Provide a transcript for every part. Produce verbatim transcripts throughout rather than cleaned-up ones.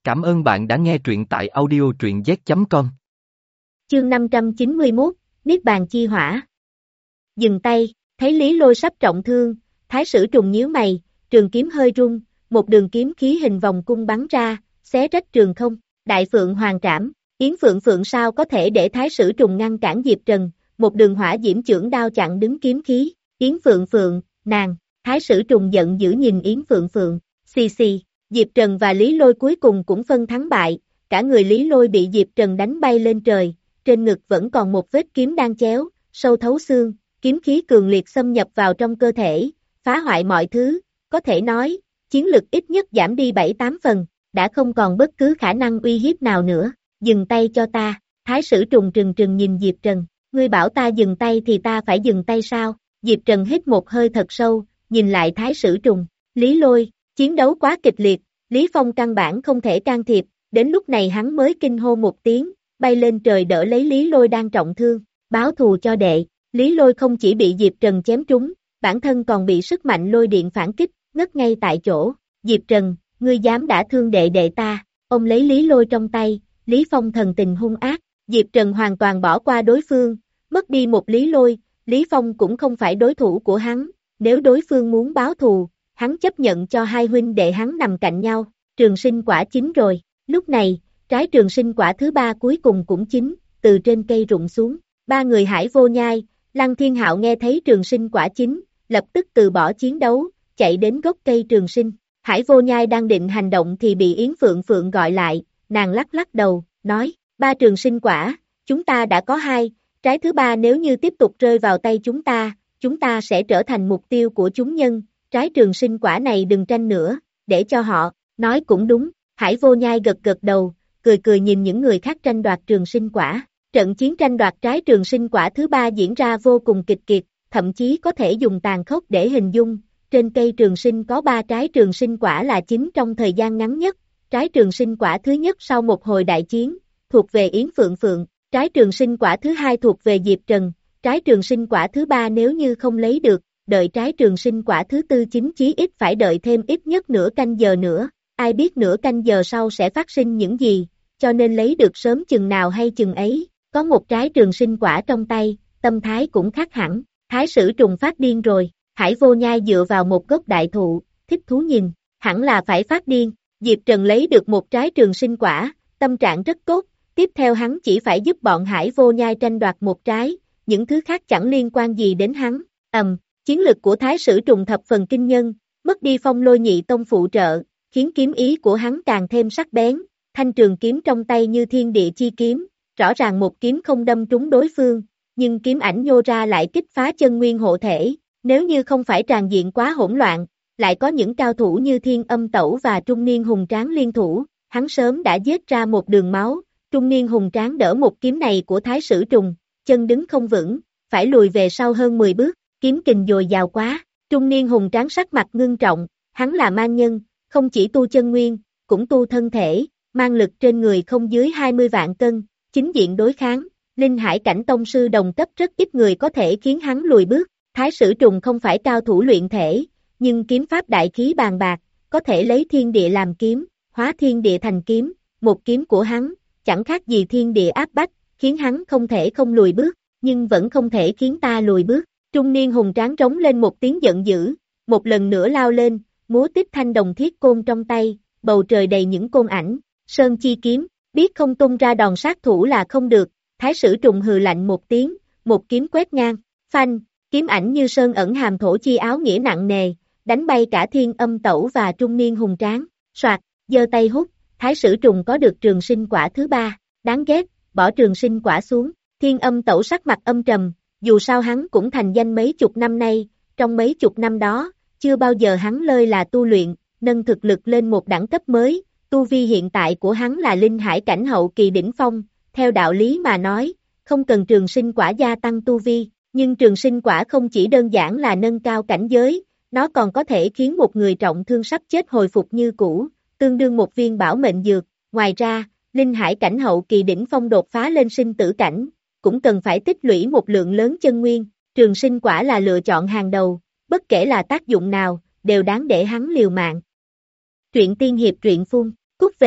Cảm ơn bạn đã nghe truyện tại audio truyện z chấm com. Chương năm trăm chín mươi mốt, Niết Bàn Chi Hỏa. Dừng tay, thấy Lý Lôi sắp trọng thương, Thái Sử Trùng nhíu mày, trường kiếm hơi rung, một đường kiếm khí hình vòng cung bắn ra, xé rách trường không, Đại Phượng Hoàng Trảm, Yến Phượng Phượng sao có thể để Thái Sử Trùng ngăn cản Diệp Trần, một đường hỏa diễm chưởng đao chặn đứng kiếm khí, Yến Phượng Phượng, nàng, Thái Sử Trùng giận dữ nhìn Yến Phượng Phượng, xì xì, Diệp Trần và Lý Lôi cuối cùng cũng phân thắng bại, cả người Lý Lôi bị Diệp Trần đánh bay lên trời, trên ngực vẫn còn một vết kiếm đang chéo, sâu thấu xương, kiếm khí cường liệt xâm nhập vào trong cơ thể, phá hoại mọi thứ, có thể nói, chiến lực ít nhất giảm đi bảy tám phần, đã không còn bất cứ khả năng uy hiếp nào nữa, dừng tay cho ta, Thái Sử Trùng trừng trừng nhìn Diệp Trần, ngươi bảo ta dừng tay thì ta phải dừng tay sao, Diệp Trần hít một hơi thật sâu, nhìn lại Thái Sử Trùng, Lý Lôi, chiến đấu quá kịch liệt, Lý Phong căn bản không thể can thiệp, đến lúc này hắn mới kinh hô một tiếng, bay lên trời đỡ lấy Lý Lôi đang trọng thương, báo thù cho đệ, Lý Lôi không chỉ bị Diệp Trần chém trúng, bản thân còn bị sức mạnh lôi điện phản kích, ngất ngay tại chỗ, Diệp Trần, ngươi dám đả thương đệ đệ ta, ông lấy Lý Lôi trong tay, Lý Phong thần tình hung ác, Diệp Trần hoàn toàn bỏ qua đối phương, mất đi một Lý Lôi, Lý Phong cũng không phải đối thủ của hắn, nếu đối phương muốn báo thù, hắn chấp nhận cho hai huynh đệ hắn nằm cạnh nhau, trường sinh quả chín rồi, lúc này, trái trường sinh quả thứ ba cuối cùng cũng chín, từ trên cây rụng xuống, ba người Hải Vô Nhai, Lăng Thiên Hạo nghe thấy trường sinh quả chín, lập tức từ bỏ chiến đấu, chạy đến gốc cây trường sinh, Hải Vô Nhai đang định hành động thì bị Yến Phượng Phượng gọi lại, nàng lắc lắc đầu, nói, ba trường sinh quả, chúng ta đã có hai, trái thứ ba nếu như tiếp tục rơi vào tay chúng ta, chúng ta sẽ trở thành mục tiêu của chúng nhân, trái trường sinh quả này đừng tranh nữa, để cho họ, nói cũng đúng, Hải Vô Nhai gật gật đầu, cười cười nhìn những người khác tranh đoạt trường sinh quả, trận chiến tranh đoạt trái trường sinh quả thứ ba diễn ra vô cùng kịch kiệt, thậm chí có thể dùng tàn khốc để hình dung, trên cây trường sinh có ba trái trường sinh quả là chín trong thời gian ngắn nhất, trái trường sinh quả thứ nhất sau một hồi đại chiến, thuộc về Yến Phượng Phượng, trái trường sinh quả thứ hai thuộc về Diệp Trần, trái trường sinh quả thứ ba nếu như không lấy được, đợi trái trường sinh quả thứ tư chính chí ít phải đợi thêm ít nhất nửa canh giờ nữa, ai biết nửa canh giờ sau sẽ phát sinh những gì, cho nên lấy được sớm chừng nào hay chừng ấy, có một trái trường sinh quả trong tay, tâm thái cũng khác hẳn, Thái Sử Trùng phát điên rồi, Hải Vô Nhai dựa vào một gốc đại thụ, thích thú nhìn, hẳn là phải phát điên, Diệp Trần lấy được một trái trường sinh quả, tâm trạng rất tốt, tiếp theo hắn chỉ phải giúp bọn Hải Vô Nhai tranh đoạt một trái, những thứ khác chẳng liên quan gì đến hắn, ầm. Chiến lực của Thái Sử Trùng thập phần kinh nhân, mất đi Phong Lôi Nhị Tông phụ trợ, khiến kiếm ý của hắn càng thêm sắc bén, thanh trường kiếm trong tay như thiên địa chi kiếm, rõ ràng một kiếm không đâm trúng đối phương, nhưng kiếm ảnh nhô ra lại kích phá chân nguyên hộ thể, nếu như không phải tràn diện quá hỗn loạn, lại có những cao thủ như Thiên Âm Tẩu và Trung Niên Hùng Tráng liên thủ, hắn sớm đã giết ra một đường máu, Trung Niên Hùng Tráng đỡ một kiếm này của Thái Sử Trùng, chân đứng không vững, phải lùi về sau hơn mười bước. Kiếm kình dồi dào quá, Trung Niên Hùng Tráng sắc mặt ngưng trọng, hắn là man nhân, không chỉ tu chân nguyên, cũng tu thân thể, mang lực trên người không dưới hai mươi vạn cân, chính diện đối kháng, Linh Hải cảnh tông sư đồng cấp rất ít người có thể khiến hắn lùi bước, Thái Sử Trùng không phải cao thủ luyện thể, nhưng kiếm pháp đại khí bàn bạc, có thể lấy thiên địa làm kiếm, hóa thiên địa thành kiếm, một kiếm của hắn, chẳng khác gì thiên địa áp bách, khiến hắn không thể không lùi bước, nhưng vẫn không thể khiến ta lùi bước. Trung Niên Hùng Tráng trống lên một tiếng giận dữ, một lần nữa lao lên, múa tiếp thanh đồng thiết côn trong tay, bầu trời đầy những côn ảnh, sơn chi kiếm, biết không tung ra đòn sát thủ là không được, Thái Sử Trùng hừ lạnh một tiếng, một kiếm quét ngang, phanh, kiếm ảnh như sơn ẩn hàm thổ chi áo nghĩa nặng nề, đánh bay cả Thiên Âm Tẩu và Trung Niên Hùng Tráng, soạt, giơ tay hút, Thái Sử Trùng có được trường sinh quả thứ ba, đáng ghét, bỏ trường sinh quả xuống, Thiên Âm Tẩu sắc mặt âm trầm. Dù sao hắn cũng thành danh mấy chục năm nay, trong mấy chục năm đó, chưa bao giờ hắn lơi là tu luyện, nâng thực lực lên một đẳng cấp mới, tu vi hiện tại của hắn là Linh Hải cảnh hậu kỳ đỉnh phong, theo đạo lý mà nói, không cần trường sinh quả gia tăng tu vi, nhưng trường sinh quả không chỉ đơn giản là nâng cao cảnh giới, nó còn có thể khiến một người trọng thương sắp chết hồi phục như cũ, tương đương một viên bảo mệnh dược, ngoài ra, Linh Hải cảnh hậu kỳ đỉnh phong đột phá lên sinh tử cảnh, cũng cần phải tích lũy một lượng lớn chân nguyên, trường sinh quả là lựa chọn hàng đầu, bất kể là tác dụng nào, đều đáng để hắn liều mạng. Truyện tiên hiệp truyện phun, cút về,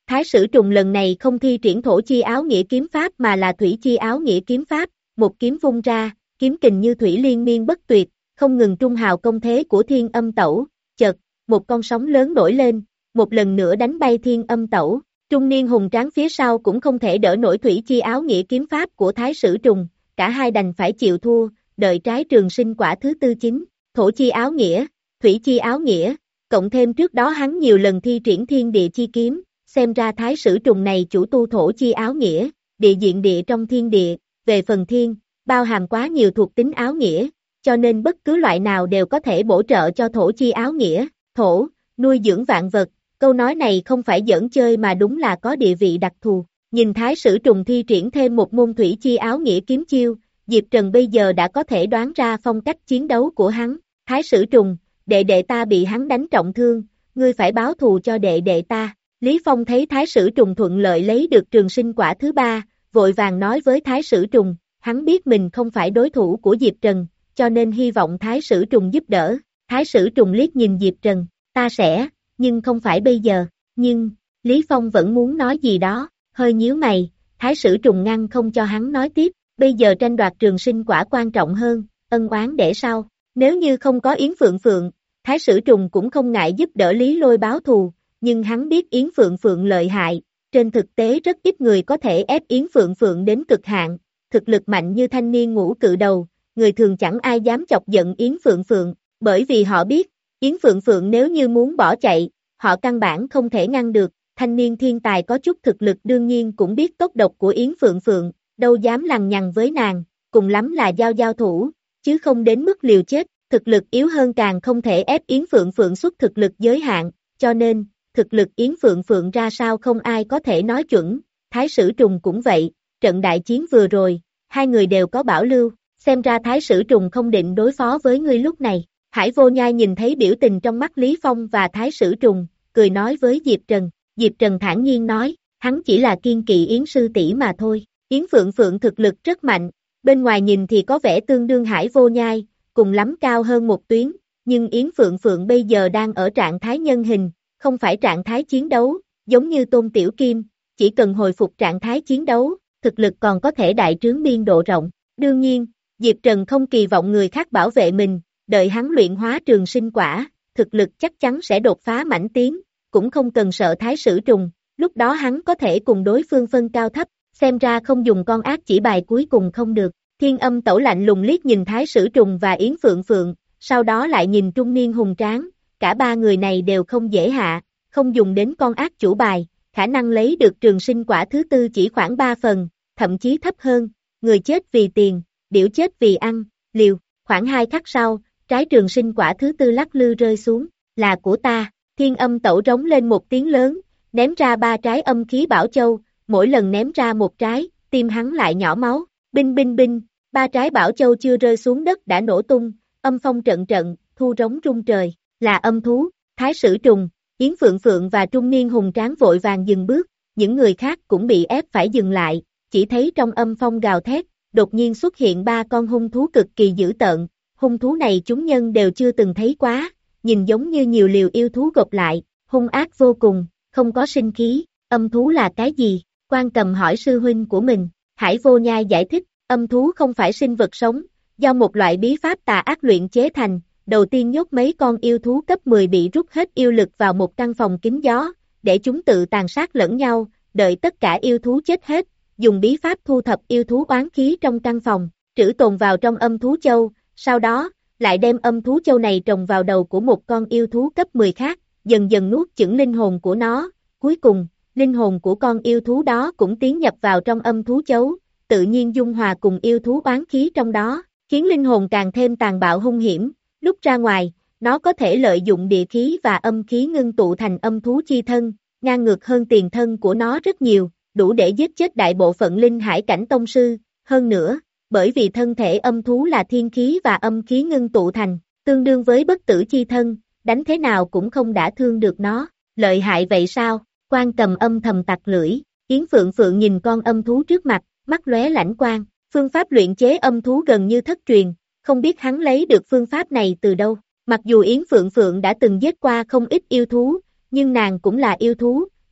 Thái sử trùng lần này không thi triển thổ chi áo nghĩa kiếm pháp mà là thủy chi áo nghĩa kiếm pháp, một kiếm vung ra, kiếm kình như thủy liên miên bất tuyệt, không ngừng trung hào công thế của thiên âm tẩu, chợt, một con sóng lớn nổi lên, một lần nữa đánh bay thiên âm tẩu, trung niên hùng tráng phía sau cũng không thể đỡ nổi thủy chi áo nghĩa kiếm pháp của thái sử trùng, cả hai đành phải chịu thua, đợi trái trường sinh quả thứ tư chính, thổ chi áo nghĩa, thủy chi áo nghĩa, cộng thêm trước đó hắn nhiều lần thi triển thiên địa chi kiếm, xem ra thái sử trùng này chủ tu thổ chi áo nghĩa, địa diện địa trong thiên địa, về phần thiên, bao hàm quá nhiều thuộc tính áo nghĩa, cho nên bất cứ loại nào đều có thể bổ trợ cho thổ chi áo nghĩa, thổ, nuôi dưỡng vạn vật, câu nói này không phải giỡn chơi mà đúng là có địa vị đặc thù, nhìn thái sử trùng thi triển thêm một môn thủy chi áo nghĩa kiếm chiêu, Diệp Trần bây giờ đã có thể đoán ra phong cách chiến đấu của hắn, thái sử trùng, đệ đệ ta bị hắn đánh trọng thương, ngươi phải báo thù cho đệ đệ ta. Lý Phong thấy thái sử trùng thuận lợi lấy được trường sinh quả thứ ba, vội vàng nói với thái sử trùng, hắn biết mình không phải đối thủ của Diệp Trần, cho nên hy vọng thái sử trùng giúp đỡ. Thái sử trùng liếc nhìn Diệp Trần, ta sẽ, nhưng không phải bây giờ, nhưng, Lý Phong vẫn muốn nói gì đó, hơi nhíu mày, thái sử trùng ngăn không cho hắn nói tiếp, bây giờ tranh đoạt trường sinh quả quan trọng hơn, ân oán để sau, nếu như không có Yến Phượng Phượng, thái sử trùng cũng không ngại giúp đỡ Lý Lôi báo thù, nhưng hắn biết Yến Phượng Phượng lợi hại, trên thực tế rất ít người có thể ép Yến Phượng Phượng đến cực hạn, thực lực mạnh như thanh niên ngũ cự đầu, người thường chẳng ai dám chọc giận Yến Phượng Phượng, bởi vì họ biết, Yến Phượng Phượng nếu như muốn bỏ chạy, họ căn bản không thể ngăn được, thanh niên thiên tài có chút thực lực đương nhiên cũng biết cốc độc của Yến Phượng Phượng, đâu dám lằng nhằng với nàng, cùng lắm là giao giao thủ, chứ không đến mức liều chết, thực lực yếu hơn càng không thể ép Yến Phượng Phượng xuất thực lực giới hạn, cho nên, thực lực Yến Phượng Phượng ra sao không ai có thể nói chuẩn, Thái Sử Trùng cũng vậy, trận đại chiến vừa rồi, hai người đều có bảo lưu, xem ra Thái Sử Trùng không định đối phó với ngươi lúc này. Hải Vô Nhai nhìn thấy biểu tình trong mắt Lý Phong và Thái Sử Trùng, cười nói với Diệp Trần, Diệp Trần thản nhiên nói, hắn chỉ là kiên kỵ Yến sư tỷ mà thôi, Yến Phượng Phượng thực lực rất mạnh, bên ngoài nhìn thì có vẻ tương đương Hải Vô Nhai, cùng lắm cao hơn một tuyến, nhưng Yến Phượng Phượng bây giờ đang ở trạng thái nhân hình, không phải trạng thái chiến đấu, giống như Tôn Tiểu Kim, chỉ cần hồi phục trạng thái chiến đấu, thực lực còn có thể đại trướng biên độ rộng. Đương nhiên, Diệp Trần không kỳ vọng người khác bảo vệ mình, đợi hắn luyện hóa trường sinh quả, thực lực chắc chắn sẽ đột phá mãnh tiến, cũng không cần sợ Thái Sử Trùng, lúc đó hắn có thể cùng đối phương phân cao thấp, xem ra không dùng con ác chỉ bài cuối cùng không được. Thiên Âm Tẩu lạnh lùng liếc nhìn Thái Sử Trùng và Yến Phượng Phượng, sau đó lại nhìn trung niên hùng tráng, cả ba người này đều không dễ hạ, không dùng đến con ác chủ bài, khả năng lấy được trường sinh quả thứ tư chỉ khoảng ba phần, thậm chí thấp hơn, người chết vì tiền, điểu chết vì ăn, liều, khoảng hai khắc sau, trái trường sinh quả thứ tư lắc lư rơi xuống, là của ta, Thiên Âm Tẩu rống lên một tiếng lớn, ném ra ba trái âm khí bảo châu, mỗi lần ném ra một trái, tim hắn lại nhỏ máu, binh binh binh, ba trái bảo châu chưa rơi xuống đất đã nổ tung, âm phong trận trận, thu rống rung trời, là âm thú, Thái Sử Trùng, Yến Phượng Phượng và trung niên hùng tráng vội vàng dừng bước, những người khác cũng bị ép phải dừng lại, chỉ thấy trong âm phong gào thét, đột nhiên xuất hiện ba con hung thú cực kỳ dữ tợn, hung thú này chúng nhân đều chưa từng thấy quá, nhìn giống như nhiều liều yêu thú gộp lại, hung ác vô cùng, không có sinh khí, âm thú là cái gì? Quan Cầm hỏi sư huynh của mình, Hải Vô Nhai giải thích, âm thú không phải sinh vật sống, do một loại bí pháp tà ác luyện chế thành, đầu tiên nhốt mấy con yêu thú cấp mười bị rút hết yêu lực vào một căn phòng kín gió, để chúng tự tàn sát lẫn nhau, đợi tất cả yêu thú chết hết, dùng bí pháp thu thập yêu thú oán khí trong căn phòng, trữ tồn vào trong âm thú châu, sau đó, lại đem âm thú châu này trồng vào đầu của một con yêu thú cấp mười khác, dần dần nuốt chửng linh hồn của nó, cuối cùng, linh hồn của con yêu thú đó cũng tiến nhập vào trong âm thú châu, tự nhiên dung hòa cùng yêu thú oán khí trong đó, khiến linh hồn càng thêm tàn bạo hung hiểm, lúc ra ngoài, nó có thể lợi dụng địa khí và âm khí ngưng tụ thành âm thú chi thân, ngang ngược hơn tiền thân của nó rất nhiều, đủ để giết chết đại bộ phận linh hải cảnh tông sư, hơn nữa, bởi vì thân thể âm thú là thiên khí và âm khí ngưng tụ thành, tương đương với bất tử chi thân, đánh thế nào cũng không đả thương được nó, lợi hại vậy sao? Quan Cầm âm thầm tặc lưỡi, Yến Phượng Phượng nhìn con âm thú trước mặt, mắt lóe lãnh quang, phương pháp luyện chế âm thú gần như thất truyền, không biết hắn lấy được phương pháp này từ đâu, mặc dù Yến Phượng Phượng đã từng giết qua không ít yêu thú, nhưng nàng cũng là yêu thú,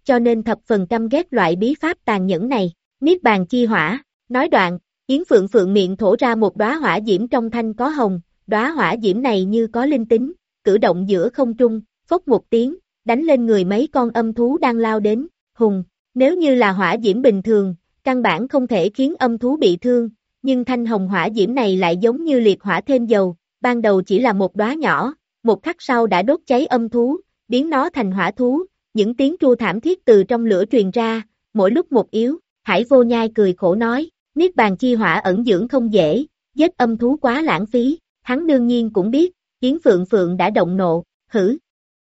cho nên thập phần căm ghét loại bí pháp tàn nhẫn này. Niết bàn chi hỏa, nói đoạn, Yến Phượng Phượng miệng thổ ra một đóa hỏa diễm trong thanh có hồng, đóa hỏa diễm này như có linh tính, cử động giữa không trung, phốc một tiếng, đánh lên người mấy con âm thú đang lao đến, hùng, nếu như là hỏa diễm bình thường, căn bản không thể khiến âm thú bị thương, nhưng thanh hồng hỏa diễm này lại giống như liệt hỏa thêm dầu, ban đầu chỉ là một đóa nhỏ, một khắc sau đã đốt cháy âm thú, biến nó thành hỏa thú, những tiếng tru thảm thiết từ trong lửa truyền ra, mỗi lúc một yếu, Hải Vô Nhai cười khổ nói, Niết bàn chi hỏa ẩn dưỡng không dễ, giết âm thú quá lãng phí, hắn đương nhiên cũng biết, Yến Phượng Phượng đã động nộ, hử.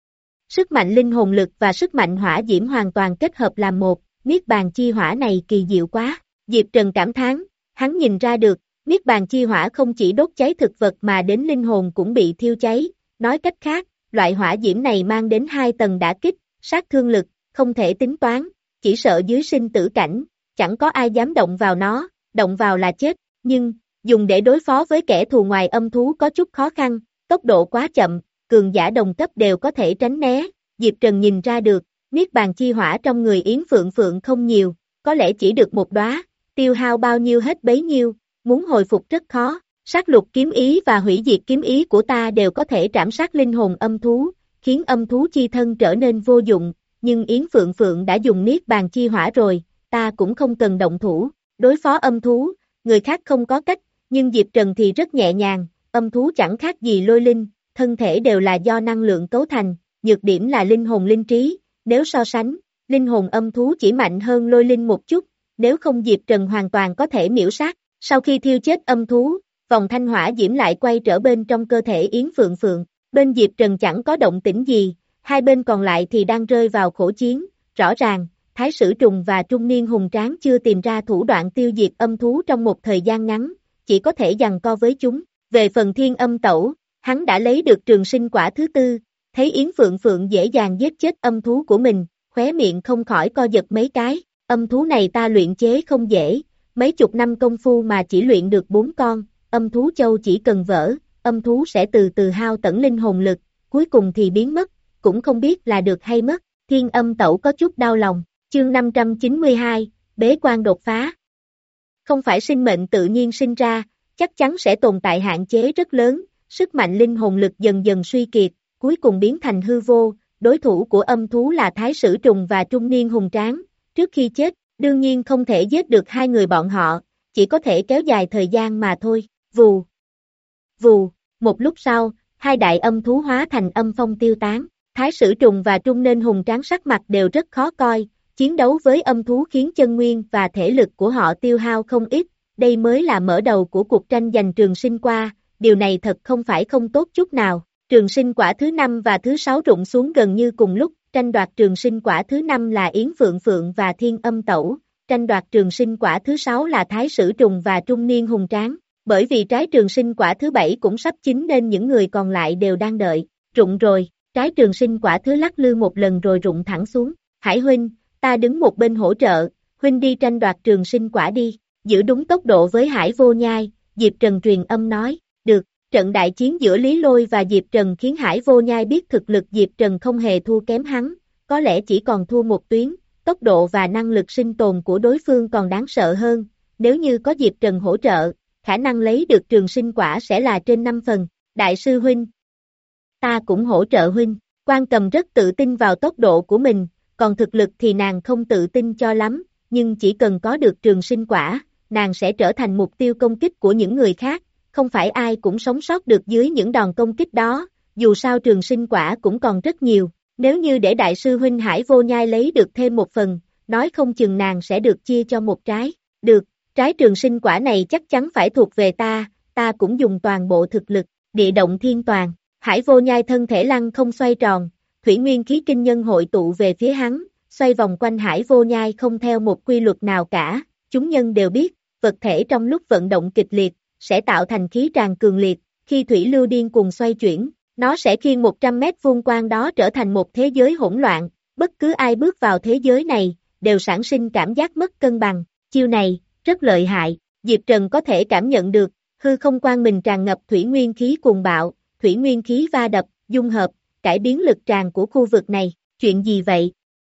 Sức mạnh linh hồn lực và sức mạnh hỏa diễm hoàn toàn kết hợp làm một, Niết bàn chi hỏa này kỳ diệu quá, Diệp Trần cảm thán, hắn nhìn ra được, Niết bàn chi hỏa không chỉ đốt cháy thực vật mà đến linh hồn cũng bị thiêu cháy, nói cách khác, loại hỏa diễm này mang đến hai tầng đả kích, sát thương lực, không thể tính toán, chỉ sợ dưới sinh tử cảnh, chẳng có ai dám động vào nó, động vào là chết, nhưng, dùng để đối phó với kẻ thù ngoài âm thú có chút khó khăn, tốc độ quá chậm, cường giả đồng cấp đều có thể tránh né, Diệp Trần nhìn ra được, Niết bàn chi hỏa trong người Yến Phượng Phượng không nhiều, có lẽ chỉ được một đóa, tiêu hao bao nhiêu hết bấy nhiêu, muốn hồi phục rất khó, sát lục kiếm ý và hủy diệt kiếm ý của ta đều có thể trảm sát linh hồn âm thú, khiến âm thú chi thân trở nên vô dụng, nhưng Yến Phượng Phượng đã dùng Niết bàn chi hỏa rồi, ta cũng không cần động thủ, đối phó âm thú, người khác không có cách, nhưng Diệp Trần thì rất nhẹ nhàng, âm thú chẳng khác gì lôi linh, thân thể đều là do năng lượng cấu thành, nhược điểm là linh hồn linh trí, nếu so sánh, linh hồn âm thú chỉ mạnh hơn lôi linh một chút, nếu không Diệp Trần hoàn toàn có thể miễu sát, sau khi thiêu chết âm thú, vòng thanh hỏa diễm lại quay trở bên trong cơ thể Yến Phượng Phượng, bên Diệp Trần chẳng có động tĩnh gì, hai bên còn lại thì đang rơi vào khổ chiến, rõ ràng, Thái Sử Trùng và trung niên hùng tráng chưa tìm ra thủ đoạn tiêu diệt âm thú trong một thời gian ngắn, chỉ có thể giằng co với chúng, về phần thiên âm tẩu, hắn đã lấy được trường sinh quả thứ tư, thấy Yến Phượng Phượng dễ dàng giết chết âm thú của mình, khóe miệng không khỏi co giật mấy cái, âm thú này ta luyện chế không dễ, mấy chục năm công phu mà chỉ luyện được bốn con, âm thú châu chỉ cần vỡ, âm thú sẽ từ từ hao tẩn linh hồn lực, cuối cùng thì biến mất, cũng không biết là được hay mất, thiên âm tẩu có chút đau lòng, chương năm trăm chín mươi hai, bế quan đột phá. Không phải sinh mệnh tự nhiên sinh ra, chắc chắn sẽ tồn tại hạn chế rất lớn, sức mạnh linh hồn lực dần dần suy kiệt, cuối cùng biến thành hư vô, đối thủ của âm thú là Thái Sử Trùng và trung niên hùng tráng, trước khi chết, đương nhiên không thể giết được hai người bọn họ, chỉ có thể kéo dài thời gian mà thôi, vù, vù, một lúc sau, hai đại âm thú hóa thành âm phong tiêu tán, Thái Sử Trùng và trung niên hùng tráng sắc mặt đều rất khó coi, chiến đấu với âm thú khiến chân nguyên và thể lực của họ tiêu hao không ít, đây mới là mở đầu của cuộc tranh giành trường sinh qua, điều này thật không phải không tốt chút nào. Trường sinh quả thứ năm và thứ sáu rụng xuống gần như cùng lúc, tranh đoạt trường sinh quả thứ năm là Yến Phượng Phượng và Thiên Âm Tẩu, tranh đoạt trường sinh quả thứ sáu là Thái Sử Trùng và trung niên hùng tráng, bởi vì trái trường sinh quả thứ bảy cũng sắp chín nên những người còn lại đều đang đợi, rụng rồi, trái trường sinh quả thứ lắc lư một lần rồi rụng thẳng xuống, Hải huynh, ta đứng một bên hỗ trợ, huynh đi tranh đoạt trường sinh quả đi, giữ đúng tốc độ với Hải Vô Nhai, Diệp Trần truyền âm nói, được. Trận đại chiến giữa Lý Lôi và Diệp Trần khiến Hải Vô Nhai biết thực lực Diệp Trần không hề thua kém hắn, có lẽ chỉ còn thua một tuyến, tốc độ và năng lực sinh tồn của đối phương còn đáng sợ hơn, nếu như có Diệp Trần hỗ trợ, khả năng lấy được trường sinh quả sẽ là trên năm phần, đại sư huynh. Ta cũng hỗ trợ huynh, Quan Cầm rất tự tin vào tốc độ của mình, còn thực lực thì nàng không tự tin cho lắm, nhưng chỉ cần có được trường sinh quả, nàng sẽ trở thành mục tiêu công kích của những người khác. Không phải ai cũng sống sót được dưới những đòn công kích đó, dù sao trường sinh quả cũng còn rất nhiều, nếu như để đại sư huynh Hải Vô Nhai lấy được thêm một phần, nói không chừng nàng sẽ được chia cho một trái, được, trái trường sinh quả này chắc chắn phải thuộc về ta, ta cũng dùng toàn bộ thực lực, địa động thiên toàn, Hải Vô Nhai thân thể lăng không xoay tròn, thủy nguyên khí kinh nhân hội tụ về phía hắn, xoay vòng quanh Hải Vô Nhai không theo một quy luật nào cả, chúng nhân đều biết, vật thể trong lúc vận động kịch liệt, sẽ tạo thành khí tràn cường liệt, khi thủy lưu điên cuồng xoay chuyển, nó sẽ khiêng một trăm mét vuông quang đó trở thành một thế giới hỗn loạn, bất cứ ai bước vào thế giới này, đều sản sinh cảm giác mất cân bằng, chiêu này, rất lợi hại, Diệp Trần có thể cảm nhận được, hư không quang mình tràn ngập thủy nguyên khí cuồng bạo, thủy nguyên khí va đập, dung hợp, cải biến lực tràn của khu vực này, chuyện gì vậy?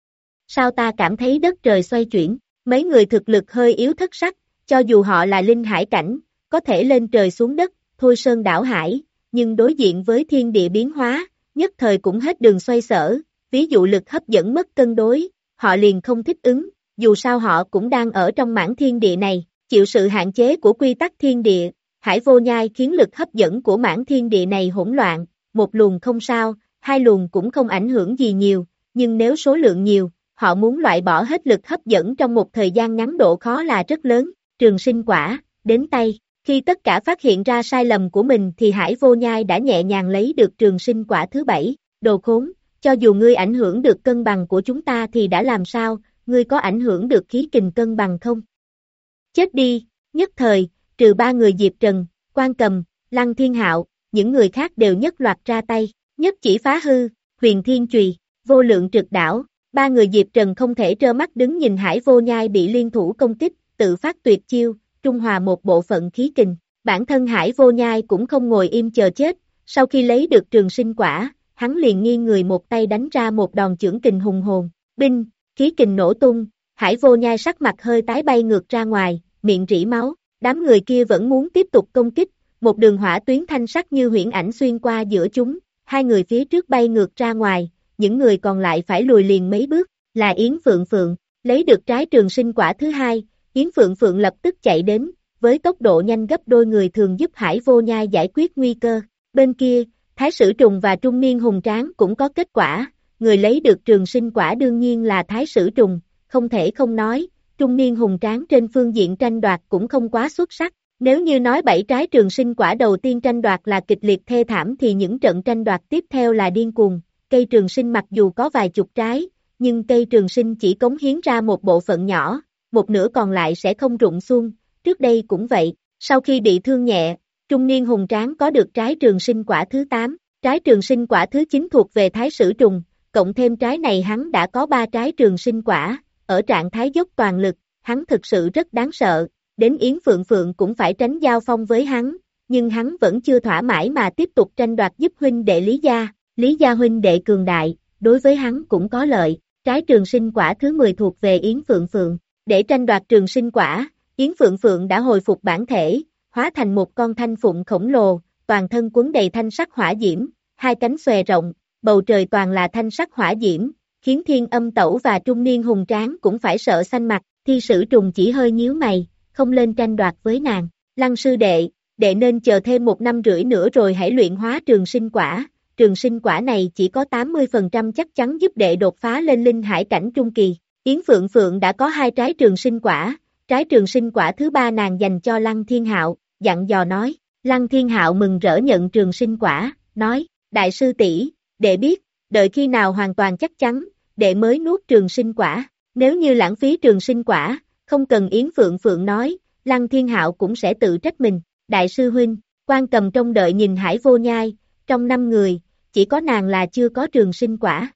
sao ta cảm thấy đất trời xoay chuyển, mấy người thực lực hơi yếu thất sắc, cho dù họ là linh hải cảnh, có thể lên trời xuống đất, thôi sơn đảo hải, nhưng đối diện với thiên địa biến hóa, nhất thời cũng hết đường xoay sở, ví dụ lực hấp dẫn mất cân đối, họ liền không thích ứng, dù sao họ cũng đang ở trong mảng thiên địa này, chịu sự hạn chế của quy tắc thiên địa, Hải Vô Nhai khiến lực hấp dẫn của mảng thiên địa này hỗn loạn, một luồng không sao, hai luồng cũng không ảnh hưởng gì nhiều, nhưng nếu số lượng nhiều, họ muốn loại bỏ hết lực hấp dẫn trong một thời gian ngắn độ khó là rất lớn, trường sinh quả, đến tay. Khi tất cả phát hiện ra sai lầm của mình thì Hải Vô Nhai đã nhẹ nhàng lấy được trường sinh quả thứ bảy, đồ khốn, cho dù ngươi ảnh hưởng được cân bằng của chúng ta thì đã làm sao, ngươi có ảnh hưởng được khí kình cân bằng không? Chết đi, nhất thời, trừ ba người Diệp Trần, Quan Cầm, Lăng Thiên Hạo, những người khác đều nhất loạt ra tay, nhất chỉ phá hư, huyền thiên chùy, vô lượng trực đảo, ba người Diệp Trần không thể trơ mắt đứng nhìn Hải Vô Nhai bị liên thủ công kích, tự phát tuyệt chiêu, trung hòa một bộ phận khí kình, bản thân Hải Vô Nhai cũng không ngồi im chờ chết, sau khi lấy được trường sinh quả, hắn liền nghiêng người một tay đánh ra một đòn chưởng kình hùng hồn, binh, khí kình nổ tung, Hải Vô Nhai sắc mặt hơi tái bay ngược ra ngoài, miệng rỉ máu, đám người kia vẫn muốn tiếp tục công kích, một đường hỏa tuyến thanh sắc như huyễn ảnh xuyên qua giữa chúng, hai người phía trước bay ngược ra ngoài, những người còn lại phải lùi liền mấy bước, là Yến Phượng Phượng, lấy được trái trường sinh quả thứ hai, Yến Phượng Phượng lập tức chạy đến, với tốc độ nhanh gấp đôi người thường giúp Hải Vô Nhai giải quyết nguy cơ, bên kia, Thái Sử Trùng và Trung Niên Hùng Tráng cũng có kết quả, người lấy được trường sinh quả đương nhiên là Thái Sử Trùng, không thể không nói, Trung Niên Hùng Tráng trên phương diện tranh đoạt cũng không quá xuất sắc, nếu như nói bảy trái trường sinh quả đầu tiên tranh đoạt là kịch liệt thê thảm thì những trận tranh đoạt tiếp theo là điên cuồng, cây trường sinh mặc dù có vài chục trái, nhưng cây trường sinh chỉ cống hiến ra một bộ phận nhỏ, một nửa còn lại sẽ không rụng xuống, trước đây cũng vậy, sau khi bị thương nhẹ, Trung Niên Hùng Tráng có được trái trường sinh quả thứ tám, trái trường sinh quả thứ chín thuộc về Thái Sử Trùng, cộng thêm trái này hắn đã có ba trái trường sinh quả, ở trạng thái dốc toàn lực, hắn thực sự rất đáng sợ, đến Yến Phượng Phượng cũng phải tránh giao phong với hắn, nhưng hắn vẫn chưa thỏa mãi mà tiếp tục tranh đoạt giúp huynh đệ Lý Gia, Lý Gia huynh đệ cường đại, đối với hắn cũng có lợi, trái trường sinh quả thứ mười thuộc về Yến Phượng Phượng, để tranh đoạt trường sinh quả, Yến Phượng Phượng đã hồi phục bản thể, hóa thành một con thanh phụng khổng lồ, toàn thân quấn đầy thanh sắc hỏa diễm, hai cánh xòe rộng, bầu trời toàn là thanh sắc hỏa diễm, khiến Thiên Âm Tẩu và Trung Niên Hùng Tráng cũng phải sợ xanh mặt, Thi Sử Trùng chỉ hơi nhíu mày, không lên tranh đoạt với nàng, Lăng sư đệ, đệ nên chờ thêm một năm rưỡi nữa rồi hãy luyện hóa trường sinh quả, trường sinh quả này chỉ có tám mươi phần trăm chắc chắn giúp đệ đột phá lên linh hải cảnh trung kỳ, Yến Phượng Phượng đã có hai trái trường sinh quả, trái trường sinh quả thứ ba nàng dành cho Lăng Thiên Hạo, dặn dò nói, Lăng Thiên Hạo mừng rỡ nhận trường sinh quả, nói, đại sư tỷ, đệ biết, đợi khi nào hoàn toàn chắc chắn, đệ mới nuốt trường sinh quả, nếu như lãng phí trường sinh quả, không cần Yến Phượng Phượng nói, Lăng Thiên Hạo cũng sẽ tự trách mình, đại sư huynh, Quan Cầm trông đợi nhìn Hải Vô Nhai, trong năm người, chỉ có nàng là chưa có trường sinh quả.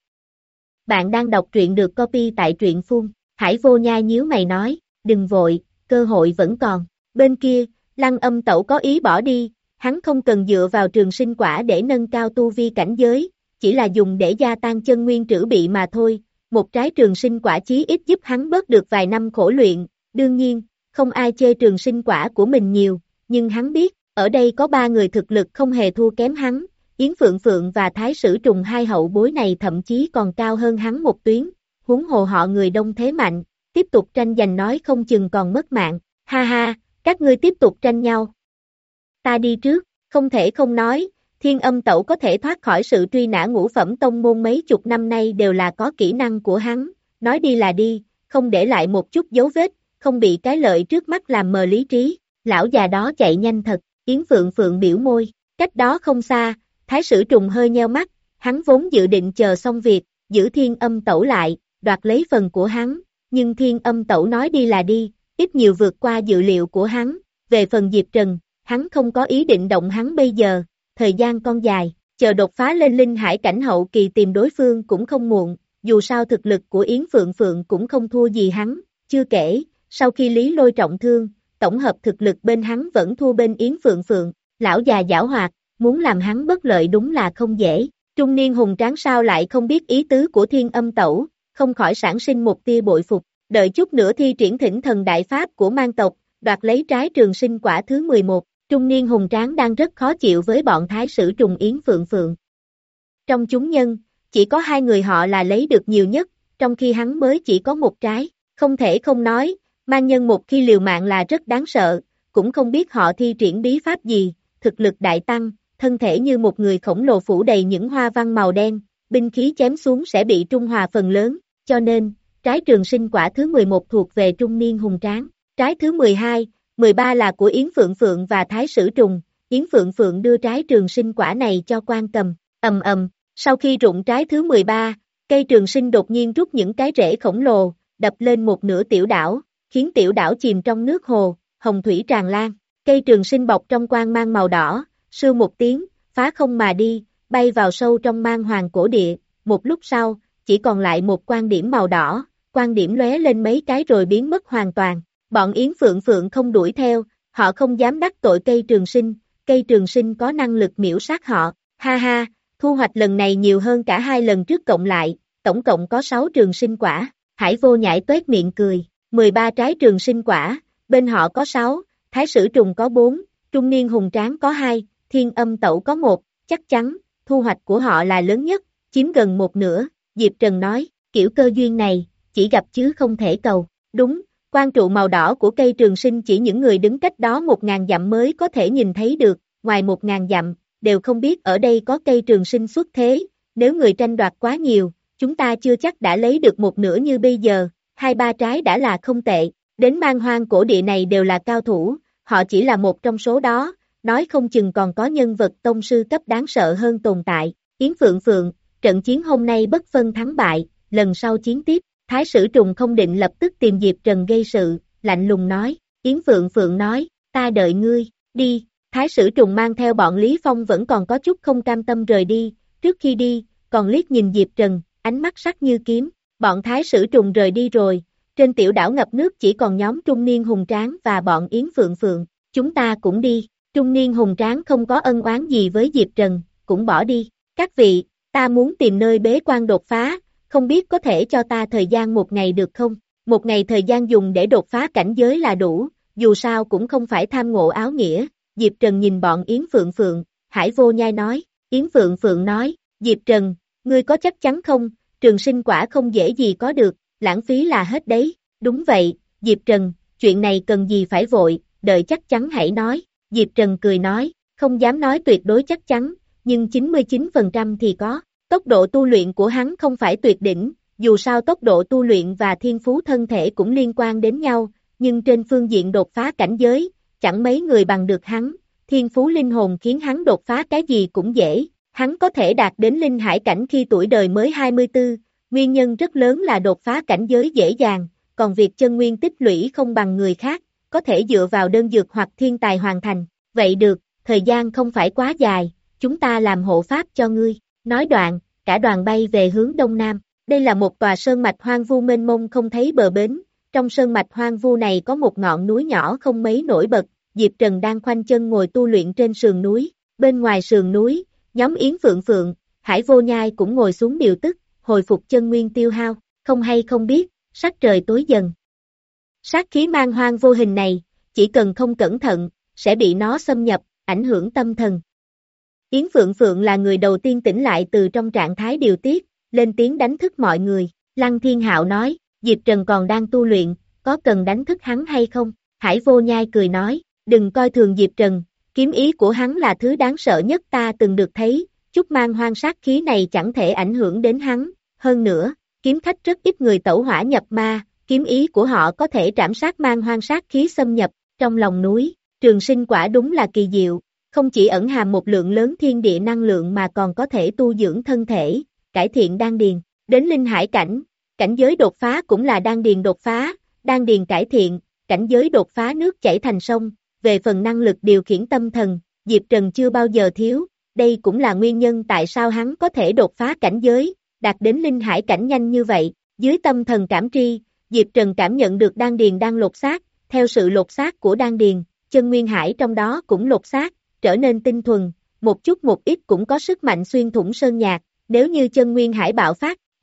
Bạn đang đọc truyện được copy tại truyện phun, Hải Vô Nhai nhíu mày nói, đừng vội, cơ hội vẫn còn, bên kia, Lăng Âm Tẩu có ý bỏ đi, hắn không cần dựa vào trường sinh quả để nâng cao tu vi cảnh giới, chỉ là dùng để gia tăng chân nguyên trữ bị mà thôi, một trái trường sinh quả chí ít giúp hắn bớt được vài năm khổ luyện, đương nhiên, không ai chê trường sinh quả của mình nhiều, nhưng hắn biết, ở đây có ba người thực lực không hề thua kém hắn, Yến Phượng Phượng và Thái Sử Trùng hai hậu bối này thậm chí còn cao hơn hắn một tuyến, huống hồ họ người đông thế mạnh, tiếp tục tranh giành nói không chừng còn mất mạng, ha ha, các ngươi tiếp tục tranh nhau. Ta đi trước, không thể không nói, Thiên Âm Tẩu có thể thoát khỏi sự truy nã ngũ phẩm tông môn mấy chục năm nay đều là có kỹ năng của hắn, nói đi là đi, không để lại một chút dấu vết, không bị cái lợi trước mắt làm mờ lý trí, lão già đó chạy nhanh thật, Yến Phượng Phượng biểu môi, cách đó không xa, Thái Sử Trùng hơi nheo mắt, hắn vốn dự định chờ xong việc, giữ Thiên Âm Tẩu lại, đoạt lấy phần của hắn, nhưng Thiên Âm Tẩu nói đi là đi, ít nhiều vượt qua dự liệu của hắn, về phần Diệp Trần, hắn không có ý định động hắn bây giờ, thời gian con dài, chờ đột phá lên linh hải cảnh hậu kỳ tìm đối phương cũng không muộn, dù sao thực lực của Yến Phượng Phượng cũng không thua gì hắn, chưa kể, sau khi Lý Lôi trọng thương, tổng hợp thực lực bên hắn vẫn thua bên Yến Phượng Phượng, lão già giảo hoạt, muốn làm hắn bất lợi đúng là không dễ, Trung Niên Hùng Tráng sao lại không biết ý tứ của Thiên Âm Tẩu, không khỏi sản sinh một tia bội phục, đợi chút nữa thi triển thỉnh thần đại pháp của mang tộc, đoạt lấy trái trường sinh quả thứ mười một, trung niên hùng tráng đang rất khó chịu với bọn thái sử Trùng Yến Phượng Phượng. Trong chúng nhân, chỉ có hai người họ là lấy được nhiều nhất, trong khi hắn mới chỉ có một trái, không thể không nói, mang nhân một khi liều mạng là rất đáng sợ, cũng không biết họ thi triển bí pháp gì, thực lực đại tăng, thân thể như một người khổng lồ phủ đầy những hoa văn màu đen, binh khí chém xuống sẽ bị trung hòa phần lớn, cho nên, trái trường sinh quả thứ mười một thuộc về trung niên hùng tráng, trái thứ mười hai, mười ba là của Yến Phượng Phượng và Thái Sử Trùng, Yến Phượng Phượng đưa trái trường sinh quả này cho Quan Cầm, ầm ầm, sau khi rụng trái thứ mười ba, cây trường sinh đột nhiên rút những cái rễ khổng lồ, đập lên một nửa tiểu đảo, khiến tiểu đảo chìm trong nước hồ, hồng thủy tràn lan, cây trường sinh bọc trong quang mang màu đỏ, sưu một tiếng, phá không mà đi, bay vào sâu trong mang hoàng cổ địa, một lúc sau, chỉ còn lại một quan điểm màu đỏ, quan điểm lóe lên mấy cái rồi biến mất hoàn toàn, bọn Yến Phượng Phượng không đuổi theo, họ không dám đắc tội cây trường sinh, cây trường sinh có năng lực miễu sát họ, ha ha, thu hoạch lần này nhiều hơn cả hai lần trước cộng lại, tổng cộng có sáu trường sinh quả, Hải Vô Nhãi tuét miệng cười, mười ba trái trường sinh quả, bên họ có sáu, Thái Sử Trùng có bốn, Trung Niên Hùng Tráng có hai, Thiên Âm Tẩu có một, chắc chắn, thu hoạch của họ là lớn nhất, chiếm gần một nửa, Diệp Trần nói, kiểu cơ duyên này, chỉ gặp chứ không thể cầu, đúng, quan trụ màu đỏ của cây trường sinh chỉ những người đứng cách đó một ngàn dặm mới có thể nhìn thấy được, ngoài một ngàn dặm, đều không biết ở đây có cây trường sinh xuất thế, nếu người tranh đoạt quá nhiều, chúng ta chưa chắc đã lấy được một nửa như bây giờ, hai ba trái đã là không tệ, đến mang hoang cổ địa này đều là cao thủ, họ chỉ là một trong số đó, nói không chừng còn có nhân vật tông sư cấp đáng sợ hơn tồn tại, Yến Phượng Phượng, trận chiến hôm nay bất phân thắng bại, lần sau chiến tiếp, Thái Sử Trùng không định lập tức tìm Diệp Trần gây sự, lạnh lùng nói, Yến Phượng Phượng nói, ta đợi ngươi, đi, Thái Sử Trùng mang theo bọn Lý Phong vẫn còn có chút không cam tâm rời đi, trước khi đi, còn liếc nhìn Diệp Trần, ánh mắt sắc như kiếm, bọn Thái Sử Trùng rời đi rồi, trên tiểu đảo ngập nước chỉ còn nhóm Trung Niên Hùng Tráng và bọn Yến Phượng Phượng, chúng ta cũng đi, Trung Niên Hùng Tráng không có ân oán gì với Diệp Trần, cũng bỏ đi, các vị, ta muốn tìm nơi bế quan đột phá, không biết có thể cho ta thời gian một ngày được không, một ngày thời gian dùng để đột phá cảnh giới là đủ, dù sao cũng không phải tham ngộ áo nghĩa, Diệp Trần nhìn bọn Yến Phượng Phượng, Hải Vô Nhai nói, Yến Phượng Phượng nói, Diệp Trần, ngươi có chắc chắn không, trường sinh quả không dễ gì có được, lãng phí là hết đấy, đúng vậy, Diệp Trần, chuyện này cần gì phải vội, đợi chắc chắn hãy nói, Diệp Trần cười nói, không dám nói tuyệt đối chắc chắn, nhưng chín mươi chín phần trăm thì có, tốc độ tu luyện của hắn không phải tuyệt đỉnh, dù sao tốc độ tu luyện và thiên phú thân thể cũng liên quan đến nhau, nhưng trên phương diện đột phá cảnh giới, chẳng mấy người bằng được hắn, thiên phú linh hồn khiến hắn đột phá cái gì cũng dễ, hắn có thể đạt đến linh hải cảnh khi tuổi đời mới hai mươi tư, nguyên nhân rất lớn là đột phá cảnh giới dễ dàng, còn việc chân nguyên tích lũy không bằng người khác, có thể dựa vào đơn dược hoặc thiên tài hoàn thành, vậy được, thời gian không phải quá dài, chúng ta làm hộ pháp cho ngươi, nói đoạn, cả đoàn bay về hướng đông nam, đây là một tòa sơn mạch hoang vu mênh mông không thấy bờ bến, trong sơn mạch hoang vu này có một ngọn núi nhỏ không mấy nổi bật, Diệp Trần đang khoanh chân ngồi tu luyện trên sườn núi, bên ngoài sườn núi, nhóm Yến Phượng Phượng, Hải Vô Nhai cũng ngồi xuống điều tức, hồi phục chân nguyên tiêu hao, không hay không biết, sắc trời tối dần. Sát khí mang hoang vô hình này, chỉ cần không cẩn thận, sẽ bị nó xâm nhập, ảnh hưởng tâm thần. Yến Phượng Phượng là người đầu tiên tỉnh lại từ trong trạng thái điều tiết, lên tiếng đánh thức mọi người, Lăng Thiên Hạo nói, Diệp Trần còn đang tu luyện, có cần đánh thức hắn hay không? Hải Vô Nhai cười nói, đừng coi thường Diệp Trần, kiếm ý của hắn là thứ đáng sợ nhất ta từng được thấy, chút mang hoang sát khí này chẳng thể ảnh hưởng đến hắn, hơn nữa, kiếm khách rất ít người tẩu hỏa nhập ma, kiếm ý của họ có thể trảm sát mang hoang sát khí xâm nhập, trong lòng núi, trường sinh quả đúng là kỳ diệu, không chỉ ẩn hàm một lượng lớn thiên địa năng lượng mà còn có thể tu dưỡng thân thể, cải thiện đan điền, đến linh hải cảnh, cảnh giới đột phá cũng là đan điền đột phá, đan điền cải thiện, cảnh giới đột phá nước chảy thành sông, về phần năng lực điều khiển tâm thần, Diệp Trần chưa bao giờ thiếu, đây cũng là nguyên nhân tại sao hắn có thể đột phá cảnh giới, đạt đến linh hải cảnh nhanh như vậy, dưới tâm thần cảm tri, Diệp Trần cảm nhận được đan điền đang lột xác, theo sự lột xác của đan điền, chân nguyên hải trong đó cũng lột xác, trở nên tinh thuần, một chút một ít cũng có sức mạnh xuyên thủng sơn nhạc, nếu như chân nguyên hải bạo phát,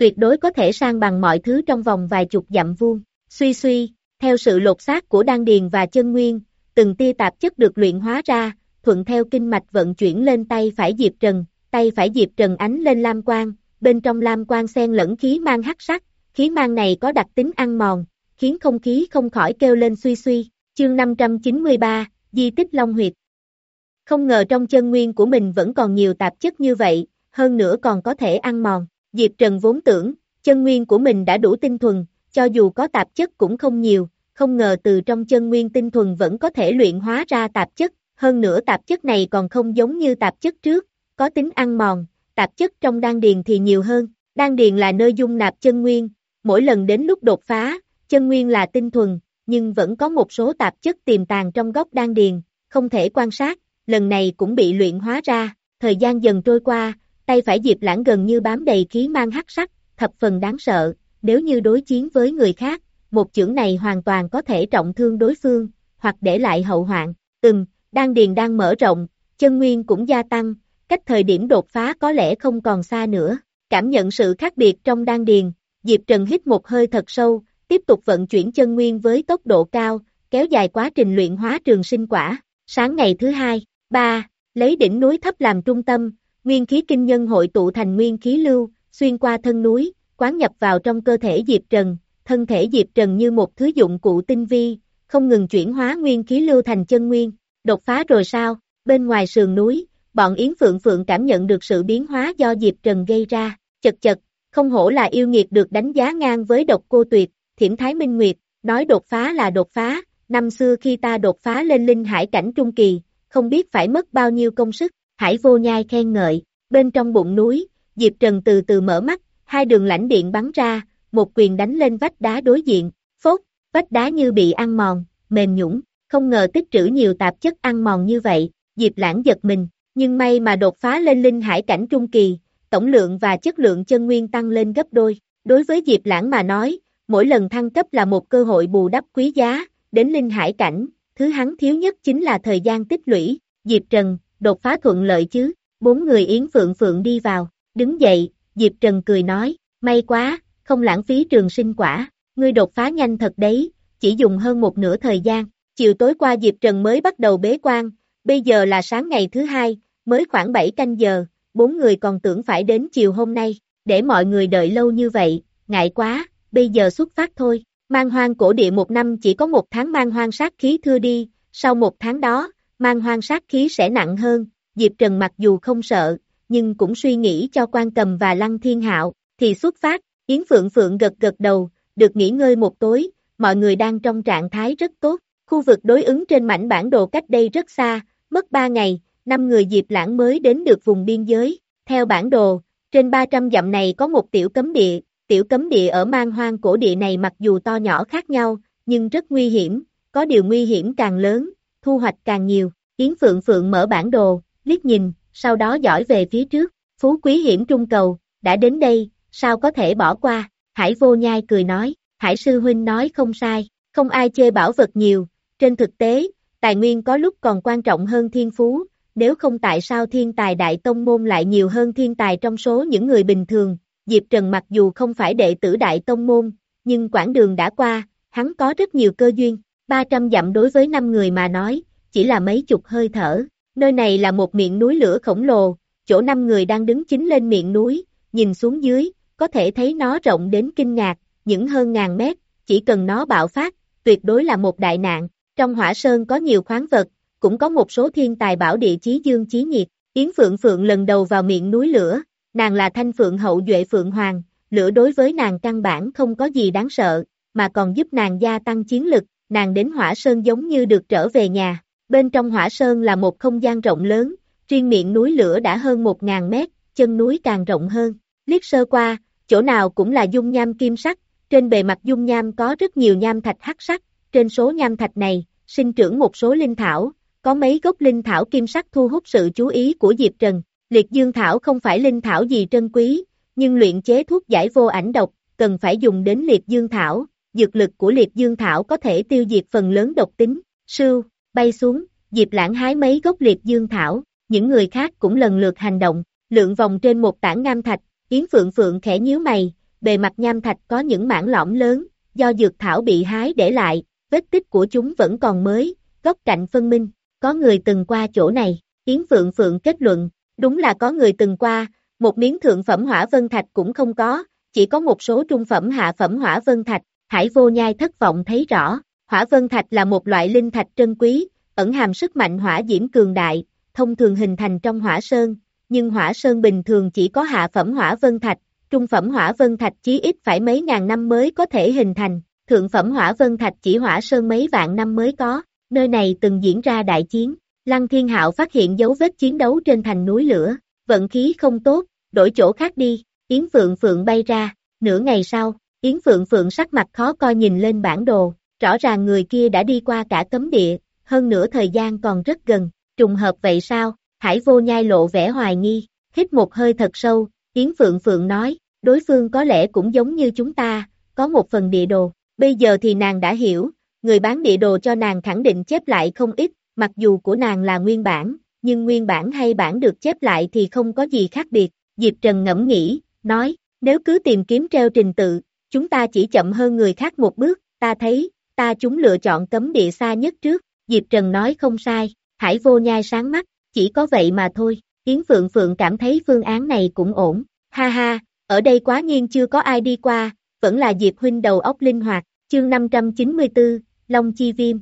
tuyệt đối có thể san bằng mọi thứ trong vòng vài chục dặm vuông. Suy suy, theo sự lột xác của đan điền và chân nguyên, từng tia tạp chất được luyện hóa ra, thuận theo kinh mạch vận chuyển lên tay phải Diệp Trần, tay phải Diệp Trần ánh lên lam quang, bên trong lam quang xen lẫn khí mang hắc sắc, khí mang này có đặc tính ăn mòn, khiến không khí không khỏi kêu lên suy suy. Chương năm trăm chín mươi ba, Di tích Long Huyệt. Không ngờ trong chân nguyên của mình vẫn còn nhiều tạp chất như vậy, hơn nữa còn có thể ăn mòn. Diệp Trần vốn tưởng, chân nguyên của mình đã đủ tinh thuần, cho dù có tạp chất cũng không nhiều, không ngờ từ trong chân nguyên tinh thuần vẫn có thể luyện hóa ra tạp chất, hơn nữa tạp chất này còn không giống như tạp chất trước, có tính ăn mòn, tạp chất trong đan điền thì nhiều hơn. Đan điền là nơi dung nạp chân nguyên, mỗi lần đến lúc đột phá, chân nguyên là tinh thuần, nhưng vẫn có một số tạp chất tiềm tàng trong góc đan điền, không thể quan sát, lần này cũng bị luyện hóa ra. Thời gian dần trôi qua, tay phải Diệp Lãng gần như bám đầy khí mang hắc sắc, thập phần đáng sợ, nếu như đối chiến với người khác, một chưởng này hoàn toàn có thể trọng thương đối phương, hoặc để lại hậu hoạn. Ừm, đan điền đang mở rộng, chân nguyên cũng gia tăng, cách thời điểm đột phá có lẽ không còn xa nữa. Cảm nhận sự khác biệt trong đan điền, Diệp Trần hít một hơi thật sâu, tiếp tục vận chuyển chân nguyên với tốc độ cao, kéo dài quá trình luyện hóa trường sinh quả. Sáng ngày thứ hai, ba, lấy đỉnh núi thấp làm trung tâm, nguyên khí kinh nhân hội tụ thành nguyên khí lưu, xuyên qua thân núi, quán nhập vào trong cơ thể Diệp Trần, thân thể Diệp Trần như một thứ dụng cụ tinh vi, không ngừng chuyển hóa nguyên khí lưu thành chân nguyên. Đột phá rồi sao? Bên ngoài sườn núi, bọn Yến Phượng Phượng cảm nhận được sự biến hóa do Diệp Trần gây ra, chật chật, không hổ là yêu nghiệt được đánh giá ngang với Độc Cô Tuyệt. Thiểm Thái Minh Nguyệt, nói đột phá là đột phá, năm xưa khi ta đột phá lên linh hải cảnh trung kỳ, không biết phải mất bao nhiêu công sức. Hải Vô Nhai khen ngợi. Bên trong bụng núi, Diệp Trần từ từ mở mắt, hai đường lãnh điện bắn ra, một quyền đánh lên vách đá đối diện, phốt, vách đá như bị ăn mòn, mềm nhũn, không ngờ tích trữ nhiều tạp chất ăn mòn như vậy. Diệp Lãng giật mình, nhưng may mà đột phá lên linh hải cảnh trung kỳ, tổng lượng và chất lượng chân nguyên tăng lên gấp đôi. Đối với Diệp Lãng mà nói, mỗi lần thăng cấp là một cơ hội bù đắp quý giá, đến linh hải cảnh, thứ hắn thiếu nhất chính là thời gian tích lũy. Diệp Trần, đột phá thuận lợi chứ? Bốn người Yến Phượng Phượng đi vào, đứng dậy, Diệp Trần cười nói, may quá, không lãng phí trường sinh quả, ngươi đột phá nhanh thật đấy, chỉ dùng hơn một nửa thời gian. Chiều tối qua Diệp Trần mới bắt đầu bế quan, bây giờ là sáng ngày thứ hai, mới khoảng bảy canh giờ, bốn người còn tưởng phải đến chiều hôm nay, để mọi người đợi lâu như vậy, ngại quá, bây giờ xuất phát thôi. Man Hoang cổ địa một năm chỉ có một tháng man hoang sát khí thưa đi, sau một tháng đó, man hoang sát khí sẽ nặng hơn. Diệp Trần mặc dù không sợ, nhưng cũng suy nghĩ cho Quan Cầm và Lăng Thiên Hạo, thì xuất phát. Yến Phượng Phượng gật gật đầu, được nghỉ ngơi một tối, mọi người đang trong trạng thái rất tốt. Khu vực đối ứng trên mảnh bản đồ cách đây rất xa, mất ba ngày, năm người Diệp Lãng mới đến được vùng biên giới. Theo bản đồ, trên ba trăm dặm này có một tiểu cấm địa, tiểu cấm địa ở Man Hoang cổ địa này mặc dù to nhỏ khác nhau, nhưng rất nguy hiểm, có điều nguy hiểm càng lớn, thu hoạch càng nhiều. Yến Phượng Phượng mở bản đồ, liếc nhìn, sau đó dõi về phía trước, phú quý hiểm trung cầu, đã đến đây, sao có thể bỏ qua. Hải Vô Nhai cười nói, Hải sư huynh nói không sai, không ai chê bảo vật nhiều, trên thực tế, tài nguyên có lúc còn quan trọng hơn thiên phú, nếu không tại sao thiên tài đại tông môn lại nhiều hơn thiên tài trong số những người bình thường. Diệp Trần mặc dù không phải đệ tử đại tông môn, nhưng quãng đường đã qua, hắn có rất nhiều cơ duyên. ba trăm dặm đối với năm người mà nói, chỉ là mấy chục hơi thở. Nơi này là một miệng núi lửa khổng lồ, chỗ năm người đang đứng chính lên miệng núi, nhìn xuống dưới, có thể thấy nó rộng đến kinh ngạc, những hơn ngàn mét, chỉ cần nó bạo phát, tuyệt đối là một đại nạn. Trong hỏa sơn có nhiều khoáng vật, cũng có một số thiên tài bảo địa chí dương chí nhiệt. Yến Phượng Phượng lần đầu vào miệng núi lửa, nàng là Thanh Phượng hậu duệ Phượng Hoàng, lửa đối với nàng căn bản không có gì đáng sợ, mà còn giúp nàng gia tăng chiến lực, nàng đến hỏa sơn giống như được trở về nhà. Bên trong hỏa sơn là một không gian rộng lớn, riêng miệng núi lửa đã hơn một ngàn mét, chân núi càng rộng hơn. Liếc sơ qua, chỗ nào cũng là dung nham kim sắc, trên bề mặt dung nham có rất nhiều nham thạch hắc sắc, trên số nham thạch này, sinh trưởng một số linh thảo, có mấy gốc linh thảo kim sắc thu hút sự chú ý của Diệp Trần. Liệt dương thảo không phải linh thảo gì trân quý, nhưng luyện chế thuốc giải vô ảnh độc, cần phải dùng đến liệt dương thảo, dược lực của liệt dương thảo có thể tiêu diệt phần lớn độc tính. Sưu, bay xuống, Diệp Lãng hái mấy gốc liệt dương thảo, những người khác cũng lần lượt hành động, lượn vòng trên một tảng nham thạch. Yến Phượng Phượng khẽ nhíu mày, bề mặt nham thạch có những mảng lõm lớn, do dược thảo bị hái để lại, vết tích của chúng vẫn còn mới, góc cạnh phân minh, có người từng qua chỗ này, Yến Phượng Phượng kết luận, đúng là có người từng qua, một miếng thượng phẩm hỏa vân thạch cũng không có, chỉ có một số trung phẩm hạ phẩm hỏa vân thạch, Hải Vô Nhai thất vọng thấy rõ, hỏa vân thạch là một loại linh thạch trân quý, ẩn hàm sức mạnh hỏa diễm cường đại, thông thường hình thành trong hỏa sơn, nhưng hỏa sơn bình thường chỉ có hạ phẩm hỏa vân thạch, trung phẩm hỏa vân thạch chí ít phải mấy ngàn năm mới có thể hình thành, thượng phẩm hỏa vân thạch chỉ hỏa sơn mấy vạn năm mới có, nơi này từng diễn ra đại chiến, Lăng Thiên Hạo phát hiện dấu vết chiến đấu trên thành núi lửa, vận khí không tốt, đổi chỗ khác đi, Yến Phượng Phượng bay ra, nửa ngày sau, Yến Phượng Phượng sắc mặt khó coi nhìn lên bản đồ, rõ ràng người kia đã đi qua cả cấm địa, hơn nữa thời gian còn rất gần, trùng hợp vậy sao, Hải Vô Nhai lộ vẻ hoài nghi, hít một hơi thật sâu, Yến Phượng Phượng nói, đối phương có lẽ cũng giống như chúng ta, có một phần địa đồ, bây giờ thì nàng đã hiểu, người bán địa đồ cho nàng khẳng định chép lại không ít, mặc dù của nàng là nguyên bản, nhưng nguyên bản hay bản được chép lại thì không có gì khác biệt, Diệp Trần ngẫm nghĩ, nói, nếu cứ tìm kiếm treo trình tự, chúng ta chỉ chậm hơn người khác một bước, ta thấy, ta chúng lựa chọn cấm địa xa nhất trước, Diệp Trần nói không sai, Hải Vô Nhai sáng mắt, chỉ có vậy mà thôi, Yến Phượng Phượng cảm thấy phương án này cũng ổn, ha ha, ở đây quá nhiên chưa có ai đi qua, vẫn là Diệp huynh đầu óc linh hoạt, chương năm trăm chín mươi tư, Long Chi Viêm.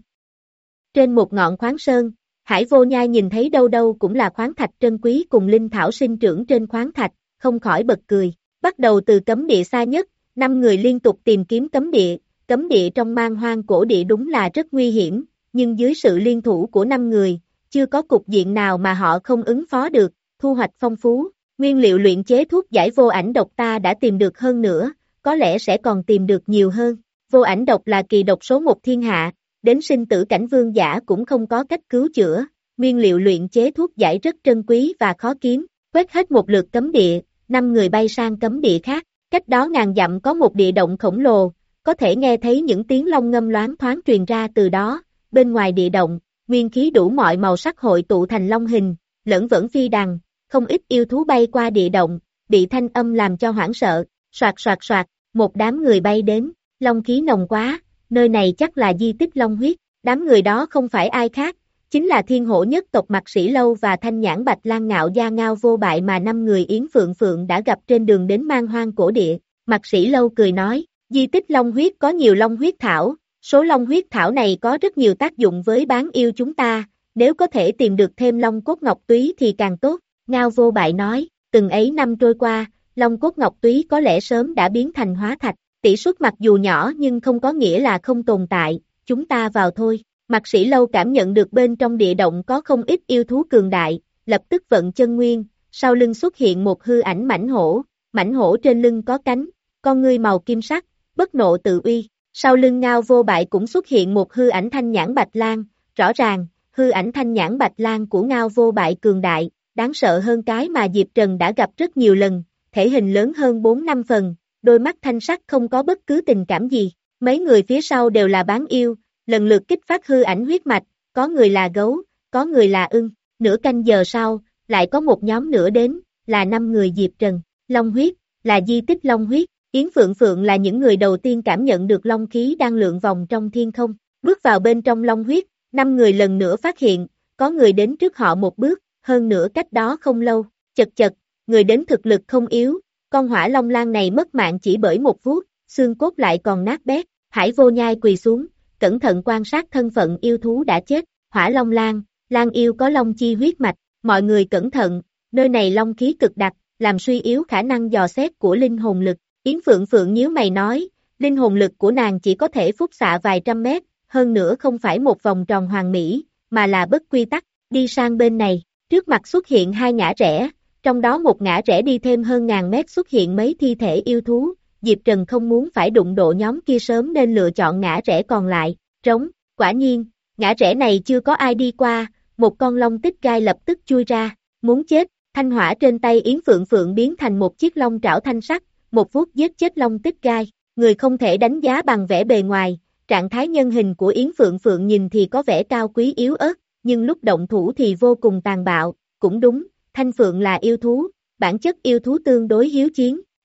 Trên một ngọn khoáng sơn, Hải Vô Nhai nhìn thấy đâu đâu cũng là khoáng thạch trân quý cùng linh thảo sinh trưởng trên khoáng thạch, không khỏi bật cười, bắt đầu từ cấm địa xa nhất, năm người liên tục tìm kiếm cấm địa, cấm địa trong man hoang cổ địa đúng là rất nguy hiểm, nhưng dưới sự liên thủ của năm người, chưa có cục diện nào mà họ không ứng phó được, thu hoạch phong phú, nguyên liệu luyện chế thuốc giải vô ảnh độc ta đã tìm được hơn nữa, có lẽ sẽ còn tìm được nhiều hơn, vô ảnh độc là kỳ độc số một thiên hạ, đến sinh tử cảnh vương giả cũng không có cách cứu chữa, nguyên liệu luyện chế thuốc giải rất trân quý và khó kiếm, quét hết một lượt cấm địa, năm người bay sang cấm địa khác, cách đó ngàn dặm có một địa động khổng lồ, có thể nghe thấy những tiếng long ngâm loáng thoáng truyền ra từ đó, bên ngoài địa động, nguyên khí đủ mọi màu sắc hội tụ thành long hình, lẫn vẫn phi đằng, không ít yêu thú bay qua địa động, bị thanh âm làm cho hoảng sợ, soạt soạt soạt, một đám người bay đến, long khí nồng quá, nơi này chắc là di tích long huyết, đám người đó không phải ai khác, chính là thiên hổ nhất tộc Mạc Sĩ Lâu và thanh nhãn bạch lang ngạo gia ngao vô bại mà năm người Yến Phượng Phượng đã gặp trên đường đến man hoang cổ địa, Mạc Sĩ Lâu cười nói, di tích long huyết có nhiều long huyết thảo, số long huyết thảo này có rất nhiều tác dụng với bán yêu chúng ta, nếu có thể tìm được thêm long cốt ngọc túy thì càng tốt, ngao vô bại nói, từng ấy năm trôi qua, long cốt ngọc túy có lẽ sớm đã biến thành hóa thạch, tỷ suất mặc dù nhỏ nhưng không có nghĩa là không tồn tại, chúng ta vào thôi. Mạc Sĩ Lâu cảm nhận được bên trong địa động có không ít yêu thú cường đại, lập tức vận chân nguyên, sau lưng xuất hiện một hư ảnh mãnh hổ, mãnh hổ trên lưng có cánh, con ngươi màu kim sắc, bất nộ tự uy, sau lưng ngao vô bại cũng xuất hiện một hư ảnh thanh nhãn bạch lang, rõ ràng, hư ảnh thanh nhãn bạch lang của ngao vô bại cường đại, đáng sợ hơn cái mà Diệp Trần đã gặp rất nhiều lần, thể hình lớn hơn bốn năm phần, đôi mắt thanh sắc không có bất cứ tình cảm gì, mấy người phía sau đều là bán yêu, lần lượt kích phát hư ảnh huyết mạch, có người là gấu, có người là ưng, nửa canh giờ sau, lại có một nhóm nữa đến, là năm người Diệp Trần, long huyết, là di tích long huyết, Yến Phượng Phượng là những người đầu tiên cảm nhận được long khí đang lượn vòng trong thiên không, bước vào bên trong long huyết, năm người lần nữa phát hiện, có người đến trước họ một bước, hơn nữa cách đó không lâu, chật chật, người đến thực lực không yếu, con hỏa long lang này mất mạng chỉ bởi một vuốt, xương cốt lại còn nát bét, Hải Vô Nhai quỳ xuống, cẩn thận quan sát thân phận yêu thú đã chết, hỏa long lang, lang yêu có long chi huyết mạch, mọi người cẩn thận, nơi này long khí cực đặc, làm suy yếu khả năng dò xét của linh hồn lực, Yến Phượng Phượng nhíu mày nói, linh hồn lực của nàng chỉ có thể phúc xạ vài trăm mét, hơn nữa không phải một vòng tròn hoàn mỹ, mà là bất quy tắc, đi sang bên này, trước mặt xuất hiện hai ngã rẽ, trong đó một ngã rẽ đi thêm hơn ngàn mét xuất hiện mấy thi thể yêu thú, Diệp Trần không muốn phải đụng độ nhóm kia sớm nên lựa chọn ngã rẽ còn lại, trống, quả nhiên, ngã rẽ này chưa có ai đi qua, một con long tích gai lập tức chui ra, muốn chết, thanh hỏa trên tay Yến Phượng Phượng biến thành một chiếc long trảo thanh sắc, một vuốt giết chết long tích gai, người không thể đánh giá bằng vẻ bề ngoài, trạng thái nhân hình của Yến Phượng Phượng nhìn thì có vẻ cao quý yếu ớt, nhưng lúc động thủ thì vô cùng tàn bạo, cũng đúng, Thanh Phượng là yêu thú, bản chất yêu thú tương đối hiếu chiến,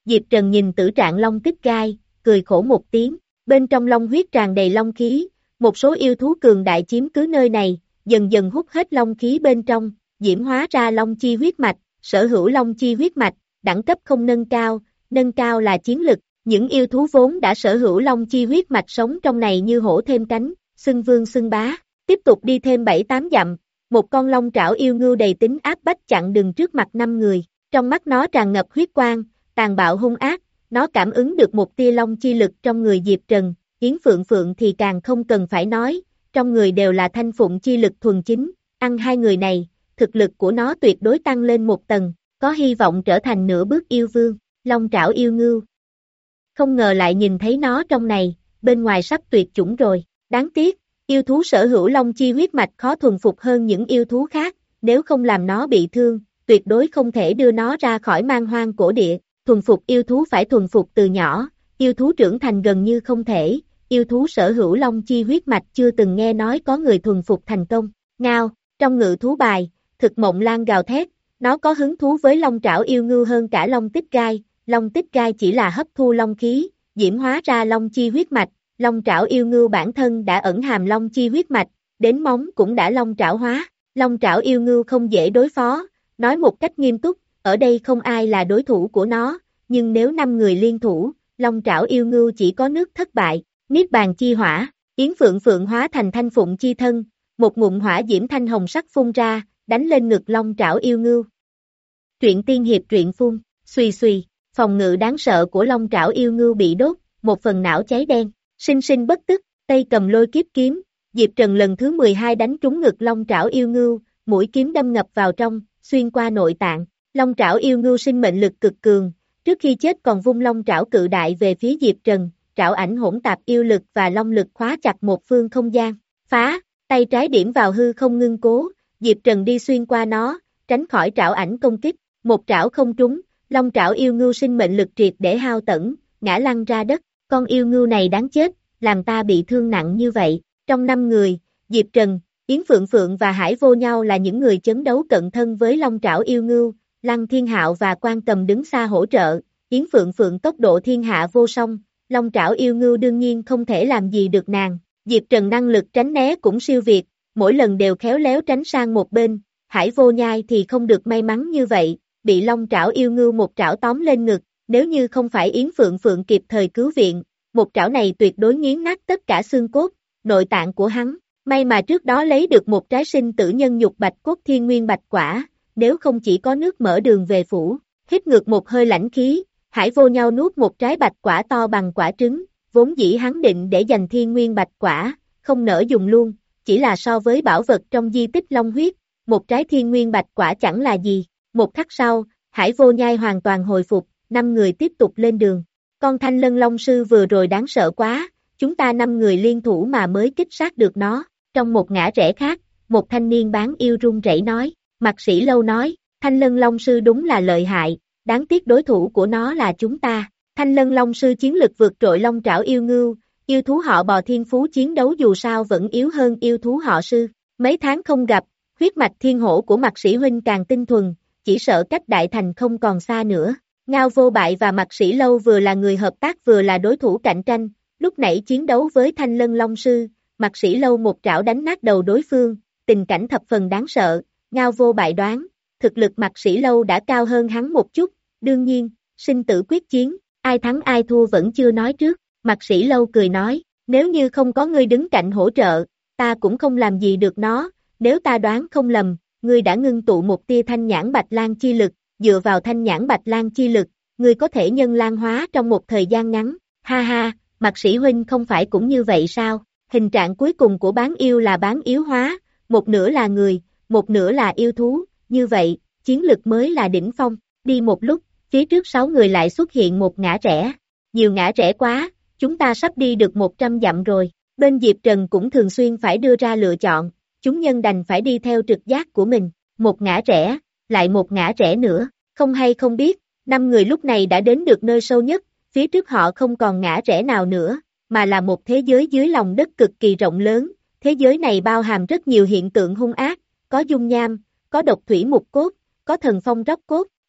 Diệp Trần nhìn tử trạng long tích gai, cười khổ một tiếng, bên trong long huyết tràn đầy long khí, một số yêu thú cường đại chiếm cứ nơi này, dần dần hút hết long khí bên trong, diễn hóa ra long chi huyết mạch, sở hữu long chi huyết mạch, đẳng cấp không nâng cao, nâng cao là chiến lực, những yêu thú vốn đã sở hữu long chi huyết mạch sống trong này như hổ thêm cánh, xưng vương xưng bá, tiếp tục đi thêm bảy tám dặm, một con long trảo yêu ngưu đầy tính áp bách chặn đường trước mặt năm người, trong mắt nó tràn ngập huyết quang, tàn bạo hung ác, nó cảm ứng được một tia long chi lực trong người Diệp Trần, Yến Phượng Phượng thì càng không cần phải nói, trong người đều là thanh phụng chi lực thuần chính, ăn hai người này, thực lực của nó tuyệt đối tăng lên một tầng, có hy vọng trở thành nửa bước yêu vương, long trảo yêu ngưu. Không ngờ lại nhìn thấy nó trong này, bên ngoài sắp tuyệt chủng rồi, đáng tiếc, yêu thú sở hữu long chi huyết mạch khó thuần phục hơn những yêu thú khác, nếu không làm nó bị thương, tuyệt đối không thể đưa nó ra khỏi man hoang cổ địa, thuần phục yêu thú phải thuần phục từ nhỏ, yêu thú trưởng thành gần như không thể, yêu thú sở hữu long chi huyết mạch chưa từng nghe nói có người thuần phục thành công, ngao, trong ngự thú bài, thực mộng lan gào thét, nó có hứng thú với long trảo yêu ngưu hơn cả long tích gai, long tích gai chỉ là hấp thu long khí, diễn hóa ra long chi huyết mạch, long trảo yêu ngưu bản thân đã ẩn hàm long chi huyết mạch, đến móng cũng đã long trảo hóa, long trảo yêu ngưu không dễ đối phó, nói một cách nghiêm túc, ở đây không ai là đối thủ của nó, nhưng nếu năm người liên thủ, long trảo yêu ngưu chỉ có nước thất bại, niết bàn chi hỏa, Yến Phượng Phượng hóa thành thanh phụng chi thân, một ngụm hỏa diễm thanh hồng sắc phun ra, đánh lên ngực long trảo yêu ngưu. Truyện tiên hiệp truyện phun, xuy xuy, phòng ngự đáng sợ của long trảo yêu ngưu bị đốt, một phần não cháy đen, sinh sinh bất tức, tay cầm lôi kiếp kiếm, Diệp Trần lần thứ mười hai đánh trúng ngực long trảo yêu ngưu, mũi kiếm đâm ngập vào trong, xuyên qua nội tạng, long trảo yêu ngưu sinh mệnh lực cực cường, trước khi chết còn vung long trảo cự đại về phía Diệp Trần, trảo ảnh hỗn tạp yêu lực và long lực khóa chặt một phương không gian, phá, tay trái điểm vào hư không ngưng cố, Diệp Trần đi xuyên qua nó, tránh khỏi trảo ảnh công kích, một trảo không trúng, long trảo yêu ngưu sinh mệnh lực triệt để hao tẫn, ngã lăn ra đất, con yêu ngưu này đáng chết, làm ta bị thương nặng như vậy, trong năm người, Diệp Trần, Yến Phượng Phượng và Hải Vô Nhau là những người chấn đấu cận thân với long trảo yêu ngưu, Lăng Thiên Hạo và Quan Cầm đứng xa hỗ trợ, Yến Phượng Phượng tốc độ thiên hạ vô song, long trảo yêu ngưu đương nhiên không thể làm gì được nàng, Diệp Trần năng lực tránh né cũng siêu việt, mỗi lần đều khéo léo tránh sang một bên, Hải Vô Nhai thì không được may mắn như vậy, bị long trảo yêu ngưu một trảo tóm lên ngực, nếu như không phải Yến Phượng Phượng kịp thời cứu viện, một trảo này tuyệt đối nghiến nát tất cả xương cốt, nội tạng của hắn, may mà trước đó lấy được một trái sinh tử nhân nhục bạch cốt thiên nguyên bạch quả, nếu không chỉ có nước mở đường về phủ, hít ngược một hơi lãnh khí, Hải Vô Nhau nuốt một trái bạch quả to bằng quả trứng, vốn dĩ hắn định để dành thiên nguyên bạch quả, không nỡ dùng luôn, chỉ là so với bảo vật trong di tích long huyết, một trái thiên nguyên bạch quả chẳng là gì, một khắc sau, Hải Vô Nhai hoàn toàn hồi phục, năm người tiếp tục lên đường, con thanh lân long sư vừa rồi đáng sợ quá, chúng ta năm người liên thủ mà mới kích sát được nó, trong một ngã rẽ khác, một thanh niên bán yêu run rẩy nói, Mạc Sĩ Lâu nói, thanh lân long sư đúng là lợi hại, đáng tiếc đối thủ của nó là chúng ta, thanh lân long sư chiến lực vượt trội long trảo yêu ngưu, yêu thú họ Bò thiên phú chiến đấu dù sao vẫn yếu hơn yêu thú họ Sư, mấy tháng không gặp, huyết mạch thiên hổ của Mạc Sĩ huynh càng tinh thuần, chỉ sợ cách đại thành không còn xa nữa. Ngao Vô Bại và Mạc Sĩ Lâu vừa là người hợp tác vừa là đối thủ cạnh tranh, lúc nãy chiến đấu với Thanh Lân Long Sư, Mạc Sĩ Lâu một trảo đánh nát đầu đối phương, tình cảnh thập phần đáng sợ, Ngao Vô Bại đoán, thực lực Mạc Sĩ Lâu đã cao hơn hắn một chút, đương nhiên, sinh tử quyết chiến, ai thắng ai thua vẫn chưa nói trước, Mạc Sĩ Lâu cười nói, nếu như không có ngươi đứng cạnh hỗ trợ, ta cũng không làm gì được nó, nếu ta đoán không lầm, ngươi đã ngưng tụ một tia thanh nhãn bạch lan chi lực, dựa vào thanh nhãn bạch lan chi lực, ngươi có thể nhân lan hóa trong một thời gian ngắn, ha ha, Mạc Sĩ huynh không phải cũng như vậy sao, hình trạng cuối cùng của bán yêu là bán yếu hóa, một nửa là người, một nửa là yêu thú, như vậy, chiến lực mới là đỉnh phong, đi một lúc, phía trước sáu người lại xuất hiện một ngã rẽ, nhiều ngã rẽ quá, chúng ta sắp đi được một trăm dặm rồi, bên Diệp Trần cũng thường xuyên phải đưa ra lựa chọn, chúng nhân đành phải đi theo trực giác của mình, một ngã rẽ, lại một ngã rẽ nữa, không hay không biết, năm người lúc này đã đến được nơi sâu nhất, phía trước họ không còn ngã rẽ nào nữa, mà là một thế giới dưới lòng đất cực kỳ rộng lớn, thế giới này bao hàm rất nhiều hiện tượng hung ác, có dung nham, có độc thủy mục cốt, có thần phong róc cốt,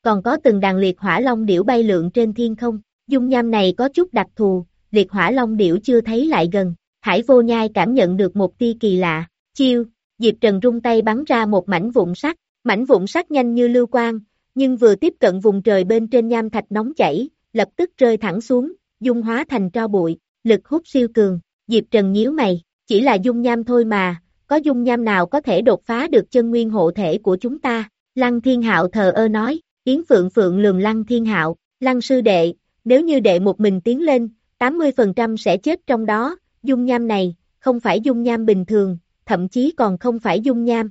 còn có từng đàn liệt hỏa long điểu bay lượn trên thiên không. Dung nham này có chút đặc thù, liệt hỏa long điểu chưa thấy lại gần. Hải Vô Nhai cảm nhận được một tia kỳ lạ. Chiêu, Diệp Trần rung tay bắn ra một mảnh vụn sắt, mảnh vụn sắt nhanh như lưu quang, nhưng vừa tiếp cận vùng trời bên trên nham thạch nóng chảy, lập tức rơi thẳng xuống, dung hóa thành tro bụi, lực hút siêu cường. Diệp Trần nhíu mày, chỉ là dung nham thôi mà, có dung nham nào có thể đột phá được chân nguyên hộ thể của chúng ta? Lăng Thiên Hạo thờ ơ nói. Yến Phượng Phượng lườm Lăng Thiên Hạo, Lăng sư đệ, nếu như đệ một mình tiến lên, tám mươi phần trăm sẽ chết trong đó, dung nham này, không phải dung nham bình thường, thậm chí còn không phải dung nham,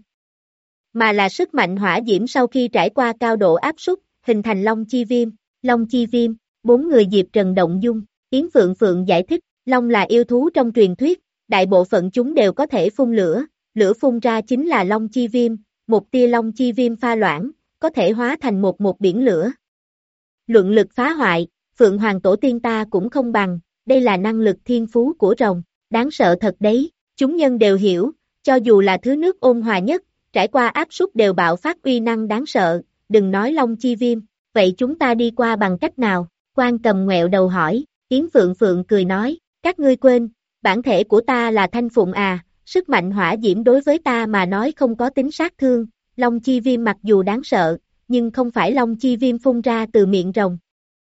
mà là sức mạnh hỏa diễm sau khi trải qua cao độ áp suất, hình thành Long Chi Viêm. Long Chi Viêm, bốn người Diệp Trần động dung. Yến Phượng Phượng giải thích, Long là yêu thú trong truyền thuyết, đại bộ phận chúng đều có thể phun lửa, lửa phun ra chính là Long Chi Viêm, một tia Long Chi Viêm pha loãng, có thể hóa thành một một biển lửa. Luận lực phá hoại, Phượng Hoàng Tổ tiên ta cũng không bằng, đây là năng lực thiên phú của rồng, đáng sợ thật đấy, chúng nhân đều hiểu, cho dù là thứ nước ôn hòa nhất, trải qua áp suất đều bạo phát uy năng đáng sợ, đừng nói Long Chi Viêm, vậy chúng ta đi qua bằng cách nào? Quan Cầm ngoẹo đầu hỏi. Yến Phượng Phượng cười nói, các ngươi quên, bản thể của ta là Thanh Phụng à, sức mạnh hỏa diễm đối với ta mà nói không có tính sát thương, Long Chi Viêm mặc dù đáng sợ, nhưng không phải Long Chi Viêm phun ra từ miệng rồng.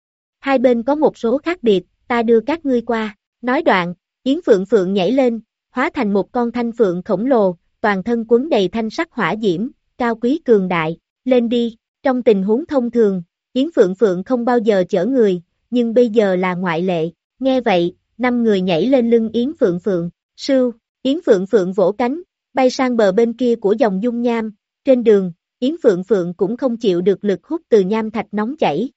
Hai bên có một số khác biệt, ta đưa các ngươi qua. Nói đoạn, Yến Phượng Phượng nhảy lên, hóa thành một con thanh phượng khổng lồ, toàn thân quấn đầy thanh sắc hỏa diễm, cao quý cường đại, lên đi. Trong tình huống thông thường, Yến Phượng Phượng không bao giờ chở người, nhưng bây giờ là ngoại lệ. Nghe vậy, năm người nhảy lên lưng Yến Phượng Phượng, sưu, Yến Phượng Phượng vỗ cánh, bay sang bờ bên kia của dòng dung nham. Trên đường, Yến Phượng Phượng cũng không chịu được lực hút từ nham thạch nóng chảy,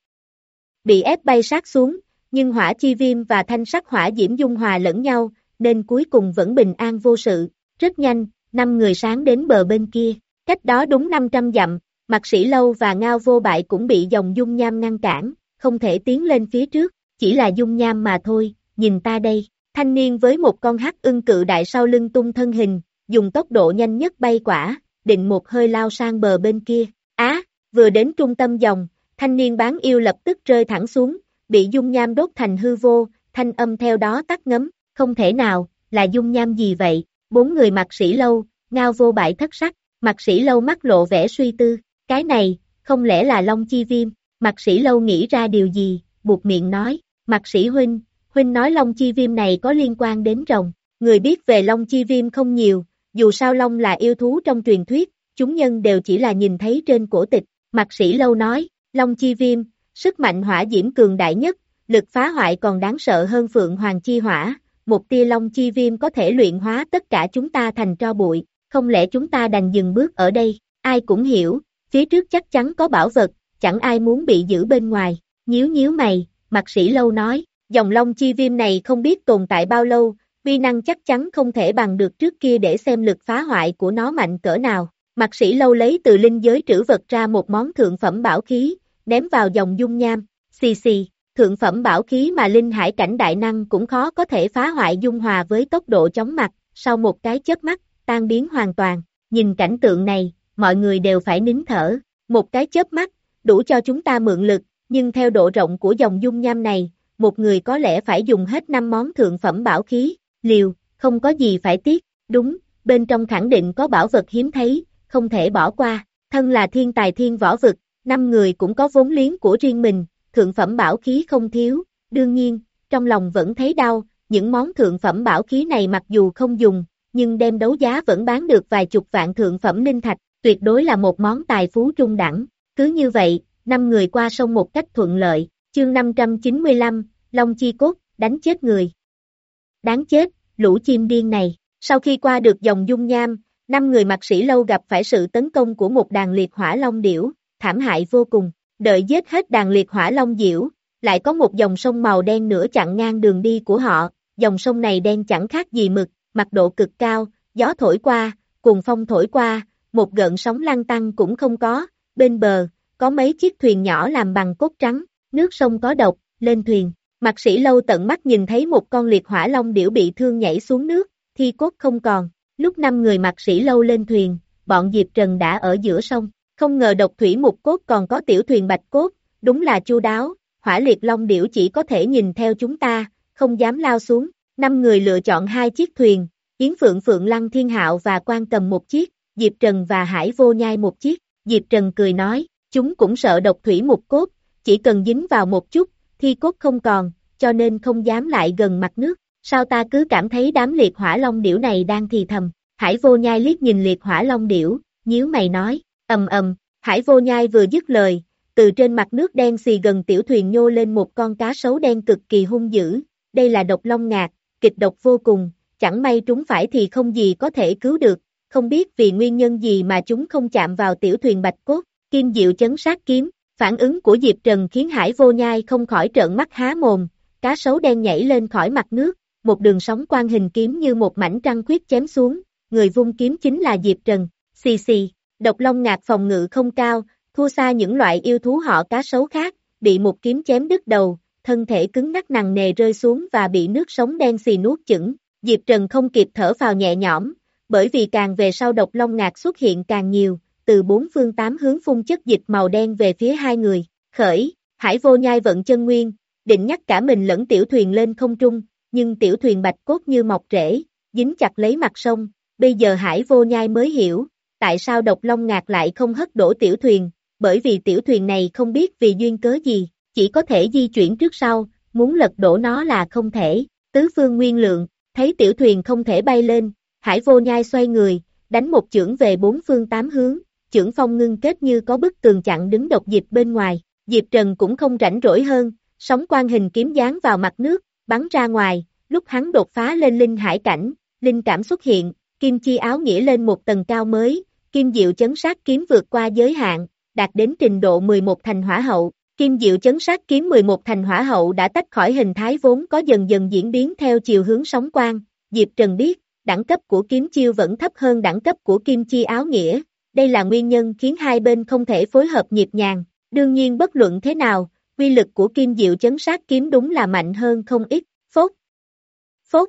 bị ép bay sát xuống, nhưng hỏa chi viêm và thanh sắc hỏa diễm dung hòa lẫn nhau, nên cuối cùng vẫn bình an vô sự. Rất nhanh, năm người sáng đến bờ bên kia, cách đó đúng năm trăm dặm, Mạc Sĩ Lâu và Ngao Vô Bại cũng bị dòng dung nham ngăn cản, không thể tiến lên phía trước, chỉ là dung nham mà thôi, nhìn ta đây. Thanh niên với một con hắc ưng cự đại sau lưng tung thân hình, dùng tốc độ nhanh nhất bay quả, định một hơi lao sang bờ bên kia. Á, vừa đến trung tâm dòng, thanh niên bán yêu lập tức rơi thẳng xuống, bị dung nham đốt thành hư vô, thanh âm theo đó tắt ngấm, không thể nào, là dung nham gì vậy? Bốn người Mạc Sĩ Lâu, Ngao Vô Bại thất sắc, Mạc Sĩ Lâu mắt lộ vẻ suy tư, cái này, không lẽ là Long Chi Viêm? Mạc Sĩ Lâu nghĩ ra điều gì, buột miệng nói, Mạc Sĩ Huynh, Huynh nói Long Chi Viêm này có liên quan đến rồng, người biết về Long Chi Viêm không nhiều, dù sao Long là yêu thú trong truyền thuyết, chúng nhân đều chỉ là nhìn thấy trên cổ tịch. Mạc Sĩ Lâu nói, Long Chi Viêm, sức mạnh hỏa diễm cường đại nhất, lực phá hoại còn đáng sợ hơn Phượng Hoàng Chi Hỏa, một tia Long Chi Viêm có thể luyện hóa tất cả chúng ta thành tro bụi, không lẽ chúng ta đành dừng bước ở đây? Ai cũng hiểu, phía trước chắc chắn có bảo vật, chẳng ai muốn bị giữ bên ngoài. Nhíu nhíu mày, Mạc Sĩ Lâu nói, dòng Long Chi Viêm này không biết tồn tại bao lâu, uy năng chắc chắn không thể bằng được trước kia, để xem lực phá hoại của nó mạnh cỡ nào. Mạc Sĩ Lâu lấy từ linh giới trữ vật ra một món thượng phẩm bảo khí, ném vào dòng dung nham. Xì xì, thượng phẩm bảo khí mà linh hải cảnh đại năng cũng khó có thể phá hoại dung hòa với tốc độ chóng mặt, sau một cái chớp mắt, tan biến hoàn toàn. Nhìn cảnh tượng này, mọi người đều phải nín thở. Một cái chớp mắt, đủ cho chúng ta mượn lực, nhưng theo độ rộng của dòng dung nham này, một người có lẽ phải dùng hết năm món thượng phẩm bảo khí. Liều, không có gì phải tiếc, đúng, bên trong khẳng định có bảo vật hiếm thấy, không thể bỏ qua. Thân là thiên tài thiên võ vực, năm người cũng có vốn liếng của riêng mình, thượng phẩm bảo khí không thiếu, đương nhiên, trong lòng vẫn thấy đau, những món thượng phẩm bảo khí này mặc dù không dùng, nhưng đem đấu giá vẫn bán được vài chục vạn thượng phẩm linh thạch, tuyệt đối là một món tài phú trung đẳng. Cứ như vậy, năm người qua sông một cách thuận lợi. Chương năm trăm chín mươi lăm, Long Chi Cốt, đánh chết người. Đáng chết, lũ chim điên này. Sau khi qua được dòng dung nham, năm người Mạc Sĩ Lâu gặp phải sự tấn công của một đàn liệt hỏa long điểu, thảm hại vô cùng. Đợi giết hết đàn liệt hỏa long diễu, lại có một dòng sông màu đen nữa chặn ngang đường đi của họ. Dòng sông này đen chẳng khác gì mực, mặt độ cực cao, gió thổi qua, cuồng phong thổi qua, một gợn sóng lăn tăn cũng không có. Bên bờ, có mấy chiếc thuyền nhỏ làm bằng cốt trắng, nước sông có độc, lên thuyền. Mạc Sĩ Lâu tận mắt nhìn thấy một con liệt hỏa long điểu bị thương nhảy xuống nước, thi cốt không còn. Lúc năm người Mạc Sĩ Lâu lên thuyền, bọn Diệp Trần đã ở giữa sông. Không ngờ độc thủy mục cốt còn có tiểu thuyền bạch cốt, đúng là chu đáo, hỏa liệt long điểu chỉ có thể nhìn theo chúng ta, không dám lao xuống. Năm người lựa chọn hai chiếc thuyền, Yến Phượng Phượng Lăng Thiên Hạo và Quan cầm một chiếc, Diệp Trần và Hải Vô Nhai một chiếc. Diệp Trần cười nói, chúng cũng sợ độc thủy mục cốt, chỉ cần dính vào một chút, thi cốt không còn, cho nên không dám lại gần mặt nước. Sao ta cứ cảm thấy đám liệt hỏa long điểu này đang thì thầm. Hải Vô Nhai liếc nhìn liệt hỏa long điểu, nhíu mày nói, ầm ầm. Hải Vô Nhai vừa dứt lời, từ trên mặt nước đen xì gần tiểu thuyền nhô lên một con cá sấu đen cực kỳ hung dữ. Đây là độc long ngạc, kịch độc vô cùng, chẳng may trúng phải thì không gì có thể cứu được. Không biết vì nguyên nhân gì mà chúng không chạm vào tiểu thuyền bạch cốt. Kim Diệu chấn sát kiếm, phản ứng của Diệp Trần khiến Hải Vô Nhai không khỏi trợn mắt há mồm. Cá sấu đen nhảy lên khỏi mặt nước, một đường sóng quang hình kiếm như một mảnh trăng khuyết chém xuống, người vung kiếm chính là Diệp Trần. Xì xì, độc long ngạc phòng ngự không cao, thua xa những loại yêu thú họ cá sấu khác, bị một kiếm chém đứt đầu, thân thể cứng ngắc nặng nề rơi xuống và bị nước sóng đen xì nuốt chửng. Diệp Trần không kịp thở phào nhẹ nhõm, bởi vì càng về sau độc long ngạc xuất hiện càng nhiều, từ bốn phương tám hướng phun chất dịch màu đen về phía hai người. Khởi, Hải Vô Nhai vận chân nguyên, định nhắc cả mình lẫn tiểu thuyền lên không trung, nhưng tiểu thuyền bạch cốt như mọc rễ, dính chặt lấy mặt sông. Bây giờ Hải Vô Nhai mới hiểu, tại sao độc long ngạc lại không hất đổ tiểu thuyền, bởi vì tiểu thuyền này không biết vì duyên cớ gì, chỉ có thể di chuyển trước sau, muốn lật đổ nó là không thể. Tứ phương nguyên lượng, thấy tiểu thuyền không thể bay lên, Hải Vô Nhai xoay người, đánh một chưởng về bốn phương tám hướng, chưởng phong ngưng kết như có bức tường chặn đứng độc dịch bên ngoài. Diệp Trần cũng không rảnh rỗi hơn, sóng quang hình kiếm dán vào mặt nước, bắn ra ngoài, lúc hắn đột phá lên linh hải cảnh, linh cảm xuất hiện, kim chi áo nghĩa lên một tầng cao mới, Kim Diệu chấn sát kiếm vượt qua giới hạn, đạt đến trình độ mười một thành hỏa hậu. Kim Diệu chấn sát kiếm mười một thành hỏa hậu đã tách khỏi hình thái vốn có dần dần diễn biến theo chiều hướng sóng quang. Diệp Trần biết, đẳng cấp của kiếm chiêu vẫn thấp hơn đẳng cấp của kim chi áo nghĩa, đây là nguyên nhân khiến hai bên không thể phối hợp nhịp nhàng. Đương nhiên bất luận thế nào, uy lực của Kim Diệu chấn sát kiếm đúng là mạnh hơn không ít. Phốt, phốt,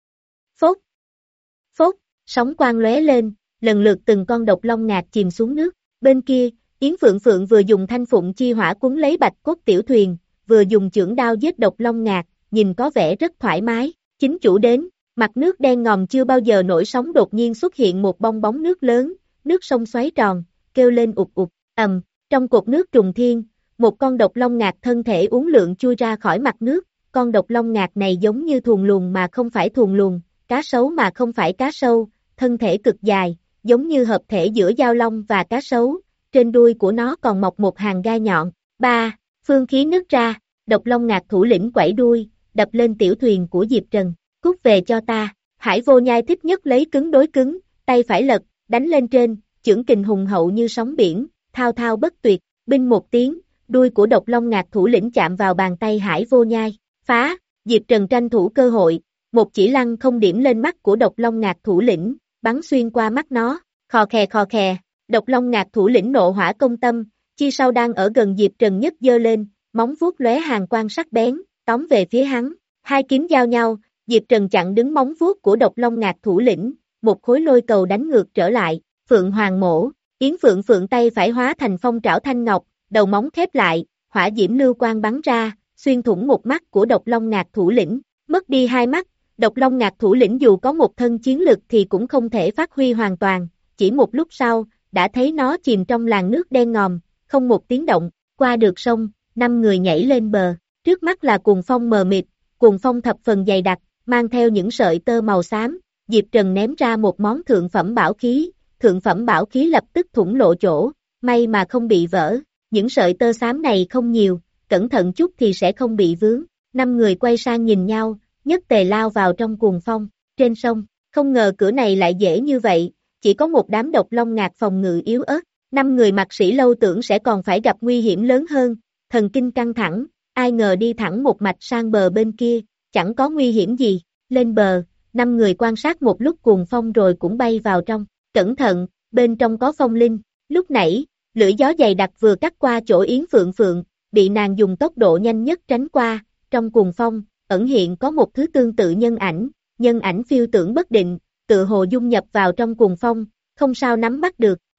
phốt, phốt, sóng quang lóe lên, lần lượt từng con độc long ngạc chìm xuống nước. Bên kia, Yến Phượng Phượng vừa dùng thanh phụng chi hỏa cuốn lấy bạch cốt tiểu thuyền, vừa dùng chưởng đao giết độc long ngạc, nhìn có vẻ rất thoải mái. Chính chủ đến, mặt nước đen ngòm chưa bao giờ nổi sóng đột nhiên xuất hiện một bong bóng nước lớn, nước sông xoáy tròn, kêu lên ụt ụt, ầm, trong cột nước trùng thiên, một con độc long ngạc thân thể uốn lượn chui ra khỏi mặt nước. Con độc long ngạc này giống như thuồng luồng mà không phải thuồng luồng, cá sấu mà không phải cá sâu, thân thể cực dài, giống như hợp thể giữa dao long và cá sấu, trên đuôi của nó còn mọc một hàng gai nhọn. Ba, phương khí nứt ra, độc long ngạc thủ lĩnh quẩy đuôi, đập lên tiểu thuyền của Diệp Trần, cút về cho ta. Hải Vô Nhai thích nhất lấy cứng đối cứng, tay phải lật, đánh lên trên, chưởng kình hùng hậu như sóng biển, thao thao bất tuyệt. Binh một tiếng, đuôi của độc long ngạc thủ lĩnh chạm vào bàn tay Hải Vô Nhai, phá. Diệp Trần tranh thủ cơ hội, một chỉ lăng không điểm lên mắt của độc long ngạc thủ lĩnh, bắn xuyên qua mắt nó, khò khè khò khè. Độc long ngạc thủ lĩnh nộ hỏa công tâm, chi sau đang ở gần Diệp Trần nhất giơ lên, móng vuốt lóe hàn quang sắc bén, tóm về phía hắn. Hai kiếm giao nhau, Diệp Trần chặn đứng móng vuốt của độc long ngạc thủ lĩnh, một khối lôi cầu đánh ngược trở lại. Phượng Hoàng mổ, Yến Phượng Phượng tay phải hóa thành phong trảo thanh ngọc, đầu móng khép lại, hỏa diễm lưu quang bắn ra, xuyên thủng một mắt của độc long ngạc thủ lĩnh. Mất đi hai mắt, độc long ngạc thủ lĩnh dù có một thân chiến lực thì cũng không thể phát huy hoàn toàn. Chỉ một lúc sau, đã thấy nó chìm trong làn nước đen ngòm, không một tiếng động. Qua được sông, năm người nhảy lên bờ, trước mắt là cuồng phong mờ mịt, cuồng phong thập phần dày đặc, mang theo những sợi tơ màu xám. Diệp Trần ném ra một món thượng phẩm bảo khí, thượng phẩm bảo khí lập tức thủng lộ chỗ, may mà không bị vỡ. Những sợi tơ xám này không nhiều, cẩn thận chút thì sẽ không bị vướng. Năm người quay sang nhìn nhau, nhất tề lao vào trong cuồng phong. Trên sông, không ngờ cửa này lại dễ như vậy, chỉ có một đám độc long ngạc phòng ngự yếu ớt. Năm người mặc sĩ lâu tưởng sẽ còn phải gặp nguy hiểm lớn hơn, thần kinh căng thẳng, ai ngờ đi thẳng một mạch sang bờ bên kia, chẳng có nguy hiểm gì. Lên bờ, năm người quan sát một lúc cuồng phong rồi cũng bay vào trong. Cẩn thận, bên trong có phong linh. Lúc nãy, lưỡi gió dày đặc vừa cắt qua chỗ Yến Phượng Phượng, bị nàng dùng tốc độ nhanh nhất tránh qua. Trong cuồng phong, ẩn hiện có một thứ tương tự nhân ảnh, nhân ảnh phiêu tưởng bất định, tự hồ dung nhập vào trong cuồng phong, không sao nắm bắt được.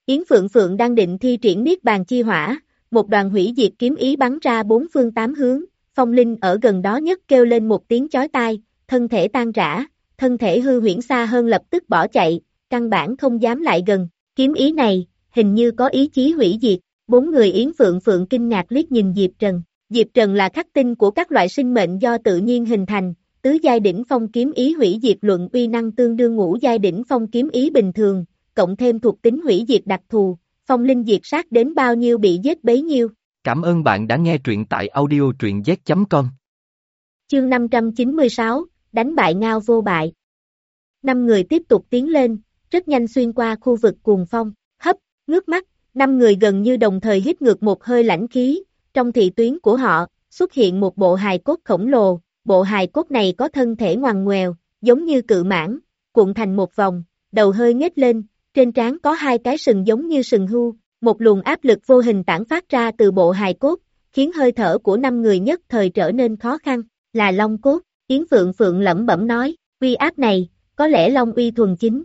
Yến Phượng Phượng đang định thi triển Niết Bàn Chi Hỏa, một đoàn hủy diệt kiếm ý bắn ra bốn phương tám hướng, phong linh ở gần đó nhất kêu lên một tiếng chói tai, thân thể tan rã, thân thể hư huyễn xa hơn lập tức bỏ chạy, căn bản không dám lại gần, kiếm ý này, hình như có ý chí hủy diệt, bốn người Yến Phượng Phượng kinh ngạc liếc nhìn Diệp Trần, Diệp Trần là khắc tinh của các loại sinh mệnh do tự nhiên hình thành, tứ giai đỉnh phong kiếm ý hủy diệt luận uy năng tương đương ngũ giai đỉnh phong kiếm ý bình thường, cộng thêm thuộc tính hủy diệt đặc thù, phong linh diệt sát đến bao nhiêu bị giết bấy nhiêu. Cảm ơn bạn đã nghe truyện tại audio truyện z chấm com. Chương năm trăm chín mươi sáu, đánh bại Ngao Vô Bại. Năm người tiếp tục tiến lên, rất nhanh xuyên qua khu vực cuồng phong, hấp, ngước mắt, năm người gần như đồng thời hít ngược một hơi lãnh khí, trong thị tuyến của họ, xuất hiện một bộ hài cốt khổng lồ, bộ hài cốt này có thân thể ngoằn ngoèo, giống như cự mãng, cuộn thành một vòng, đầu hơi nhếch lên, trên trán có hai cái sừng giống như sừng hươu, một luồng áp lực vô hình tản phát ra từ bộ hài cốt, khiến hơi thở của năm người nhất thời trở nên khó khăn, là long cốt, Yến Phượng Phượng lẩm bẩm nói, uy áp này, có lẽ long uy thuần chính.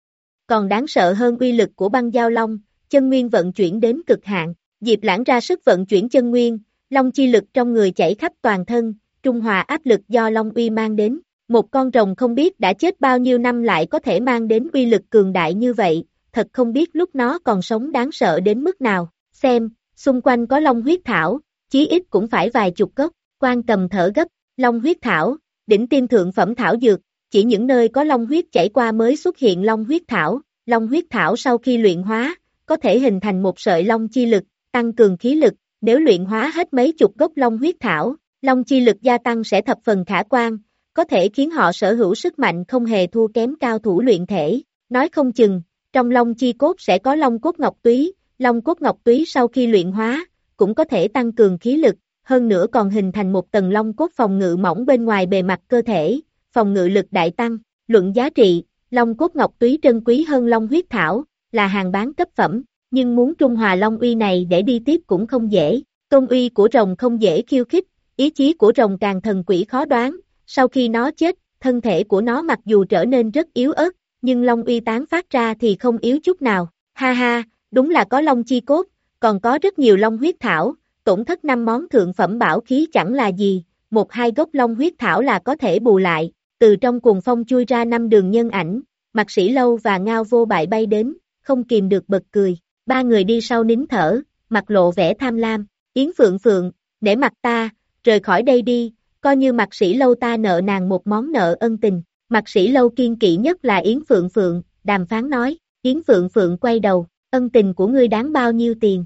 Còn đáng sợ hơn uy lực của băng giao long, chân nguyên vận chuyển đến cực hạn, Diệp Lãng ra sức vận chuyển chân nguyên, long chi lực trong người chảy khắp toàn thân, trung hòa áp lực do long uy mang đến. Một con rồng không biết đã chết bao nhiêu năm lại có thể mang đến uy lực cường đại như vậy, thật không biết lúc nó còn sống đáng sợ đến mức nào. Xem, xung quanh có long huyết thảo, chí ít cũng phải vài chục gốc, Quan Cầm thở gấp, long huyết thảo, đỉnh tiêm thượng phẩm thảo dược, chỉ những nơi có long huyết chảy qua mới xuất hiện long huyết thảo. Long huyết thảo sau khi luyện hóa, có thể hình thành một sợi long chi lực, tăng cường khí lực, nếu luyện hóa hết mấy chục gốc long huyết thảo, long chi lực gia tăng sẽ thập phần khả quan, có thể khiến họ sở hữu sức mạnh không hề thua kém cao thủ luyện thể, nói không chừng, trong long chi cốt sẽ có long cốt ngọc túy, long cốt ngọc túy sau khi luyện hóa, cũng có thể tăng cường khí lực, hơn nữa còn hình thành một tầng long cốt phòng ngự mỏng bên ngoài bề mặt cơ thể, phòng ngự lực đại tăng, luận giá trị, long cốt ngọc túy trân quý hơn long huyết thảo, là hàng bán cấp phẩm, nhưng muốn trung hòa long uy này để đi tiếp cũng không dễ, tôn uy của rồng không dễ khiêu khích, ý chí của rồng càng thần quỷ khó đoán. Sau khi nó chết, thân thể của nó mặc dù trở nên rất yếu ớt, nhưng long uy tán phát ra thì không yếu chút nào. Ha ha, đúng là có long chi cốt, còn có rất nhiều long huyết thảo, tổn thất năm món thượng phẩm bảo khí chẳng là gì, một hai gốc long huyết thảo là có thể bù lại. Từ trong cuồng phong chui ra năm đường nhân ảnh, Mạc Sĩ Lâu và Ngao Vô Bại bay đến, không kìm được bật cười. Ba người đi sau nín thở, mặt lộ vẻ tham lam. Yến Phượng Phượng, để mặt ta, rời khỏi đây đi. Coi như Mạc Sĩ Lâu ta nợ nàng một món nợ ân tình. Mạc Sĩ Lâu kiên kỵ nhất là Yến Phượng Phượng, đàm phán nói. Yến Phượng Phượng quay đầu, ân tình của ngươi đáng bao nhiêu tiền?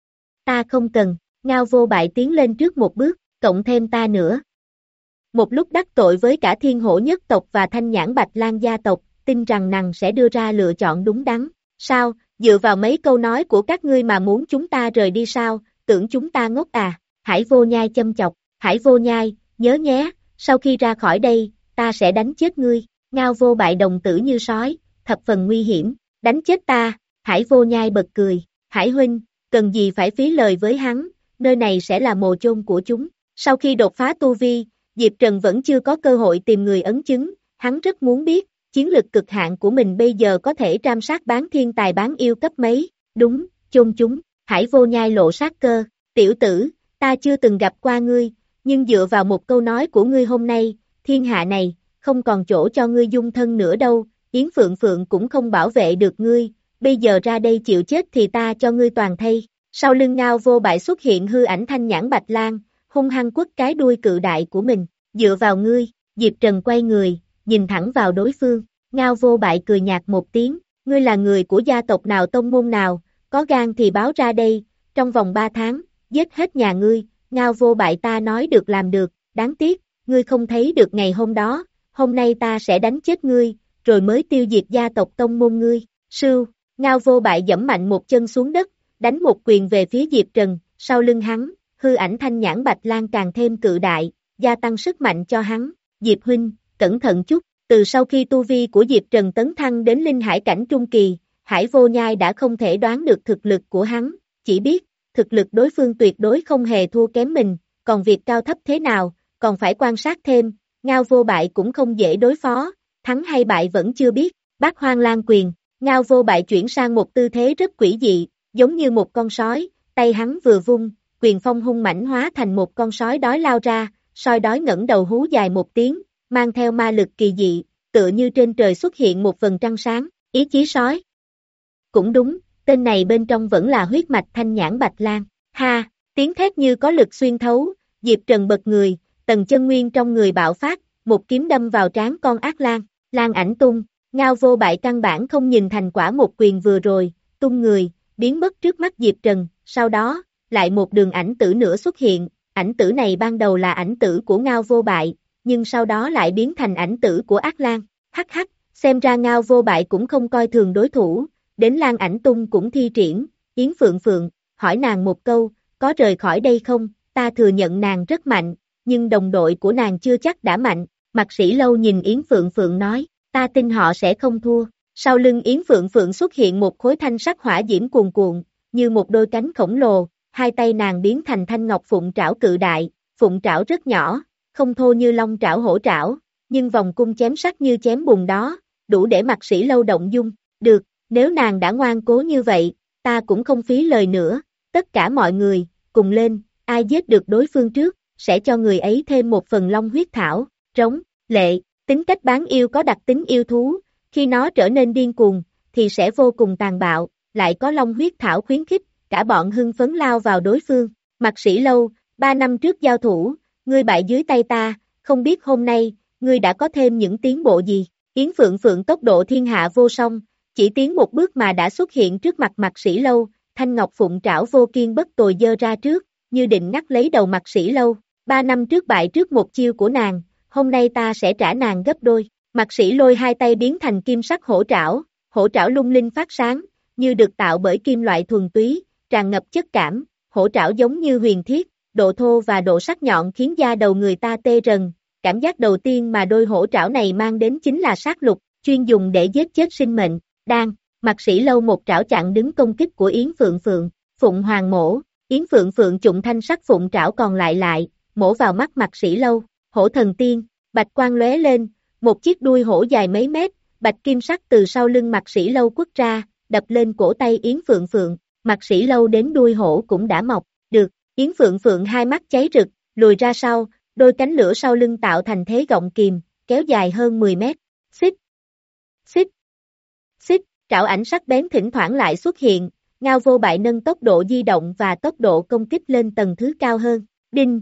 Ta không cần, Ngao Vô Bại tiến lên trước một bước, cộng thêm ta nữa. Một lúc đắc tội với cả Thiên Hổ nhất tộc và Thanh Nhãn Bạch Lang gia tộc, tin rằng nàng sẽ đưa ra lựa chọn đúng đắn. Sao, dựa vào mấy câu nói của các ngươi mà muốn chúng ta rời đi sao, tưởng chúng ta ngốc à? Hải Vô Nhai châm chọc, Hải Vô Nhai, nhớ nhé, sau khi ra khỏi đây, ta sẽ đánh chết ngươi. Ngao Vô Bại đồng tử như sói, thập phần nguy hiểm, đánh chết ta. Hải Vô Nhai bật cười, Hải huynh, cần gì phải phí lời với hắn, nơi này sẽ là mồ chôn của chúng. Sau khi đột phá tu vi, Diệp Trần vẫn chưa có cơ hội tìm người ấn chứng, hắn rất muốn biết, chiến lực cực hạn của mình bây giờ có thể tram sát bán thiên tài bán yêu cấp mấy. Đúng, chôn chúng. Hải Vô Nhai lộ sát cơ, tiểu tử, ta chưa từng gặp qua ngươi, nhưng dựa vào một câu nói của ngươi hôm nay, thiên hạ này, không còn chỗ cho ngươi dung thân nữa đâu, Yến Phượng Phượng cũng không bảo vệ được ngươi, bây giờ ra đây chịu chết thì ta cho ngươi toàn thây. Sau lưng Ngao Vô Bại xuất hiện hư ảnh Thanh Nhãn Bạch Lang, hung hăng quất cái đuôi cự đại của mình, dựa vào ngươi. Diệp Trần quay người, nhìn thẳng vào đối phương, Ngao Vô Bại cười nhạt một tiếng, ngươi là người của gia tộc nào tông môn nào, có gan thì báo ra đây, trong vòng ba tháng, giết hết nhà ngươi. Ngao Vô Bại ta nói được làm được, đáng tiếc, ngươi không thấy được ngày hôm đó, hôm nay ta sẽ đánh chết ngươi, rồi mới tiêu diệt gia tộc tông môn ngươi. Sưu, Ngao Vô Bại giẫm mạnh một chân xuống đất, đánh một quyền về phía Diệp Trần, sau lưng hắn, hư ảnh Thanh Nhãn Bạch Lang càng thêm cự đại, gia tăng sức mạnh cho hắn. Diệp huynh, cẩn thận chút. Từ sau khi tu vi của Diệp Trần tấn thăng đến linh hải cảnh trung kỳ, Hải Vô Nhai đã không thể đoán được thực lực của hắn, chỉ biết, thực lực đối phương tuyệt đối không hề thua kém mình, còn việc cao thấp thế nào, còn phải quan sát thêm. Ngao Vô Bại cũng không dễ đối phó, thắng hay bại vẫn chưa biết. Bát Hoang Lan Quyền, Ngao Vô Bại chuyển sang một tư thế rất quỷ dị, giống như một con sói, tay hắn vừa vung, quyền phong hung mãnh hóa thành một con sói đói lao ra, sói đói ngẩng đầu hú dài một tiếng, mang theo ma lực kỳ dị, tựa như trên trời xuất hiện một vầng trăng sáng, ý chí sói. Cũng đúng, tên này bên trong vẫn là huyết mạch thanh nhãn bạch lang, ha, tiếng thét như có lực xuyên thấu, Diệp Trần bật người, tầng chân nguyên trong người bạo phát, một kiếm đâm vào trán con ác lang, lang ảnh tung, Ngao Vô Bại căn bản không nhìn thành quả một quyền vừa rồi, tung người, biến mất trước mắt Diệp Trần, sau đó, lại một đường ảnh tử nữa xuất hiện, ảnh tử này ban đầu là ảnh tử của Ngao Vô Bại, nhưng sau đó lại biến thành ảnh tử của ác lang, hắc hắc, xem ra Ngao Vô Bại cũng không coi thường đối thủ, đến lang ảnh tung cũng thi triển, Yến Phượng Phượng, hỏi nàng một câu, có rời khỏi đây không, ta thừa nhận nàng rất mạnh, nhưng đồng đội của nàng chưa chắc đã mạnh, Mạc Sĩ Lâu nhìn Yến Phượng Phượng nói, ta tin họ sẽ không thua, sau lưng Yến Phượng Phượng xuất hiện một khối thanh sắc hỏa diễm cuồn cuộn, như một đôi cánh khổng lồ, hai tay nàng biến thành thanh ngọc phụng trảo cự đại, phụng trảo rất nhỏ, không thô như long trảo hổ trảo, nhưng vòng cung chém sắc như chém bùn đó, đủ để Mạc Sĩ Lâu động dung, được, nếu nàng đã ngoan cố như vậy, ta cũng không phí lời nữa, tất cả mọi người, cùng lên, ai giết được đối phương trước, sẽ cho người ấy thêm một phần long huyết thảo, trống, lệ, tính cách bán yêu có đặc tính yêu thú, khi nó trở nên điên cuồng, thì sẽ vô cùng tàn bạo, lại có long huyết thảo khuyến khích, cả bọn hưng phấn lao vào đối phương, Mạc Sĩ Lâu, ba năm trước giao thủ, ngươi bại dưới tay ta, không biết hôm nay, ngươi đã có thêm những tiến bộ gì, Yến Phượng Phượng tốc độ thiên hạ vô song, chỉ tiến một bước mà đã xuất hiện trước mặt Mạc Sĩ Lâu, thanh ngọc phụng trảo vô kiên bất tồi giơ ra trước, như định ngắt lấy đầu Mạc Sĩ Lâu, ba năm trước bại trước một chiêu của nàng, hôm nay ta sẽ trả nàng gấp đôi, Mạc Sĩ Lôi hai tay biến thành kim sắc hổ trảo, hổ trảo lung linh phát sáng, như được tạo bởi kim loại thuần túy, tràn ngập chất cảm, hổ trảo giống như huyền thiết, độ thô và độ sắc nhọn khiến da đầu người ta tê rần, cảm giác đầu tiên mà đôi hổ trảo này mang đến chính là sát lục, chuyên dùng để giết chết sinh mệnh, đang, Mạc Sĩ Lâu một trảo chặn đứng công kích của Yến Phượng Phượng, Phụng Hoàng mổ, Yến Phượng Phượng trụng thanh sắc phụng trảo còn lại lại, mổ vào mắt Mạc Sĩ Lâu, hổ thần tiên, bạch quang lóe lên, một chiếc đuôi hổ dài mấy mét, bạch kim sắc từ sau lưng Mạc Sĩ Lâu quất ra, đập lên cổ tay Yến Phượng Phượng, Mạc Sĩ Lâu đến đuôi hổ cũng đã mọc, được, Yến Phượng Phượng hai mắt cháy rực, lùi ra sau, đôi cánh lửa sau lưng tạo thành thế gọng kìm, kéo dài hơn mười mét, xích, xích, xích, trảo ảnh sắc bén thỉnh thoảng lại xuất hiện, Ngao Vô Bại nâng tốc độ di động và tốc độ công kích lên tầng thứ cao hơn, đinh,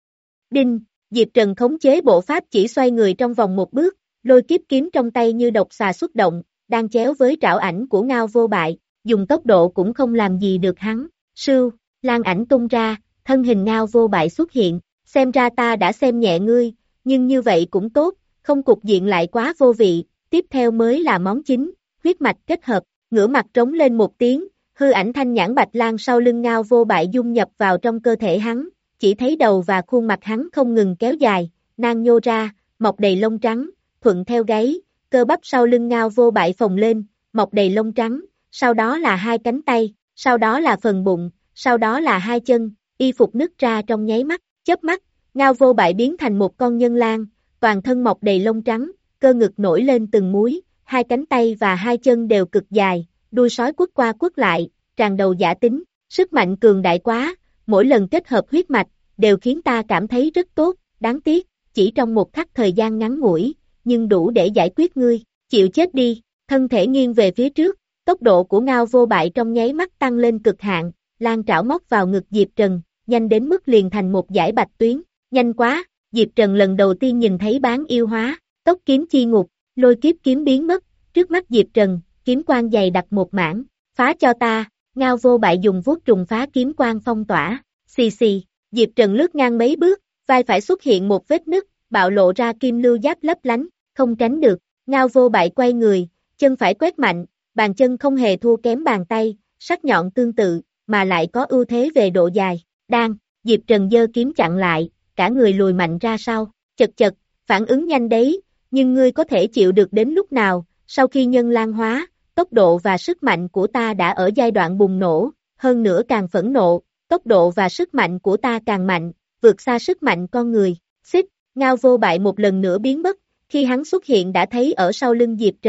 đinh, Diệp Trần khống chế bộ pháp chỉ xoay người trong vòng một bước, lôi kiếp kiếm trong tay như độc xà xuất động, đang chéo với trảo ảnh của Ngao Vô Bại, dùng tốc độ cũng không làm gì được hắn, sưu, lang ảnh tung ra, thân hình Ngao Vô Bại xuất hiện, xem ra ta đã xem nhẹ ngươi, nhưng như vậy cũng tốt, không cục diện lại quá vô vị, tiếp theo mới là món chính, huyết mạch kết hợp, ngửa mặt trống lên một tiếng, hư ảnh thanh nhãn bạch lang sau lưng Ngao Vô Bại dung nhập vào trong cơ thể hắn, chỉ thấy đầu và khuôn mặt hắn không ngừng kéo dài, nang nhô ra, mọc đầy lông trắng, thuận theo gáy, cơ bắp sau lưng Ngao Vô Bại phồng lên, mọc đầy lông trắng, sau đó là hai cánh tay, sau đó là phần bụng, sau đó là hai chân, y phục nứt ra trong nháy mắt, chớp mắt, Ngao Vô Bại biến thành một con nhân lang, toàn thân mọc đầy lông trắng, cơ ngực nổi lên từng múi, hai cánh tay và hai chân đều cực dài, đuôi sói quất qua quất lại, tràn đầu giả tính, sức mạnh cường đại quá, mỗi lần kết hợp huyết mạch, đều khiến ta cảm thấy rất tốt, đáng tiếc, chỉ trong một khắc thời gian ngắn ngủi, nhưng đủ để giải quyết ngươi, chịu chết đi, thân thể nghiêng về phía trước, tốc độ của Ngao Vô Bại trong nháy mắt tăng lên cực hạn, lang trảo móc vào ngực Diệp Trần, nhanh đến mức liền thành một dải bạch tuyến, nhanh quá, Diệp Trần lần đầu tiên nhìn thấy bán yêu hóa, tốc kiếm chi ngục, lôi kiếp kiếm biến mất, trước mắt Diệp Trần, kiếm quang dày đặt một mảng, phá cho ta, Ngao Vô Bại dùng vuốt trùng phá kiếm quang phong tỏa, xì xì, Diệp Trần lướt ngang mấy bước, vai phải xuất hiện một vết nứt, bạo lộ ra kim lưu giáp lấp lánh, không tránh được, Ngao Vô Bại quay người, chân phải quét mạnh, bàn chân không hề thua kém bàn tay, sắc nhọn tương tự, mà lại có ưu thế về độ dài, đang, Diệp Trần giơ kiếm chặn lại, cả người lùi mạnh ra sau, chật chật, phản ứng nhanh đấy, nhưng ngươi có thể chịu được đến lúc nào, sau khi nhân lang hóa, tốc độ và sức mạnh của ta đã ở giai đoạn bùng nổ, hơn nữa càng phẫn nộ, tốc độ và sức mạnh của ta càng mạnh, vượt xa sức mạnh con người, xích, Ngao Vô Bại một lần nữa biến mất, khi hắn xuất hiện đã thấy ở sau lưng Diệp Trần,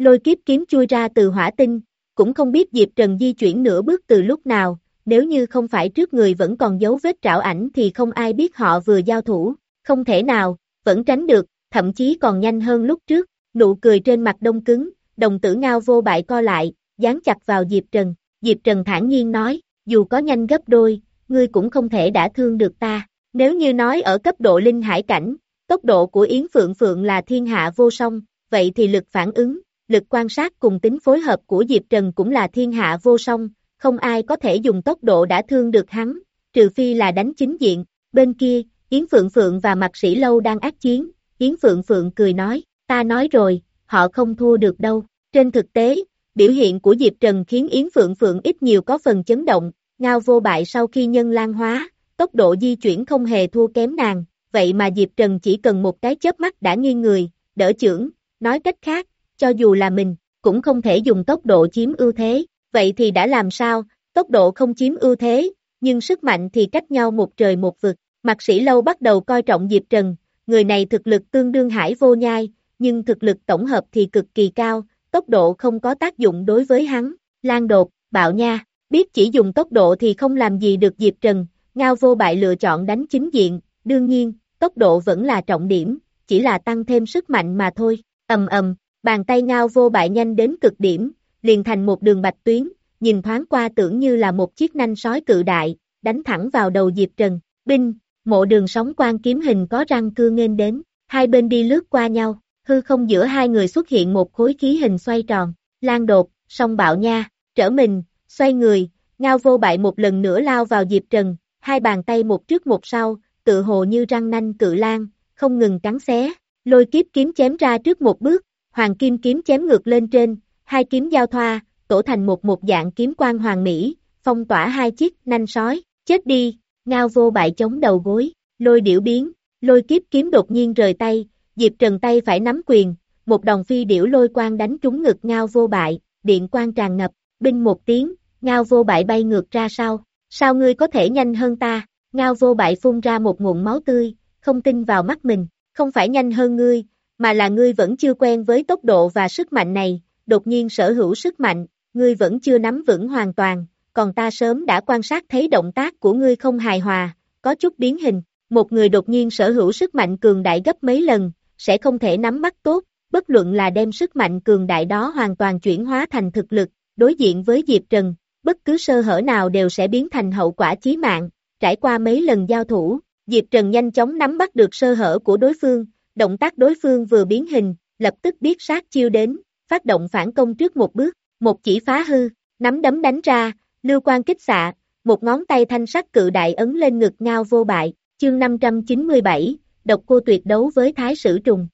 lôi kiếp kiếm chui ra từ hỏa tinh, cũng không biết Diệp Trần di chuyển nửa bước từ lúc nào, nếu như không phải trước người vẫn còn dấu vết trảo ảnh thì không ai biết họ vừa giao thủ, không thể nào, vẫn tránh được, thậm chí còn nhanh hơn lúc trước, nụ cười trên mặt đông cứng, đồng tử Ngao Vô Bại co lại, dán chặt vào Diệp Trần, Diệp Trần thản nhiên nói, dù có nhanh gấp đôi, ngươi cũng không thể đả thương được ta, nếu như nói ở cấp độ linh hải cảnh, tốc độ của Yến Phượng Phượng là thiên hạ vô song, vậy thì lực phản ứng, lực quan sát cùng tính phối hợp của Diệp Trần cũng là thiên hạ vô song, không ai có thể dùng tốc độ đả thương được hắn, trừ phi là đánh chính diện, bên kia, Yến Phượng Phượng và Mạc Sĩ Lâu đang ác chiến, Yến Phượng Phượng cười nói, ta nói rồi, họ không thua được đâu, trên thực tế, biểu hiện của Diệp Trần khiến Yến Phượng Phượng ít nhiều có phần chấn động, Ngao Vô Bại sau khi nhân lan hóa, tốc độ di chuyển không hề thua kém nàng, vậy mà Diệp Trần chỉ cần một cái chớp mắt đã nghiêng người, đỡ chưởng, nói cách khác, cho dù là mình, cũng không thể dùng tốc độ chiếm ưu thế, vậy thì đã làm sao, tốc độ không chiếm ưu thế, nhưng sức mạnh thì cách nhau một trời một vực, Mạc Sĩ Lâu bắt đầu coi trọng Diệp Trần, người này thực lực tương đương Hải Vô Nhai, nhưng thực lực tổng hợp thì cực kỳ cao, tốc độ không có tác dụng đối với hắn, Lan Đột, Bạo Nha, biết chỉ dùng tốc độ thì không làm gì được Diệp Trần, Ngao Vô Bại lựa chọn đánh chính diện, đương nhiên, tốc độ vẫn là trọng điểm, chỉ là tăng thêm sức mạnh mà thôi, ầm ầm, bàn tay Ngao Vô Bại nhanh đến cực điểm, liền thành một đường bạch tuyến, nhìn thoáng qua tưởng như là một chiếc nanh sói cự đại, đánh thẳng vào đầu Diệp Trần, binh, mộ đường sóng quang kiếm hình có răng cưa nghênh đến, hai bên đi lướt qua nhau, hư không giữa hai người xuất hiện một khối khí hình xoay tròn, Lan Đột, song Bạo Nha, trở mình, xoay người, Ngao Vô Bại một lần nữa lao vào Diệp Trần, hai bàn tay một trước một sau, tự hồ như răng nanh cự lang, không ngừng cắn xé, lôi kiếp kiếm chém ra trước một bước, hoàng kim kiếm chém ngược lên trên, hai kiếm giao thoa, tổ thành một một dạng kiếm quang hoàng mỹ, phong tỏa hai chiếc nanh sói, chết đi, Ngao Vô Bại chống đầu gối, lôi điểu biến, lôi kiếp kiếm đột nhiên rời tay, Diệp Trần tay phải nắm quyền, một đòn phi điểu lôi quang đánh trúng ngực Ngao Vô Bại, điện quang tràn ngập, binh một tiếng, Ngao Vô Bại bay ngược ra sau, sao ngươi có thể nhanh hơn ta, Ngao Vô Bại phun ra một ngụm máu tươi, không tin vào mắt mình, không phải nhanh hơn ngươi, mà là ngươi vẫn chưa quen với tốc độ và sức mạnh này, đột nhiên sở hữu sức mạnh, ngươi vẫn chưa nắm vững hoàn toàn, còn ta sớm đã quan sát thấy động tác của ngươi không hài hòa, có chút biến hình, một người đột nhiên sở hữu sức mạnh cường đại gấp mấy lần, sẽ không thể nắm bắt tốt, bất luận là đem sức mạnh cường đại đó hoàn toàn chuyển hóa thành thực lực, đối diện với Diệp Trần, bất cứ sơ hở nào đều sẽ biến thành hậu quả chí mạng, trải qua mấy lần giao thủ, Diệp Trần nhanh chóng nắm bắt được sơ hở của đối phương, động tác đối phương vừa biến hình, lập tức biết sát chiêu đến, phát động phản công trước một bước, một chỉ phá hư, nắm đấm đánh ra, lưu quang kích xạ, một ngón tay thanh sắc cự đại ấn lên ngực Ngao Vô Bại, chương năm trăm chín mươi bảy, độc cô tuyệt đấu với Thái Sử Trùng.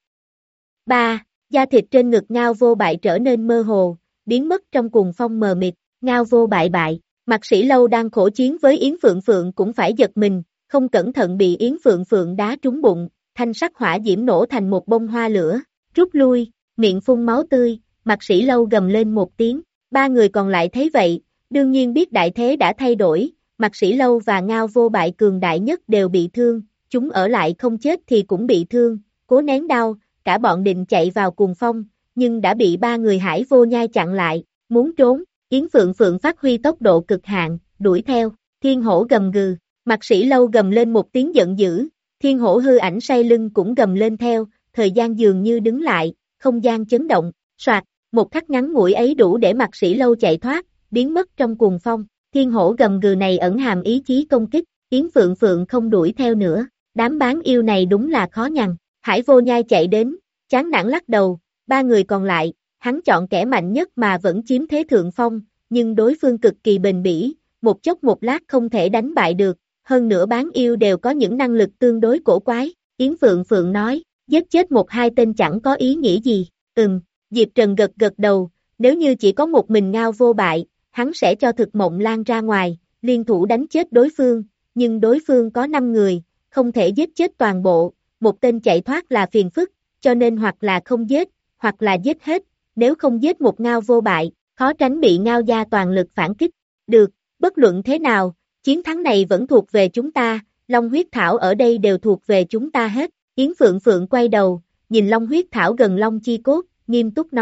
ba. Da thịt trên ngực Ngao Vô Bại trở nên mơ hồ, biến mất trong cuồng phong mờ mịt, Ngao Vô Bại bại, Mạc Sĩ Lâu đang khổ chiến với Yến Phượng Phượng cũng phải giật mình, không cẩn thận bị Yến Phượng Phượng đá trúng bụng, thanh sắc hỏa diễm nổ thành một bông hoa lửa, rút lui, miệng phun máu tươi, Mạc Sĩ Lâu gầm lên một tiếng, ba người còn lại thấy vậy, đương nhiên biết đại thế đã thay đổi, Mạc Sĩ Lâu và Ngao Vô Bại cường đại nhất đều bị thương, chúng ở lại không chết thì cũng bị thương, cố nén đau, cả bọn định chạy vào cuồng phong, nhưng đã bị ba người Hải Vô Nhai chặn lại, muốn trốn, Yến Phượng Phượng phát huy tốc độ cực hạn, đuổi theo, Thiên Hổ gầm gừ, Mạc Sĩ Lâu gầm lên một tiếng giận dữ, Thiên Hổ hư ảnh say lưng cũng gầm lên theo, thời gian dường như đứng lại, không gian chấn động, soạt, một khắc ngắn ngủi ấy đủ để Mạc Sĩ Lâu chạy thoát, biến mất trong cuồng phong, Thiên Hổ gầm gừ này ẩn hàm ý chí công kích, Yến Phượng Phượng không đuổi theo nữa, đám bán yêu này đúng là khó nhằn, Hải Vô Nhai chạy đến, chán nản lắc đầu, ba người còn lại, hắn chọn kẻ mạnh nhất mà vẫn chiếm thế thượng phong, nhưng đối phương cực kỳ bền bỉ, một chốc một lát không thể đánh bại được, hơn nữa bán yêu đều có những năng lực tương đối cổ quái, Yến Phượng Phượng nói, giết chết một hai tên chẳng có ý nghĩa gì, ừm, Diệp Trần gật gật đầu, nếu như chỉ có một mình Ngao Vô Bại, hắn sẽ cho thực mộng lan ra ngoài, liên thủ đánh chết đối phương, nhưng đối phương có năm người, không thể giết chết toàn bộ, một tên chạy thoát là phiền phức, cho nên hoặc là không giết, hoặc là giết hết, nếu không giết một Ngao Vô Bại, khó tránh bị Ngao gia toàn lực phản kích, được, bất luận thế nào, chiến thắng này vẫn thuộc về chúng ta, Long huyết thảo ở đây đều thuộc về chúng ta hết, Yến Phượng Phượng quay đầu, nhìn Long huyết thảo gần Long chi cốt, nghiêm túc nói,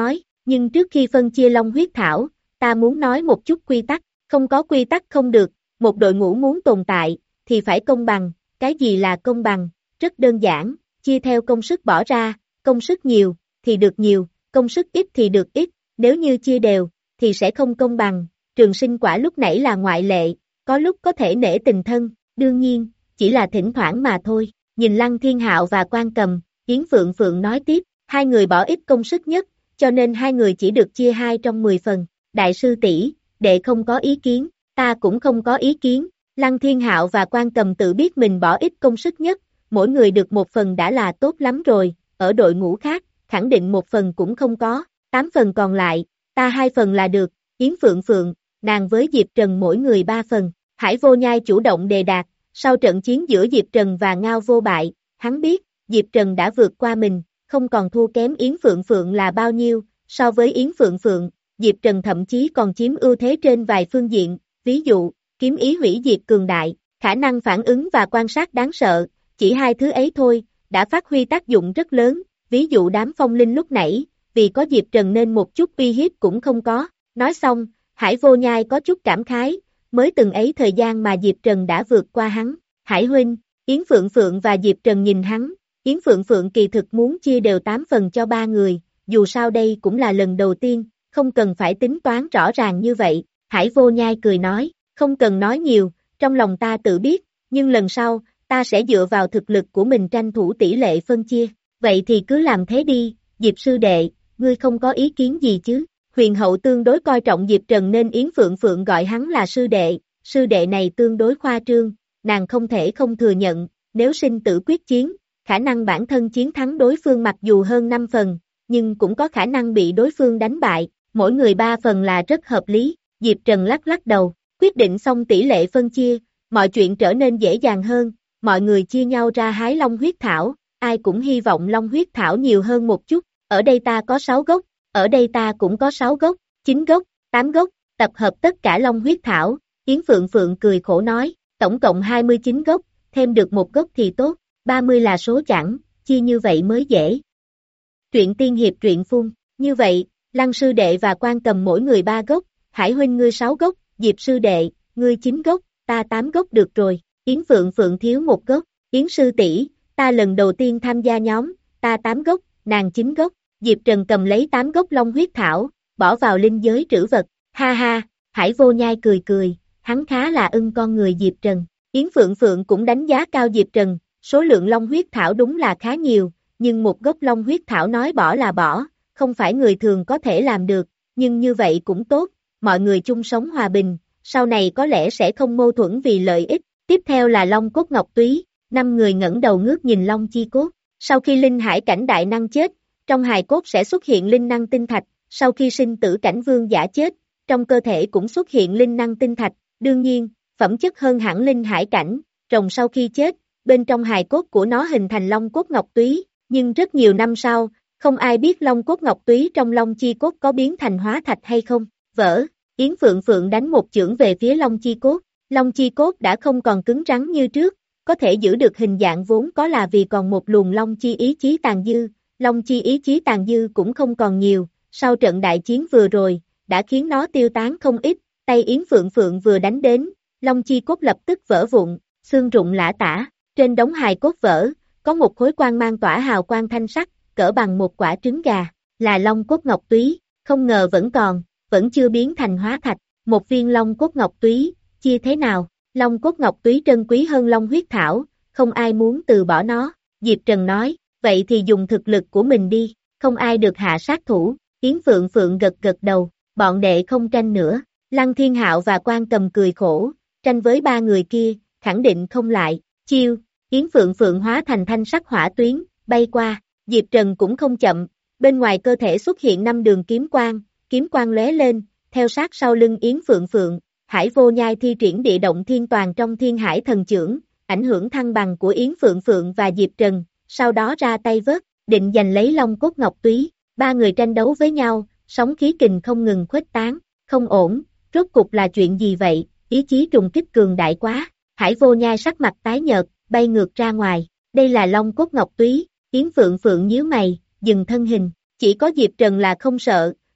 nhưng trước khi phân chia long huyết thảo, ta muốn nói một chút quy tắc, không có quy tắc không được, một đội ngũ muốn tồn tại, thì phải công bằng, cái gì là công bằng, rất đơn giản, chia theo công sức bỏ ra, công sức nhiều, thì được nhiều, công sức ít thì được ít, nếu như chia đều, thì sẽ không công bằng, Trường Sinh quả lúc nãy là ngoại lệ, có lúc có thể nể tình thân, đương nhiên, chỉ là thỉnh thoảng mà thôi, nhìn Lăng Thiên Hạo và Quan Cầm, Yến Phượng Phượng nói tiếp, hai người bỏ ít công sức nhất, cho nên hai người chỉ được chia hai trong mười phần, đại sư tỷ, đệ không có ý kiến, ta cũng không có ý kiến, Lăng Thiên Hạo và Quan Cầm tự biết mình bỏ ít công sức nhất, mỗi người được một phần đã là tốt lắm rồi, ở đội ngũ khác, khẳng định một phần cũng không có, tám phần còn lại, ta hai phần là được, Yến Phượng Phượng, nàng với Diệp Trần mỗi người ba phần, Hải Vô Nhai chủ động đề đạt, sau trận chiến giữa Diệp Trần và Ngao Vô Bại, hắn biết, Diệp Trần đã vượt qua mình, không còn thua kém Yến Phượng Phượng là bao nhiêu, so với Yến Phượng Phượng, Diệp Trần thậm chí còn chiếm ưu thế trên vài phương diện, ví dụ, kiếm ý hủy diệt cường đại, khả năng phản ứng và quan sát đáng sợ, chỉ hai thứ ấy thôi, đã phát huy tác dụng rất lớn, ví dụ đám phong linh lúc nãy, vì có Diệp Trần nên một chút uy hiếp cũng không có, nói xong, Hải Vô Nhai có chút cảm khái, mới từng ấy thời gian mà Diệp Trần đã vượt qua hắn, Hải huynh, Yến Phượng Phượng và Diệp Trần nhìn hắn, Yến Phượng Phượng kỳ thực muốn chia đều tám phần cho ba người, dù sao đây cũng là lần đầu tiên, không cần phải tính toán rõ ràng như vậy, Hải Vô Nhai cười nói, không cần nói nhiều, trong lòng ta tự biết, nhưng lần sau, ta sẽ dựa vào thực lực của mình tranh thủ tỷ lệ phân chia, vậy thì cứ làm thế đi, Diệp sư đệ, ngươi không có ý kiến gì chứ, huyền hậu tương đối coi trọng Diệp Trần nên Yến Phượng Phượng gọi hắn là sư đệ, sư đệ này tương đối khoa trương, nàng không thể không thừa nhận, nếu sinh tử quyết chiến, khả năng bản thân chiến thắng đối phương mặc dù hơn năm phần, nhưng cũng có khả năng bị đối phương đánh bại, mỗi người ba phần là rất hợp lý, Diệp Trần lắc lắc đầu, quyết định xong tỷ lệ phân chia, mọi chuyện trở nên dễ dàng hơn, mọi người chia nhau ra hái long huyết thảo, ai cũng hy vọng long huyết thảo nhiều hơn một chút, ở đây ta có sáu gốc, ở đây ta cũng có sáu gốc, chín gốc, tám gốc, tập hợp tất cả long huyết thảo, Yến Phượng Phượng cười khổ nói, tổng cộng hai mươi chín gốc, thêm được một gốc thì tốt, ba mươi là số chẵn, chia như vậy mới dễ. Truyện tiên hiệp truyện phun, như vậy, Lăng sư đệ và Quan Cầm mỗi người ba gốc, Hải huynh ngươi sáu gốc, Diệp sư đệ, ngươi chín gốc, ta tám gốc được rồi, Yến Phượng Phượng thiếu một gốc, Yến sư tỷ, ta lần đầu tiên tham gia nhóm, ta tám gốc, nàng chín gốc, Diệp Trần cầm lấy tám gốc long huyết thảo, bỏ vào linh giới trữ vật, ha ha, Hải Vô Nhai cười cười, hắn khá là ưng con người Diệp Trần, Yến Phượng Phượng cũng đánh giá cao Diệp Trần, số lượng long huyết thảo đúng là khá nhiều, nhưng một gốc long huyết thảo nói bỏ là bỏ, không phải người thường có thể làm được, nhưng như vậy cũng tốt, mọi người chung sống hòa bình, sau này có lẽ sẽ không mâu thuẫn vì lợi ích, tiếp theo là long cốt ngọc túy, năm người ngẩng đầu ngước nhìn long chi cốt, sau khi linh hải cảnh đại năng chết, trong hài cốt sẽ xuất hiện linh năng tinh thạch, sau khi sinh tử cảnh vương giả chết, trong cơ thể cũng xuất hiện linh năng tinh thạch, đương nhiên, phẩm chất hơn hẳn linh hải cảnh, rồng sau khi chết, bên trong hài cốt của nó hình thành long cốt ngọc túy, nhưng rất nhiều năm sau, không ai biết long cốt ngọc túy trong long chi cốt có biến thành hóa thạch hay không, vỡ, Yến Phượng Phượng đánh một chưởng về phía long chi cốt, long chi cốt đã không còn cứng rắn như trước, có thể giữ được hình dạng vốn có là vì còn một luồng long chi ý chí tàn dư, long chi ý chí tàn dư cũng không còn nhiều, sau trận đại chiến vừa rồi, đã khiến nó tiêu tán không ít, tay Yến Phượng Phượng vừa đánh đến, long chi cốt lập tức vỡ vụn, xương rụng lã tả, trên đống hài cốt vỡ, có một khối quang mang tỏa hào quang thanh sắc, cỡ bằng một quả trứng gà, là long cốt ngọc túy, không ngờ vẫn còn, vẫn chưa biến thành hóa thạch, một viên long cốt ngọc túy, chia thế nào, long cốt ngọc túy trân quý hơn long huyết thảo, không ai muốn từ bỏ nó, Diệp Trần nói, vậy thì dùng thực lực của mình đi, không ai được hạ sát thủ, Yến Phượng Phượng gật gật đầu, bọn đệ không tranh nữa, Lăng Thiên Hạo và Quan Cầm cười khổ, tranh với ba người kia, khẳng định không lại, chiêu, Yến Phượng Phượng hóa thành thanh sắc hỏa tuyến, bay qua, Diệp Trần cũng không chậm, bên ngoài cơ thể xuất hiện năm đường kiếm quang, kiếm quang lóe lên, theo sát sau lưng Yến Phượng Phượng, Hải Vô Nhai thi triển địa động thiên toàn trong thiên hải thần chưởng, ảnh hưởng thăng bằng của Yến Phượng Phượng và Diệp Trần, sau đó ra tay vớt, định giành lấy long cốt ngọc túy, ba người tranh đấu với nhau, sóng khí kình không ngừng khuếch tán, không ổn, rốt cục là chuyện gì vậy, ý chí trùng kích cường đại quá, Hải Vô Nhai sắc mặt tái nhợt, bay ngược ra ngoài, đây là long cốt ngọc túy, Yến Phượng Phượng nhíu mày, dừng thân hình, chỉ có Diệp Trần là không sợ,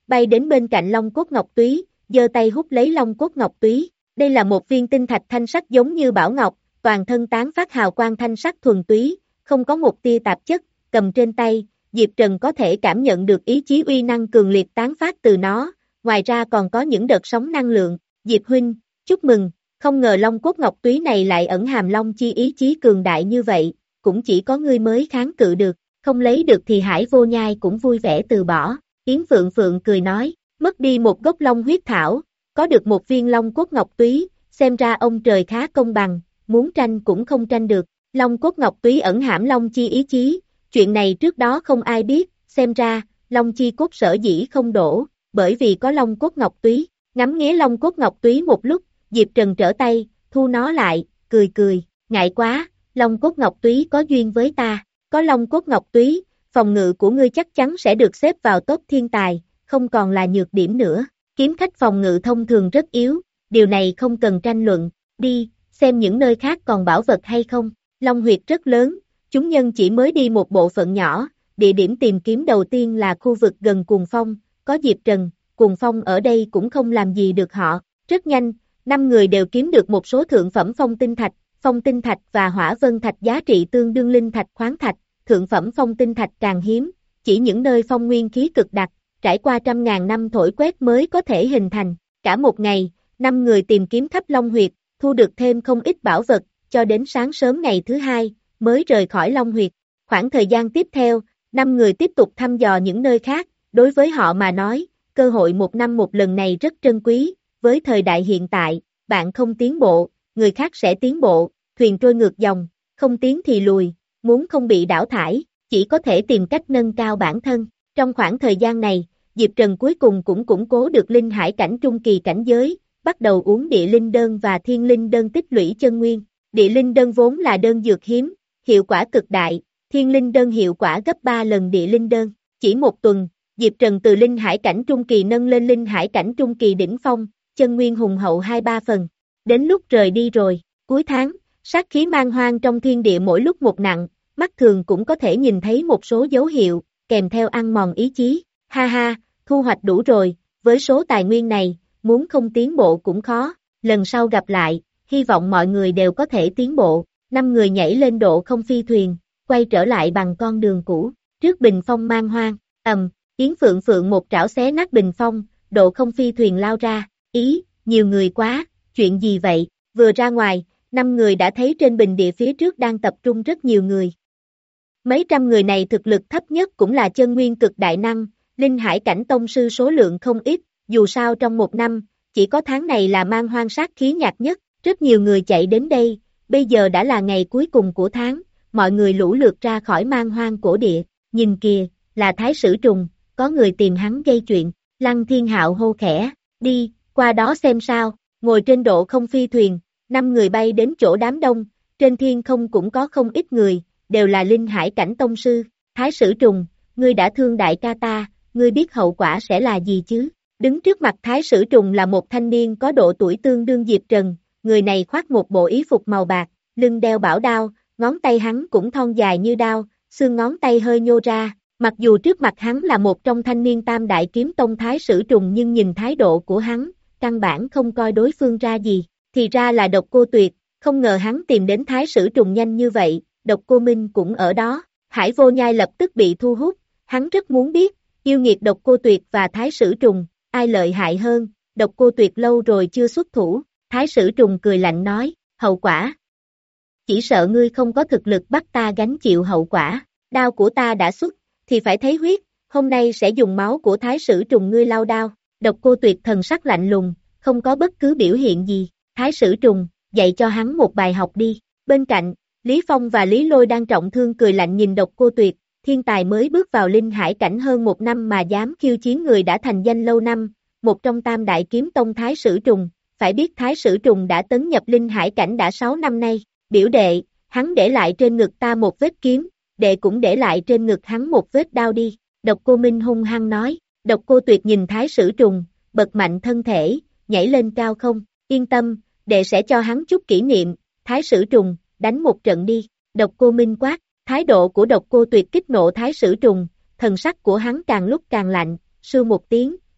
bay đến bên cạnh Long cốt ngọc túy, giơ tay hút lấy Long cốt ngọc túy. Đây là một viên tinh thạch thanh sắc giống như bảo ngọc, toàn thân tán phát hào quang thanh sắc thuần túy, không có một tia tạp chất, cầm trên tay, Diệp Trần có thể cảm nhận được ý chí uy năng cường liệt tán phát từ nó, ngoài ra còn có những đợt sóng năng lượng. Diệp huynh, chúc mừng, không ngờ Long cốt ngọc túy này lại ẩn hàm Long chi ý chí cường đại như vậy, cũng chỉ có ngươi mới kháng cự được, không lấy được thì Hải Vô Nhai cũng vui vẻ từ bỏ. Yến Phượng Phượng cười nói, mất đi một gốc Long huyết thảo, có được một viên Long cốt ngọc túy, xem ra ông trời khá công bằng, muốn tranh cũng không tranh được. Long cốt ngọc túy ẩn hàm Long chi ý chí, chuyện này trước đó không ai biết, xem ra, Long chi cốt sở dĩ không đổ, bởi vì có Long cốt ngọc túy. Ngắm nghía Long cốt ngọc túy một lúc, Diệp Trần trở tay, thu nó lại, cười cười, ngại quá, Long cốt ngọc túy có duyên với ta, có Long cốt ngọc túy, phòng ngự của ngươi chắc chắn sẽ được xếp vào top thiên tài, không còn là nhược điểm nữa. Kiếm khách phòng ngự thông thường rất yếu, điều này không cần tranh luận, đi, xem những nơi khác còn bảo vật hay không. Long huyệt rất lớn, chúng nhân chỉ mới đi một bộ phận nhỏ, địa điểm tìm kiếm đầu tiên là khu vực gần Cuồng Phong, có Diệp Trần, Cuồng Phong ở đây cũng không làm gì được họ. Rất nhanh, năm người đều kiếm được một số thượng phẩm phong tinh thạch, phong tinh thạch và hỏa vân thạch giá trị tương đương linh thạch khoáng thạch, thượng phẩm phong tinh thạch càng hiếm, chỉ những nơi phong nguyên khí cực đặc, trải qua trăm ngàn năm thổi quét mới có thể hình thành. Cả một ngày, năm người tìm kiếm khắp Long huyệt, thu được thêm không ít bảo vật, cho đến sáng sớm ngày thứ hai, mới rời khỏi Long huyệt. Khoảng thời gian tiếp theo, năm người tiếp tục thăm dò những nơi khác, đối với họ mà nói, cơ hội một năm một lần này rất trân quý, với thời đại hiện tại, bạn không tiến bộ, người khác sẽ tiến bộ, thuyền trôi ngược dòng, không tiến thì lùi, muốn không bị đảo thải, chỉ có thể tìm cách nâng cao bản thân. Trong khoảng thời gian này, Diệp Trần cuối cùng cũng củng cố được linh hải cảnh trung kỳ cảnh giới, bắt đầu uống địa linh đơn và thiên linh đơn tích lũy chân nguyên. Địa linh đơn vốn là đơn dược hiếm, hiệu quả cực đại, thiên linh đơn hiệu quả gấp ba lần địa linh đơn. Chỉ một tuần, Diệp Trần từ linh hải cảnh trung kỳ nâng lên linh hải cảnh trung kỳ đỉnh phong, chân nguyên hùng hậu hai ba phần. Đến lúc rời đi rồi, cuối tháng, sát khí man hoang trong thiên địa mỗi lúc một nặng, mắt thường cũng có thể nhìn thấy một số dấu hiệu, kèm theo ăn mòn ý chí. Ha ha, thu hoạch đủ rồi, với số tài nguyên này, muốn không tiến bộ cũng khó, lần sau gặp lại, hy vọng mọi người đều có thể tiến bộ. Năm người nhảy lên độ không phi thuyền, quay trở lại bằng con đường cũ, trước bình phong man hoang, ầm, Yến Phượng Phượng một trảo xé nát bình phong, độ không phi thuyền lao ra, ý, nhiều người quá, chuyện gì vậy, vừa ra ngoài, năm người đã thấy trên bình địa phía trước đang tập trung rất nhiều người. Mấy trăm người này thực lực thấp nhất cũng là chân nguyên cực đại năng, linh hải cảnh tông sư số lượng không ít, dù sao trong một năm, chỉ có tháng này là man hoang sát khí nhạt nhất, rất nhiều người chạy đến đây, bây giờ đã là ngày cuối cùng của tháng, mọi người lũ lượt ra khỏi man hoang cổ địa, nhìn kìa, là Thái Sử Trùng, có người tìm hắn gây chuyện, Lăng Thiên Hạo hô khẽ, đi, qua đó xem sao, ngồi trên độ không phi thuyền, năm người bay đến chỗ đám đông, trên thiên không cũng có không ít người, đều là linh hải cảnh tông sư. Thái Sử Trùng, ngươi đã thương đại ca ta, ngươi biết hậu quả sẽ là gì chứ? Đứng trước mặt Thái Sử Trùng là một thanh niên có độ tuổi tương đương Diệp Trần, người này khoác một bộ y phục màu bạc, lưng đeo bảo đao, ngón tay hắn cũng thon dài như đao, xương ngón tay hơi nhô ra, mặc dù trước mặt hắn là một trong thanh niên tam đại kiếm tông Thái Sử Trùng nhưng nhìn thái độ của hắn, căn bản không coi đối phương ra gì, thì ra là Độc Cô Tuyệt, không ngờ hắn tìm đến Thái Sử Trùng nhanh như vậy, Độc Cô Minh cũng ở đó. Hải Vô Nhai lập tức bị thu hút, hắn rất muốn biết, yêu nghiệt Độc Cô Tuyệt và Thái Sử Trùng, ai lợi hại hơn. Độc Cô Tuyệt lâu rồi chưa xuất thủ, Thái Sử Trùng cười lạnh nói, hậu quả. Chỉ sợ ngươi không có thực lực bắt ta gánh chịu hậu quả, đao của ta đã xuất, thì phải thấy huyết, hôm nay sẽ dùng máu của Thái Sử Trùng ngươi lau đao. Độc Cô Tuyệt thần sắc lạnh lùng, không có bất cứ biểu hiện gì, Thái Sử Trùng, dạy cho hắn một bài học đi. Bên cạnh, Lý Phong và Lý Lôi đang trọng thương cười lạnh nhìn Độc Cô Tuyệt, thiên tài mới bước vào linh hải cảnh hơn một năm mà dám khiêu chiến người đã thành danh lâu năm, một trong tam đại kiếm tông Thái Sử Trùng, phải biết Thái Sử Trùng đã tấn nhập linh hải cảnh đã sáu năm nay, biểu đệ, hắn để lại trên ngực ta một vết kiếm, đệ cũng để lại trên ngực hắn một vết đao đi. Độc Cô Minh hung hăng nói. Độc Cô Tuyệt nhìn Thái Sử Trùng, bật mạnh thân thể, nhảy lên cao không, yên tâm, đệ sẽ cho hắn chút kỷ niệm. Thái Sử Trùng, đánh một trận đi. Độc Cô Minh quát, thái độ của Độc Cô Tuyệt kích nộ Thái Sử Trùng, thần sắc của hắn càng lúc càng lạnh, sưu một tiếng,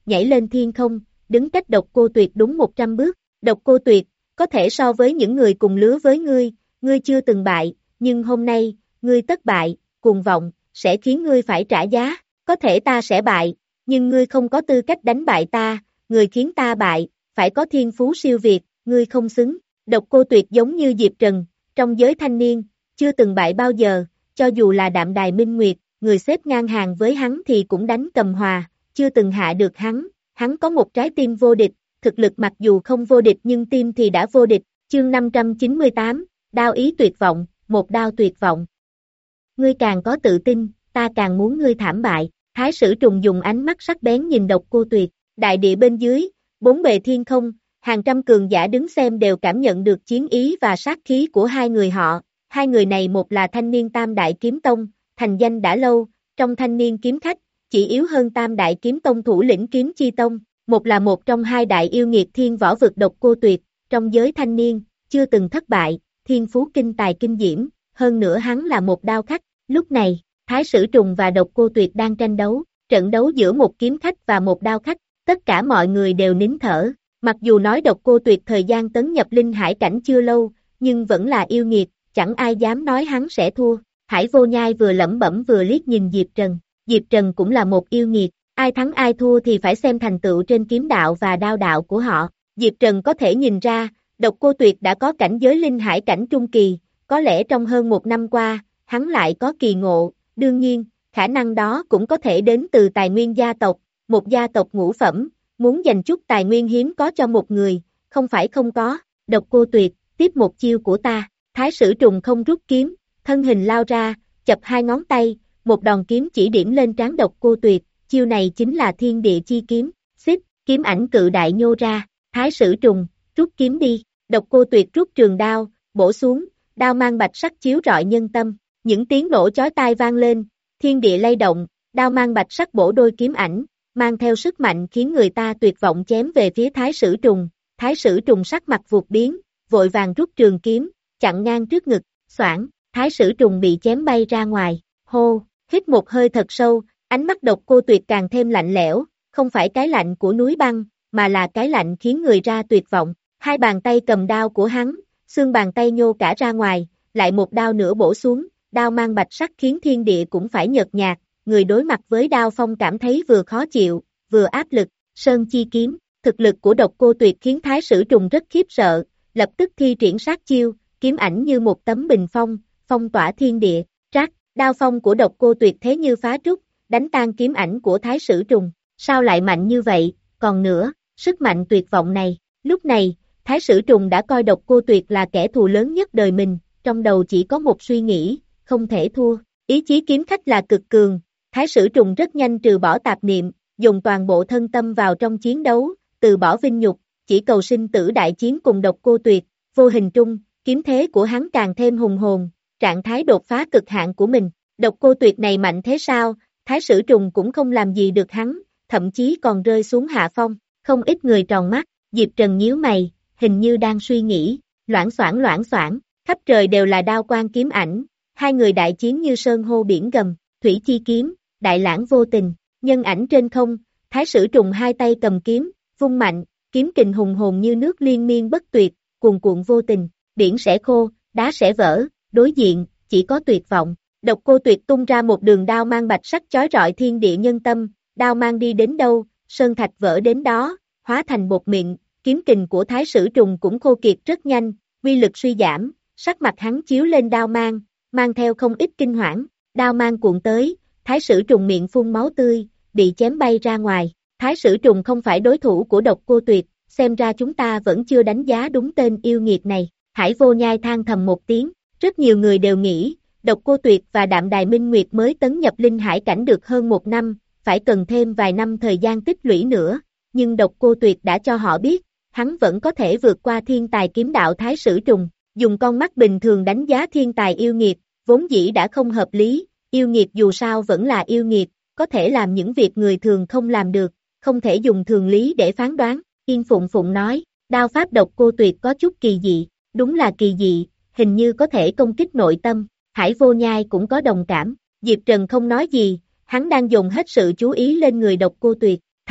nhảy lên thiên không, đứng cách Độc Cô Tuyệt đúng một trăm bước. Độc Cô Tuyệt, có thể so với những người cùng lứa với ngươi, ngươi chưa từng bại, nhưng hôm nay, ngươi tất bại, cuồng vọng, sẽ khiến ngươi phải trả giá, có thể ta sẽ bại, nhưng ngươi không có tư cách đánh bại ta, người khiến ta bại, phải có thiên phú siêu việt, ngươi không xứng. Độc Cô Tuyệt giống như Diệp Trần, trong giới thanh niên, chưa từng bại bao giờ, cho dù là Đạm Đài Minh Nguyệt, người xếp ngang hàng với hắn thì cũng đánh cầm hòa, chưa từng hạ được hắn, hắn có một trái tim vô địch, thực lực mặc dù không vô địch nhưng tim thì đã vô địch. Chương năm trăm chín mươi tám, đao ý tuyệt vọng, một đao tuyệt vọng. Ngươi càng có tự tin, ta càng muốn ngươi thảm bại. Thái Sử Trùng dùng ánh mắt sắc bén nhìn Độc Cô Tuyệt, đại địa bên dưới, bốn bề thiên không, hàng trăm cường giả đứng xem đều cảm nhận được chiến ý và sát khí của hai người họ. Hai người này một là thanh niên Tam Đại Kiếm Tông, thành danh đã lâu, trong thanh niên kiếm khách, chỉ yếu hơn Tam Đại Kiếm Tông thủ lĩnh Kiếm Chi Tông, một là một trong hai đại yêu nghiệt thiên võ vực Độc Cô Tuyệt, trong giới thanh niên, chưa từng thất bại, thiên phú kinh tài kinh diễm, hơn nữa hắn là một đao khách. Lúc này, Thái Sử Trùng và Độc Cô Tuyệt đang tranh đấu, trận đấu giữa một kiếm khách và một đao khách, tất cả mọi người đều nín thở, mặc dù nói Độc Cô Tuyệt thời gian tấn nhập linh hải cảnh chưa lâu, nhưng vẫn là yêu nghiệt, chẳng ai dám nói hắn sẽ thua. Hải Vô Nhai vừa lẩm bẩm vừa liếc nhìn Diệp Trần, Diệp Trần cũng là một yêu nghiệt, ai thắng ai thua thì phải xem thành tựu trên kiếm đạo và đao đạo của họ. Diệp Trần có thể nhìn ra, Độc Cô Tuyệt đã có cảnh giới linh hải cảnh trung kỳ, có lẽ trong hơn một năm qua, hắn lại có kỳ ngộ, đương nhiên, khả năng đó cũng có thể đến từ tài nguyên gia tộc, một gia tộc ngũ phẩm, muốn dành chút tài nguyên hiếm có cho một người, không phải không có. Độc Cô Tuyệt, tiếp một chiêu của ta. Thái Sử Trùng không rút kiếm, thân hình lao ra, chập hai ngón tay, một đòn kiếm chỉ điểm lên trán Độc Cô Tuyệt, chiêu này chính là Thiên Địa Chi Kiếm. Xích, kiếm ảnh cự đại nhô ra, Thái Sử Trùng, rút kiếm đi. Độc Cô Tuyệt rút trường đao, bổ xuống, đao mang bạch sắc chiếu rọi nhân tâm, những tiếng nổ chói tai vang lên, thiên địa lay động, đao mang bạch sắc bổ đôi kiếm ảnh, mang theo sức mạnh khiến người ta tuyệt vọng chém về phía Thái Sử Trùng. Thái Sử Trùng sắc mặt vụt biến, vội vàng rút trường kiếm, chặn ngang trước ngực, xoảng, Thái Sử Trùng bị chém bay ra ngoài. Hô, hít một hơi thật sâu, ánh mắt Độc Cô Tuyệt càng thêm lạnh lẽo, không phải cái lạnh của núi băng, mà là cái lạnh khiến người ra tuyệt vọng. Hai bàn tay cầm đao của hắn, xương bàn tay nhô cả ra ngoài, lại một đao nữa bổ xuống, đao mang bạch sắc khiến thiên địa cũng phải nhợt nhạt, người đối mặt với đao phong cảm thấy vừa khó chịu, vừa áp lực. Sơn Chi Kiếm, thực lực của Độc Cô Tuyệt khiến Thái Sử Trùng rất khiếp sợ, lập tức thi triển sát chiêu, kiếm ảnh như một tấm bình phong, phong tỏa thiên địa. Trắc, đao phong của Độc Cô Tuyệt thế như phá trúc, đánh tan kiếm ảnh của Thái Sử Trùng. Sao lại mạnh như vậy? Còn nữa, sức mạnh tuyệt vọng này. Lúc này, Thái Sử Trùng đã coi Độc Cô Tuyệt là kẻ thù lớn nhất đời mình, trong đầu chỉ có một suy nghĩ, không thể thua. Ý chí kiếm khách là cực cường, Thái Sử Trùng rất nhanh trừ bỏ tạp niệm, dùng toàn bộ thân tâm vào trong chiến đấu, từ bỏ vinh nhục, chỉ cầu sinh tử đại chiến cùng Độc Cô Tuyệt. Vô hình trung, kiếm thế của hắn càng thêm hùng hồn, trạng thái đột phá cực hạn của mình. Độc Cô Tuyệt này mạnh thế sao? Thái Sử Trùng cũng không làm gì được hắn, thậm chí còn rơi xuống hạ phong. Không ít người tròn mắt, Diệp Trần nhíu mày, hình như đang suy nghĩ, loảng xoảng loảng xoảng, khắp trời đều là đao quang kiếm ảnh, hai người đại chiến như sơn hô biển gầm, thủy chi kiếm, đại lãng vô tình, nhân ảnh trên không, Thái Sử Trùng hai tay cầm kiếm, vung mạnh, kiếm kình hùng hồn như nước liên miên bất tuyệt, cuồn cuộn vô tình, biển sẽ khô, đá sẽ vỡ, đối diện, chỉ có tuyệt vọng. Độc Cô Tuyệt tung ra một đường đao mang bạch sắc chói rọi thiên địa nhân tâm, đao mang đi đến đâu, sơn thạch vỡ đến đó, hóa thành bột mịn. Kiếm kình của Thái Sử Trùng cũng khô kiệt rất nhanh, uy lực suy giảm, sắc mặt hắn chiếu lên đao mang, mang theo không ít kinh hoảng, đao mang cuộn tới, Thái Sử Trùng miệng phun máu tươi, bị chém bay ra ngoài. Thái Sử Trùng không phải đối thủ của Độc Cô Tuyệt, xem ra chúng ta vẫn chưa đánh giá đúng tên yêu nghiệt này. Hải Vô Nhai than thầm một tiếng, rất nhiều người đều nghĩ, Độc Cô Tuyệt và Đạm Đài Minh Nguyệt mới tấn nhập linh hải cảnh được hơn một năm, phải cần thêm vài năm thời gian tích lũy nữa, nhưng Độc Cô Tuyệt đã cho họ biết, hắn vẫn có thể vượt qua thiên tài kiếm đạo Thái Sử Trùng. Dùng con mắt bình thường đánh giá thiên tài yêu nghiệt, vốn dĩ đã không hợp lý, yêu nghiệt dù sao vẫn là yêu nghiệt, có thể làm những việc người thường không làm được, không thể dùng thường lý để phán đoán. Yên Phụng Phụng nói, đao pháp Độc Cô Tuyệt có chút kỳ dị, đúng là kỳ dị, hình như có thể công kích nội tâm. Hải Vô Nhai cũng có đồng cảm, Diệp Trần không nói gì, hắn đang dùng hết sự chú ý lên người Độc Cô Tuyệt.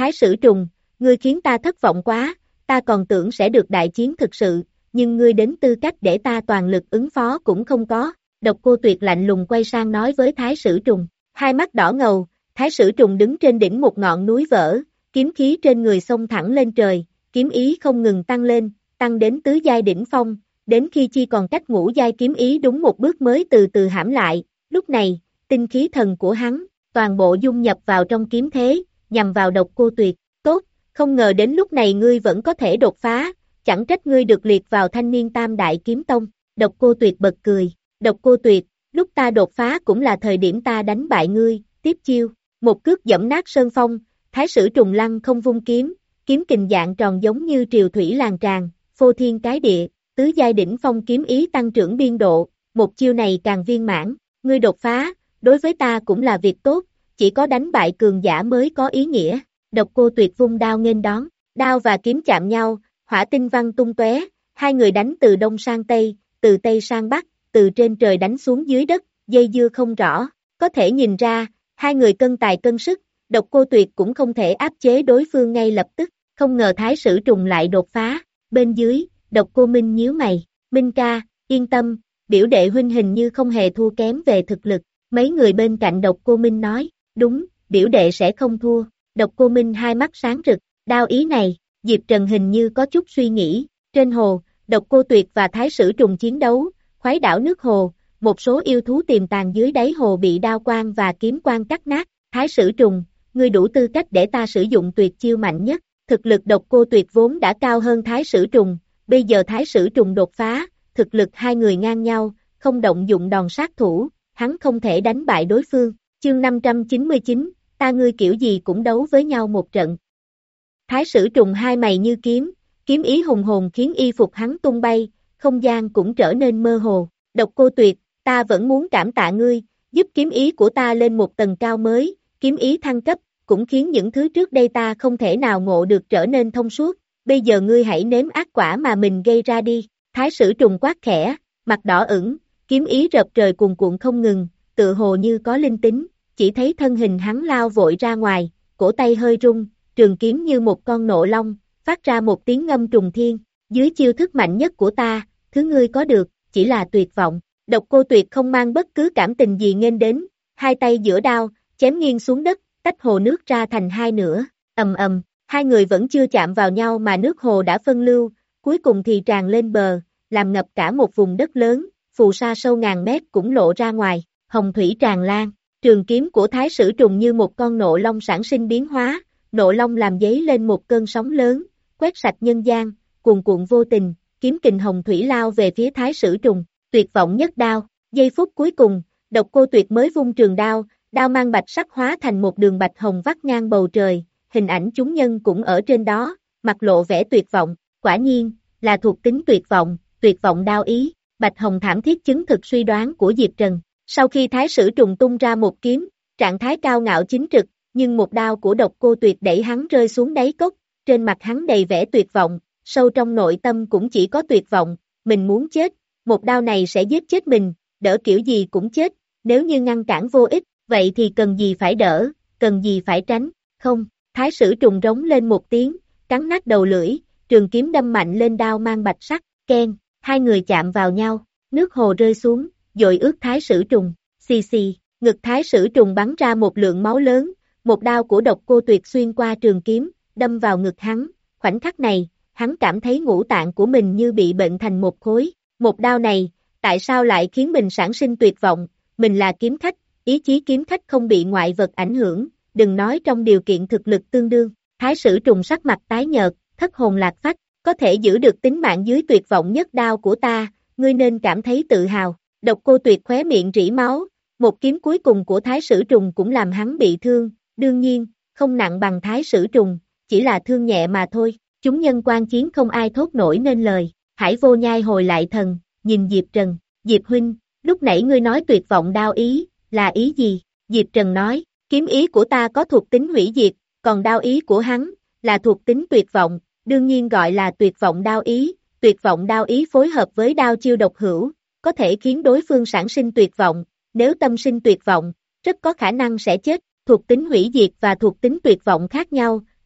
Thái Sử Trùng, ngươi khiến ta thất vọng quá, ta còn tưởng sẽ được đại chiến thực sự, nhưng ngươi đến tư cách để ta toàn lực ứng phó cũng không có. Độc Cô Tuyệt lạnh lùng quay sang nói với Thái Sử Trùng, hai mắt đỏ ngầu, Thái Sử Trùng đứng trên đỉnh một ngọn núi vỡ, kiếm khí trên người xông thẳng lên trời, kiếm ý không ngừng tăng lên, tăng đến tứ giai đỉnh phong, đến khi chi còn cách ngũ giai kiếm ý đúng một bước mới từ từ hãm lại, lúc này, tinh khí thần của hắn, toàn bộ dung nhập vào trong kiếm thế, nhằm vào Độc Cô Tuyệt, tốt, không ngờ đến lúc này ngươi vẫn có thể đột phá, chẳng trách ngươi được liệt vào thanh niên tam đại kiếm tông, Độc Cô Tuyệt bật cười, Độc Cô Tuyệt, lúc ta đột phá cũng là thời điểm ta đánh bại ngươi, tiếp chiêu, một cước dẫm nát sơn phong, Thái Sử Trùng lăng không vung kiếm, kiếm kình dạng tròn giống như triều thủy làng tràn, phô thiên cái địa, tứ giai đỉnh phong kiếm ý tăng trưởng biên độ, một chiêu này càng viên mãn, ngươi đột phá, đối với ta cũng là việc tốt, chỉ có đánh bại cường giả mới có ý nghĩa. Độc Cô Tuyệt vung đao nghênh đón, đao và kiếm chạm nhau, hỏa tinh văng tung tóe, hai người đánh từ đông sang tây, từ tây sang bắc, từ trên trời đánh xuống dưới đất, dây dưa không rõ, có thể nhìn ra, hai người cân tài cân sức, Độc Cô Tuyệt cũng không thể áp chế đối phương ngay lập tức, không ngờ Thái Sử Trùng lại đột phá, bên dưới, Độc Cô Minh nhíu mày, Minh ca, yên tâm, biểu đệ huynh hình như không hề thua kém về thực lực, mấy người bên cạnh Độc Cô Minh nói, đúng, biểu đệ sẽ không thua, Độc Cô Minh hai mắt sáng rực, đao ý này, Diệp Trần hình như có chút suy nghĩ, trên hồ, Độc Cô Tuyệt và Thái Sử Trùng chiến đấu, khoái đảo nước hồ, một số yêu thú tiềm tàng dưới đáy hồ bị đao quang và kiếm quang cắt nát, Thái Sử Trùng, ngươi đủ tư cách để ta sử dụng tuyệt chiêu mạnh nhất, thực lực Độc Cô Tuyệt vốn đã cao hơn Thái Sử Trùng, bây giờ Thái Sử Trùng đột phá, thực lực hai người ngang nhau, không động dụng đòn sát thủ, hắn không thể đánh bại đối phương, chương năm trăm chín mươi chín, ta ngươi kiểu gì cũng đấu với nhau một trận. Thái Sử Trùng hai mày như kiếm, kiếm ý hùng hồn khiến y phục hắn tung bay, không gian cũng trở nên mơ hồ, Độc Cô Tuyệt, ta vẫn muốn cảm tạ ngươi, giúp kiếm ý của ta lên một tầng cao mới, kiếm ý thăng cấp, cũng khiến những thứ trước đây ta không thể nào ngộ được trở nên thông suốt, bây giờ ngươi hãy nếm ác quả mà mình gây ra đi, Thái Sử Trùng quát khẽ, mặt đỏ ửng, kiếm ý rợp trời cuồn cuộn không ngừng, tự hồ như có linh tính, chỉ thấy thân hình hắn lao vội ra ngoài, cổ tay hơi rung, trường kiếm như một con nộ long, phát ra một tiếng ngâm trùng thiên, dưới chiêu thức mạnh nhất của ta, thứ ngươi có được, chỉ là tuyệt vọng, Độc Cô Tuyệt không mang bất cứ cảm tình gì nghênh đến, hai tay giữa đao, chém nghiêng xuống đất, tách hồ nước ra thành hai nửa, ầm ầm, hai người vẫn chưa chạm vào nhau mà nước hồ đã phân lưu, cuối cùng thì tràn lên bờ, làm ngập cả một vùng đất lớn, phù sa sâu ngàn mét cũng lộ ra ngoài, hồng thủy tràn lan, trường kiếm của Thái Sử Trùng như một con nộ long sản sinh biến hóa, nộ long làm dấy lên một cơn sóng lớn, quét sạch nhân gian, cuồn cuộn vô tình, kiếm kình hồng thủy lao về phía Thái Sử Trùng, tuyệt vọng nhất đao, giây phút cuối cùng, Độc Cô Tuyệt mới vung trường đao, đao mang bạch sắc hóa thành một đường bạch hồng vắt ngang bầu trời, hình ảnh chúng nhân cũng ở trên đó, mặt lộ vẻ tuyệt vọng, quả nhiên, là thuộc tính tuyệt vọng, tuyệt vọng đao ý, bạch hồng thảm thiết chứng thực suy đoán của Diệp Trần. Sau khi Thái Sử Trùng tung ra một kiếm, trạng thái cao ngạo chính trực, nhưng một đao của Độc Cô Tuyệt đẩy hắn rơi xuống đáy cốc, trên mặt hắn đầy vẻ tuyệt vọng, sâu trong nội tâm cũng chỉ có tuyệt vọng, mình muốn chết, một đao này sẽ giết chết mình, đỡ kiểu gì cũng chết, nếu như ngăn cản vô ích, vậy thì cần gì phải đỡ, cần gì phải tránh, không, Thái Sử Trùng rống lên một tiếng, cắn nát đầu lưỡi, trường kiếm đâm mạnh lên đao mang bạch sắc, keng, hai người chạm vào nhau, nước hồ rơi xuống, dội ướt Thái Sử Trùng, xì xì, ngực Thái Sử Trùng bắn ra một lượng máu lớn, một đao của Độc Cô Tuyệt xuyên qua trường kiếm, đâm vào ngực hắn, khoảnh khắc này, hắn cảm thấy ngũ tạng của mình như bị bệnh thành một khối, một đao này, tại sao lại khiến mình sản sinh tuyệt vọng, mình là kiếm khách, ý chí kiếm khách không bị ngoại vật ảnh hưởng, đừng nói trong điều kiện thực lực tương đương, Thái Sử Trùng sắc mặt tái nhợt, thất hồn lạc phách, có thể giữ được tính mạng dưới tuyệt vọng nhất đao của ta, ngươi nên cảm thấy tự hào, Độc Cô Tuyệt khóe miệng rỉ máu, một kiếm cuối cùng của Thái Sử Trùng cũng làm hắn bị thương, đương nhiên, không nặng bằng Thái Sử Trùng, chỉ là thương nhẹ mà thôi, chúng nhân quan chiến không ai thốt nổi nên lời, Hải Vô Nhai hồi lại thần, nhìn Diệp Trần, Diệp huynh, lúc nãy ngươi nói tuyệt vọng đao ý, là ý gì? Diệp Trần nói, kiếm ý của ta có thuộc tính hủy diệt, còn đao ý của hắn, là thuộc tính tuyệt vọng, đương nhiên gọi là tuyệt vọng đao ý, tuyệt vọng đao ý phối hợp với đao chiêu độc hữu, có thể khiến đối phương sản sinh tuyệt vọng, nếu tâm sinh tuyệt vọng, rất có khả năng sẽ chết, thuộc tính hủy diệt và thuộc tính tuyệt vọng khác nhau,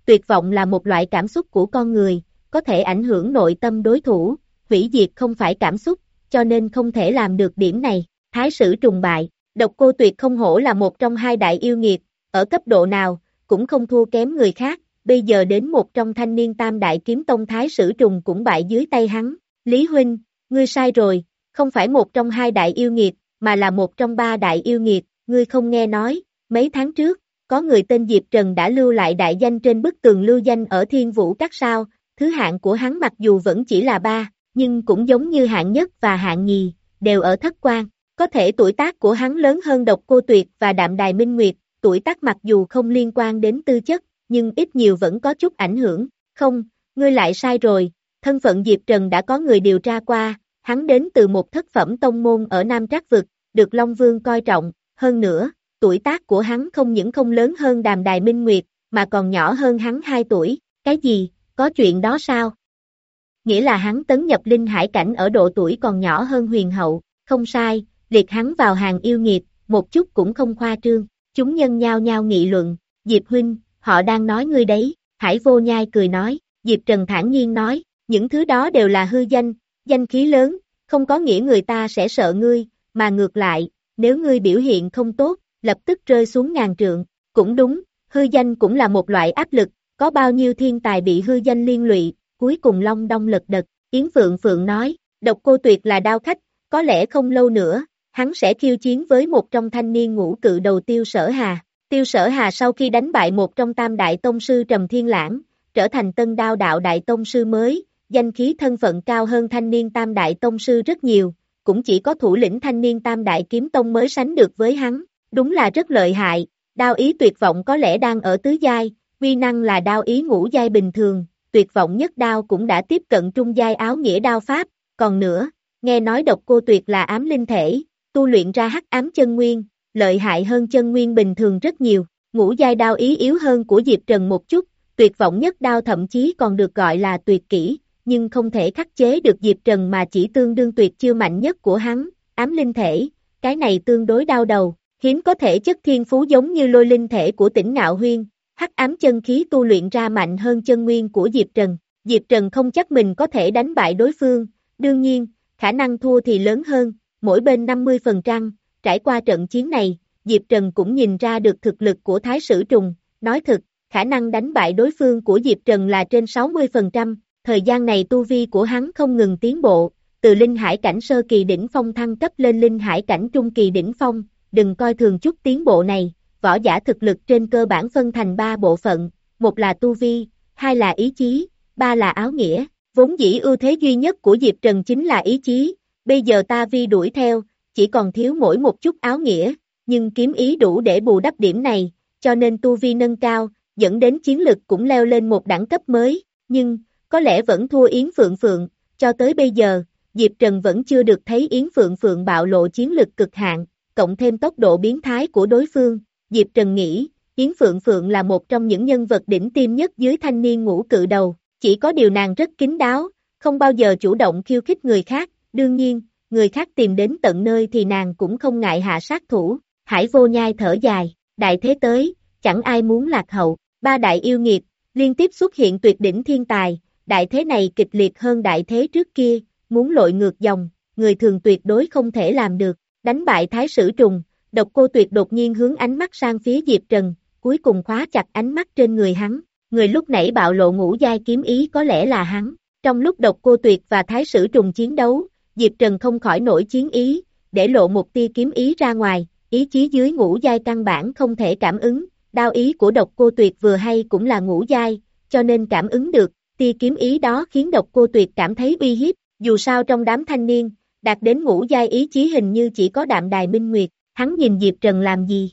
tuyệt vọng là một loại cảm xúc của con người, có thể ảnh hưởng nội tâm đối thủ, hủy diệt không phải cảm xúc, cho nên không thể làm được điểm này. Thái sử trùng bại, Độc Cô Tuyệt không hổ là một trong hai đại yêu nghiệt, ở cấp độ nào, cũng không thua kém người khác, bây giờ đến một trong thanh niên tam đại kiếm tông Thái sử trùng cũng bại dưới tay hắn. Lý huynh, ngươi sai rồi, không phải một trong hai đại yêu nghiệt, mà là một trong ba đại yêu nghiệt, ngươi không nghe nói, mấy tháng trước, có người tên Diệp Trần đã lưu lại đại danh trên bức tường lưu danh ở Thiên Vũ Các sao, thứ hạng của hắn mặc dù vẫn chỉ là ba, nhưng cũng giống như hạng nhất và hạng nhì, đều ở thất quan. Có thể tuổi tác của hắn lớn hơn Độc Cô Tuyệt và Đạm Đài Minh Nguyệt, tuổi tác mặc dù không liên quan đến tư chất, nhưng ít nhiều vẫn có chút ảnh hưởng. Không, ngươi lại sai rồi, thân phận Diệp Trần đã có người điều tra qua, hắn đến từ một thất phẩm tông môn ở Nam Trác Vực, được Long Vương coi trọng, hơn nữa, tuổi tác của hắn không những không lớn hơn Đàm Đài Minh Nguyệt, mà còn nhỏ hơn hắn hai tuổi. Cái gì, có chuyện đó sao? Nghĩa là hắn tấn nhập linh hải cảnh ở độ tuổi còn nhỏ hơn huyền hậu, không sai, liệt hắn vào hàng yêu nghiệt, một chút cũng không khoa trương. Chúng nhân nhao nhao nghị luận, Diệp huynh, họ đang nói ngươi đấy. Hải Vô Nhai cười nói, Diệp Trần thản nhiên nói, những thứ đó đều là hư danh, danh khí lớn, không có nghĩa người ta sẽ sợ ngươi, mà ngược lại, nếu ngươi biểu hiện không tốt, lập tức rơi xuống ngàn trượng. Cũng đúng, hư danh cũng là một loại áp lực, có bao nhiêu thiên tài bị hư danh liên lụy, cuối cùng long đong lật đật. Yến Phượng Phượng nói, Độc Cô Tuyệt là đao khách, có lẽ không lâu nữa, hắn sẽ khiêu chiến với một trong thanh niên ngũ cự đầu Tiêu Sở Hà. Tiêu Sở Hà sau khi đánh bại một trong tam đại tông sư Trầm Thiên Lãng, trở thành tân đao đạo đại tông sư mới, danh khí thân phận cao hơn thanh niên tam đại tông sư rất nhiều, cũng chỉ có thủ lĩnh thanh niên tam đại kiếm tông mới sánh được với hắn, đúng là rất lợi hại. Đao ý tuyệt vọng có lẽ đang ở tứ giai, uy năng là đao ý ngũ giai bình thường, tuyệt vọng nhất đao cũng đã tiếp cận trung giai áo nghĩa đao pháp, còn nữa, nghe nói Độc Cô Tuyệt là ám linh thể, tu luyện ra hắc ám chân nguyên, lợi hại hơn chân nguyên bình thường rất nhiều, ngũ giai đao ý yếu hơn của Diệp Trần một chút, tuyệt vọng nhất đao thậm chí còn được gọi là tuyệt kỹ, nhưng không thể khắc chế được Diệp Trần mà chỉ tương đương tuyệt chiêu mạnh nhất của hắn, ám linh thể, cái này tương đối đau đầu, hiếm có thể chất thiên phú giống như lôi linh thể của Tỉnh Ngạo Huyên, hắc ám chân khí tu luyện ra mạnh hơn chân nguyên của Diệp Trần, Diệp Trần không chắc mình có thể đánh bại đối phương, đương nhiên, khả năng thua thì lớn hơn, mỗi bên năm mươi phần trăm, trải qua trận chiến này, Diệp Trần cũng nhìn ra được thực lực của Thái Sử Trùng, nói thực, khả năng đánh bại đối phương của Diệp Trần là trên sáu mươi phần trăm, thời gian này tu vi của hắn không ngừng tiến bộ, từ linh hải cảnh sơ kỳ đỉnh phong thăng cấp lên linh hải cảnh trung kỳ đỉnh phong, đừng coi thường chút tiến bộ này, võ giả thực lực trên cơ bản phân thành ba bộ phận, một là tu vi, hai là ý chí, ba là áo nghĩa, vốn dĩ ưu thế duy nhất của Diệp Trần chính là ý chí, bây giờ ta vi đuổi theo, chỉ còn thiếu mỗi một chút áo nghĩa, nhưng kiếm ý đủ để bù đắp điểm này, cho nên tu vi nâng cao, dẫn đến chiến lực cũng leo lên một đẳng cấp mới, nhưng, có lẽ vẫn thua Yến Phượng Phượng, cho tới bây giờ, Diệp Trần vẫn chưa được thấy Yến Phượng Phượng bạo lộ chiến lực cực hạn, cộng thêm tốc độ biến thái của đối phương, Diệp Trần nghĩ, Yến Phượng Phượng là một trong những nhân vật đỉnh tiêm nhất dưới thanh niên ngũ cự đầu, chỉ có điều nàng rất kín đáo, không bao giờ chủ động khiêu khích người khác, đương nhiên, người khác tìm đến tận nơi thì nàng cũng không ngại hạ sát thủ. Hải Vô Nhai thở dài, đại thế tới, chẳng ai muốn lạc hậu, ba đại yêu nghiệt, liên tiếp xuất hiện tuyệt đỉnh thiên tài, đại thế này kịch liệt hơn đại thế trước kia, muốn lội ngược dòng, người thường tuyệt đối không thể làm được, đánh bại Thái Sử Trùng, Độc Cô Tuyệt đột nhiên hướng ánh mắt sang phía Diệp Trần, cuối cùng khóa chặt ánh mắt trên người hắn, người lúc nãy bạo lộ ngũ giai kiếm ý có lẽ là hắn, trong lúc Độc Cô Tuyệt và Thái Sử Trùng chiến đấu, Diệp Trần không khỏi nổi chiến ý, để lộ một tia kiếm ý ra ngoài, ý chí dưới ngũ giai căn bản không thể cảm ứng, đao ý của Độc Cô Tuyệt vừa hay cũng là ngũ giai, cho nên cảm ứng được, tia kiếm ý đó khiến Độc Cô Tuyệt cảm thấy uy hiếp, dù sao trong đám thanh niên, đạt đến ngũ giai ý chí hình như chỉ có Đạm Đài Minh Nguyệt, hắn nhìn Diệp Trần làm gì?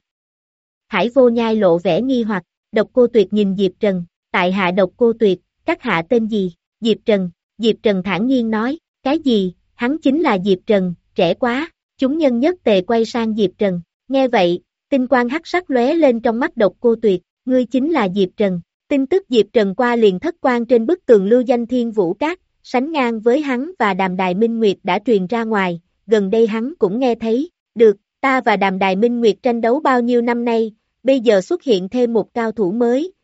Hải Vô Nhai lộ vẻ nghi hoặc, Độc Cô Tuyệt nhìn Diệp Trần, tại hạ Độc Cô Tuyệt, các hạ tên gì? Diệp Trần, Diệp Trần thản nhiên nói, cái gì? Hắn chính là Diệp Trần, trẻ quá, chúng nhân nhất tề quay sang Diệp Trần, nghe vậy, tinh quang hắc sắc lóe lên trong mắt Độc Cô Tuyệt, ngươi chính là Diệp Trần, tin tức Diệp Trần qua liền thất quan trên bức tường lưu danh Thiên Vũ Các, sánh ngang với hắn và Đàm Đài Minh Nguyệt đã truyền ra ngoài, gần đây hắn cũng nghe thấy, được, ta và Đàm Đài Minh Nguyệt tranh đấu bao nhiêu năm nay, bây giờ xuất hiện thêm một cao thủ mới,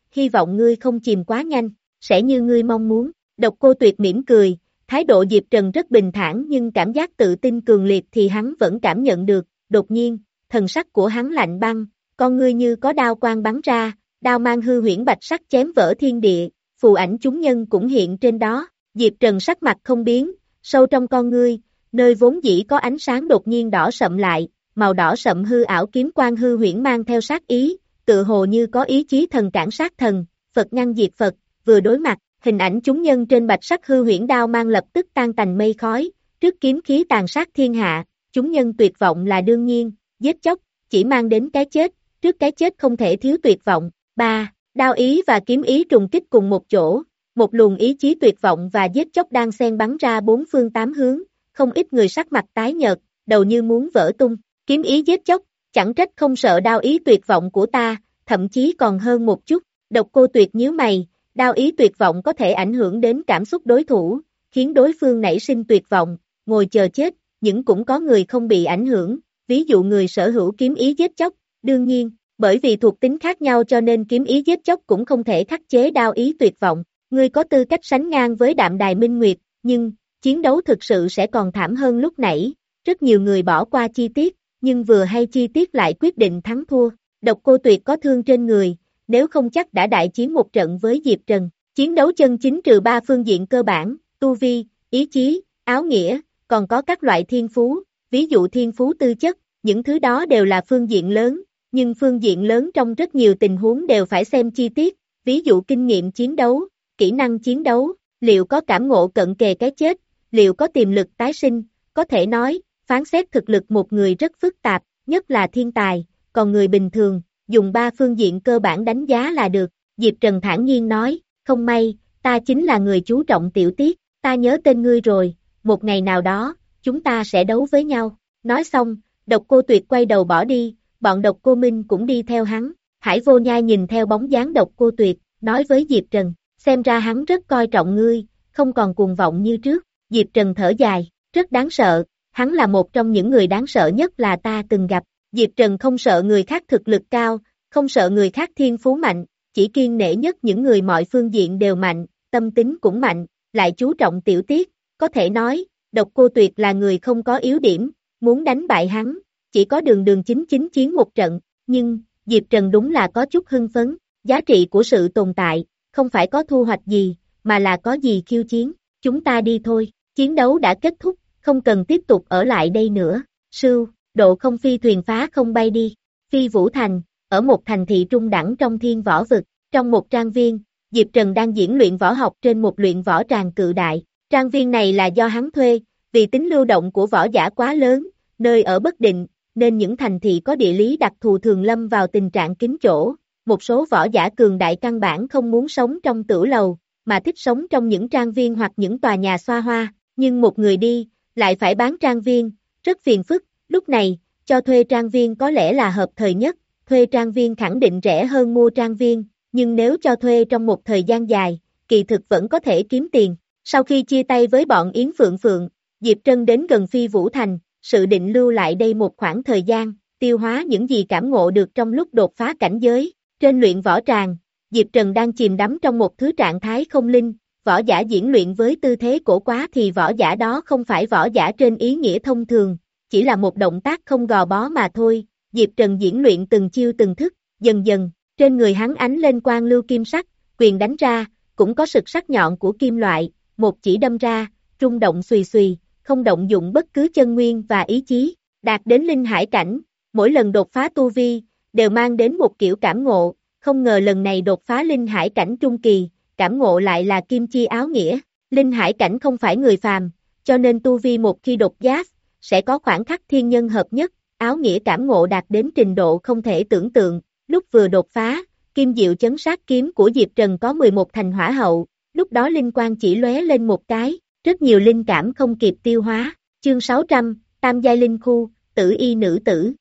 hy vọng ngươi không chìm quá nhanh, sẽ như ngươi mong muốn. Độc Cô Tuyệt mỉm cười, thái độ Diệp Trần rất bình thản nhưng cảm giác tự tin cường liệt thì hắn vẫn cảm nhận được, đột nhiên, thần sắc của hắn lạnh băng, con ngươi như có đao quang bắn ra, đao mang hư huyễn bạch sắc chém vỡ thiên địa, phù ảnh chúng nhân cũng hiện trên đó, Diệp Trần sắc mặt không biến, sâu trong con ngươi, nơi vốn dĩ có ánh sáng đột nhiên đỏ sậm lại, màu đỏ sậm hư ảo kiếm quang hư huyễn mang theo sát ý, tự hồ như có ý chí thần cản sát thần, Phật ngăn diệt Phật, vừa đối mặt, hình ảnh chúng nhân trên bạch sắc hư huyễn đao mang lập tức tan tành mây khói, trước kiếm khí tàn sát thiên hạ, chúng nhân tuyệt vọng là đương nhiên, giết chóc, chỉ mang đến cái chết, trước cái chết không thể thiếu tuyệt vọng. ba. Đao ý và kiếm ý trùng kích cùng một chỗ, một luồng ý chí tuyệt vọng và giết chóc đang xen bắn ra bốn phương tám hướng, không ít người sắc mặt tái nhợt, đầu như muốn vỡ tung, kiếm ý giết chóc, chẳng trách không sợ đao ý tuyệt vọng của ta, thậm chí còn hơn một chút, Độc Cô Tuyệt nhíu mày, đao ý tuyệt vọng có thể ảnh hưởng đến cảm xúc đối thủ, khiến đối phương nảy sinh tuyệt vọng, ngồi chờ chết, nhưng cũng có người không bị ảnh hưởng, ví dụ người sở hữu kiếm ý giết chóc, đương nhiên, bởi vì thuộc tính khác nhau cho nên kiếm ý giết chóc cũng không thể khắc chế đao ý tuyệt vọng, ngươi có tư cách sánh ngang với Đạm Đài Minh Nguyệt, nhưng, chiến đấu thực sự sẽ còn thảm hơn lúc nãy, rất nhiều người bỏ qua chi tiết, nhưng vừa hay chi tiết lại quyết định thắng thua, Độc Cô Tuyệt có thương trên người, nếu không chắc đã đại chiến một trận với Diệp Trần, chiến đấu chân chính trừ ba phương diện cơ bản, tu vi, ý chí, áo nghĩa, còn có các loại thiên phú, ví dụ thiên phú tư chất, những thứ đó đều là phương diện lớn, nhưng phương diện lớn trong rất nhiều tình huống đều phải xem chi tiết, ví dụ kinh nghiệm chiến đấu, kỹ năng chiến đấu, liệu có cảm ngộ cận kề cái chết, liệu có tiềm lực tái sinh, có thể nói, phán xét thực lực một người rất phức tạp, nhất là thiên tài, còn người bình thường, dùng ba phương diện cơ bản đánh giá là được, Diệp Trần thản nhiên nói, không may, ta chính là người chú trọng tiểu tiết, ta nhớ tên ngươi rồi, một ngày nào đó, chúng ta sẽ đấu với nhau, nói xong, Độc Cô Tuyệt quay đầu bỏ đi, bọn Độc Cô Minh cũng đi theo hắn, Hải Vô Nhai nhìn theo bóng dáng Độc Cô Tuyệt, nói với Diệp Trần, xem ra hắn rất coi trọng ngươi, không còn cuồng vọng như trước, Diệp Trần thở dài, rất đáng sợ, hắn là một trong những người đáng sợ nhất là ta từng gặp, Diệp Trần không sợ người khác thực lực cao, không sợ người khác thiên phú mạnh, chỉ kiêng nể nhất những người mọi phương diện đều mạnh, tâm tính cũng mạnh, lại chú trọng tiểu tiết, có thể nói, Độc Cô Tuyệt là người không có yếu điểm, muốn đánh bại hắn, chỉ có đường đường chính chính chiến một trận, nhưng, Diệp Trần đúng là có chút hưng phấn, giá trị của sự tồn tại, không phải có thu hoạch gì, mà là có gì khiêu chiến, chúng ta đi thôi, chiến đấu đã kết thúc, không cần tiếp tục ở lại đây nữa, sưu, độ không phi thuyền phá không bay đi, Phi Vũ Thành, ở một thành thị trung đẳng trong thiên võ vực, trong một trang viên, Diệp Trần đang diễn luyện võ học trên một luyện võ tràng cự đại, trang viên này là do hắn thuê, vì tính lưu động của võ giả quá lớn, nơi ở bất định, nên những thành thị có địa lý đặc thù thường lâm vào tình trạng kín chỗ, một số võ giả cường đại căn bản không muốn sống trong tửu lầu, mà thích sống trong những trang viên hoặc những tòa nhà xoa hoa, nhưng một người đi, lại phải bán trang viên, rất phiền phức, lúc này, cho thuê trang viên có lẽ là hợp thời nhất, thuê trang viên khẳng định rẻ hơn mua trang viên, nhưng nếu cho thuê trong một thời gian dài, kỳ thực vẫn có thể kiếm tiền. Sau khi chia tay với bọn Yến Phượng Phượng, Diệp Trân đến gần Phi Vũ Thành, sự định lưu lại đây một khoảng thời gian, tiêu hóa những gì cảm ngộ được trong lúc đột phá cảnh giới. Trên luyện võ tràng, Diệp Trần đang chìm đắm trong một thứ trạng thái không linh, võ giả diễn luyện với tư thế cổ quá thì võ giả đó không phải võ giả trên ý nghĩa thông thường, chỉ là một động tác không gò bó mà thôi. Diệp Trần diễn luyện từng chiêu từng thức, dần dần, trên người hắn ánh lên quang lưu kim sắc, quyền đánh ra, cũng có sực sắc nhọn của kim loại, một chỉ đâm ra, rung động xùy xùy, không động dụng bất cứ chân nguyên và ý chí, đạt đến linh hải cảnh, mỗi lần đột phá tu vi, đều mang đến một kiểu cảm ngộ, không ngờ lần này đột phá linh hải cảnh trung kỳ, cảm ngộ lại là kim chi áo nghĩa, linh hải cảnh không phải người phàm, cho nên tu vi một khi đột giác, sẽ có khoảng khắc thiên nhân hợp nhất, áo nghĩa cảm ngộ đạt đến trình độ không thể tưởng tượng, lúc vừa đột phá, kim diệu chấn sát kiếm của Diệp Trần có mười một thành hỏa hậu, lúc đó linh quang chỉ lóe lên một cái, rất nhiều linh cảm không kịp tiêu hóa, chương sáu trăm, tam giai linh khu, tử y nữ tử.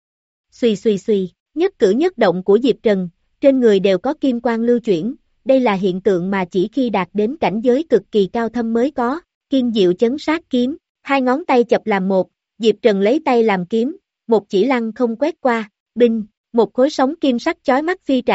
Xùy xùy xùy, nhất cử nhất động của Diệp Trần, trên người đều có kim quang lưu chuyển, đây là hiện tượng mà chỉ khi đạt đến cảnh giới cực kỳ cao thâm mới có, kim diệu chấn sát kiếm, hai ngón tay chập làm một, Diệp Trần lấy tay làm kiếm, một chỉ lăng không quét qua, binh, một khối sóng kim sắc chói mắt phi trảm,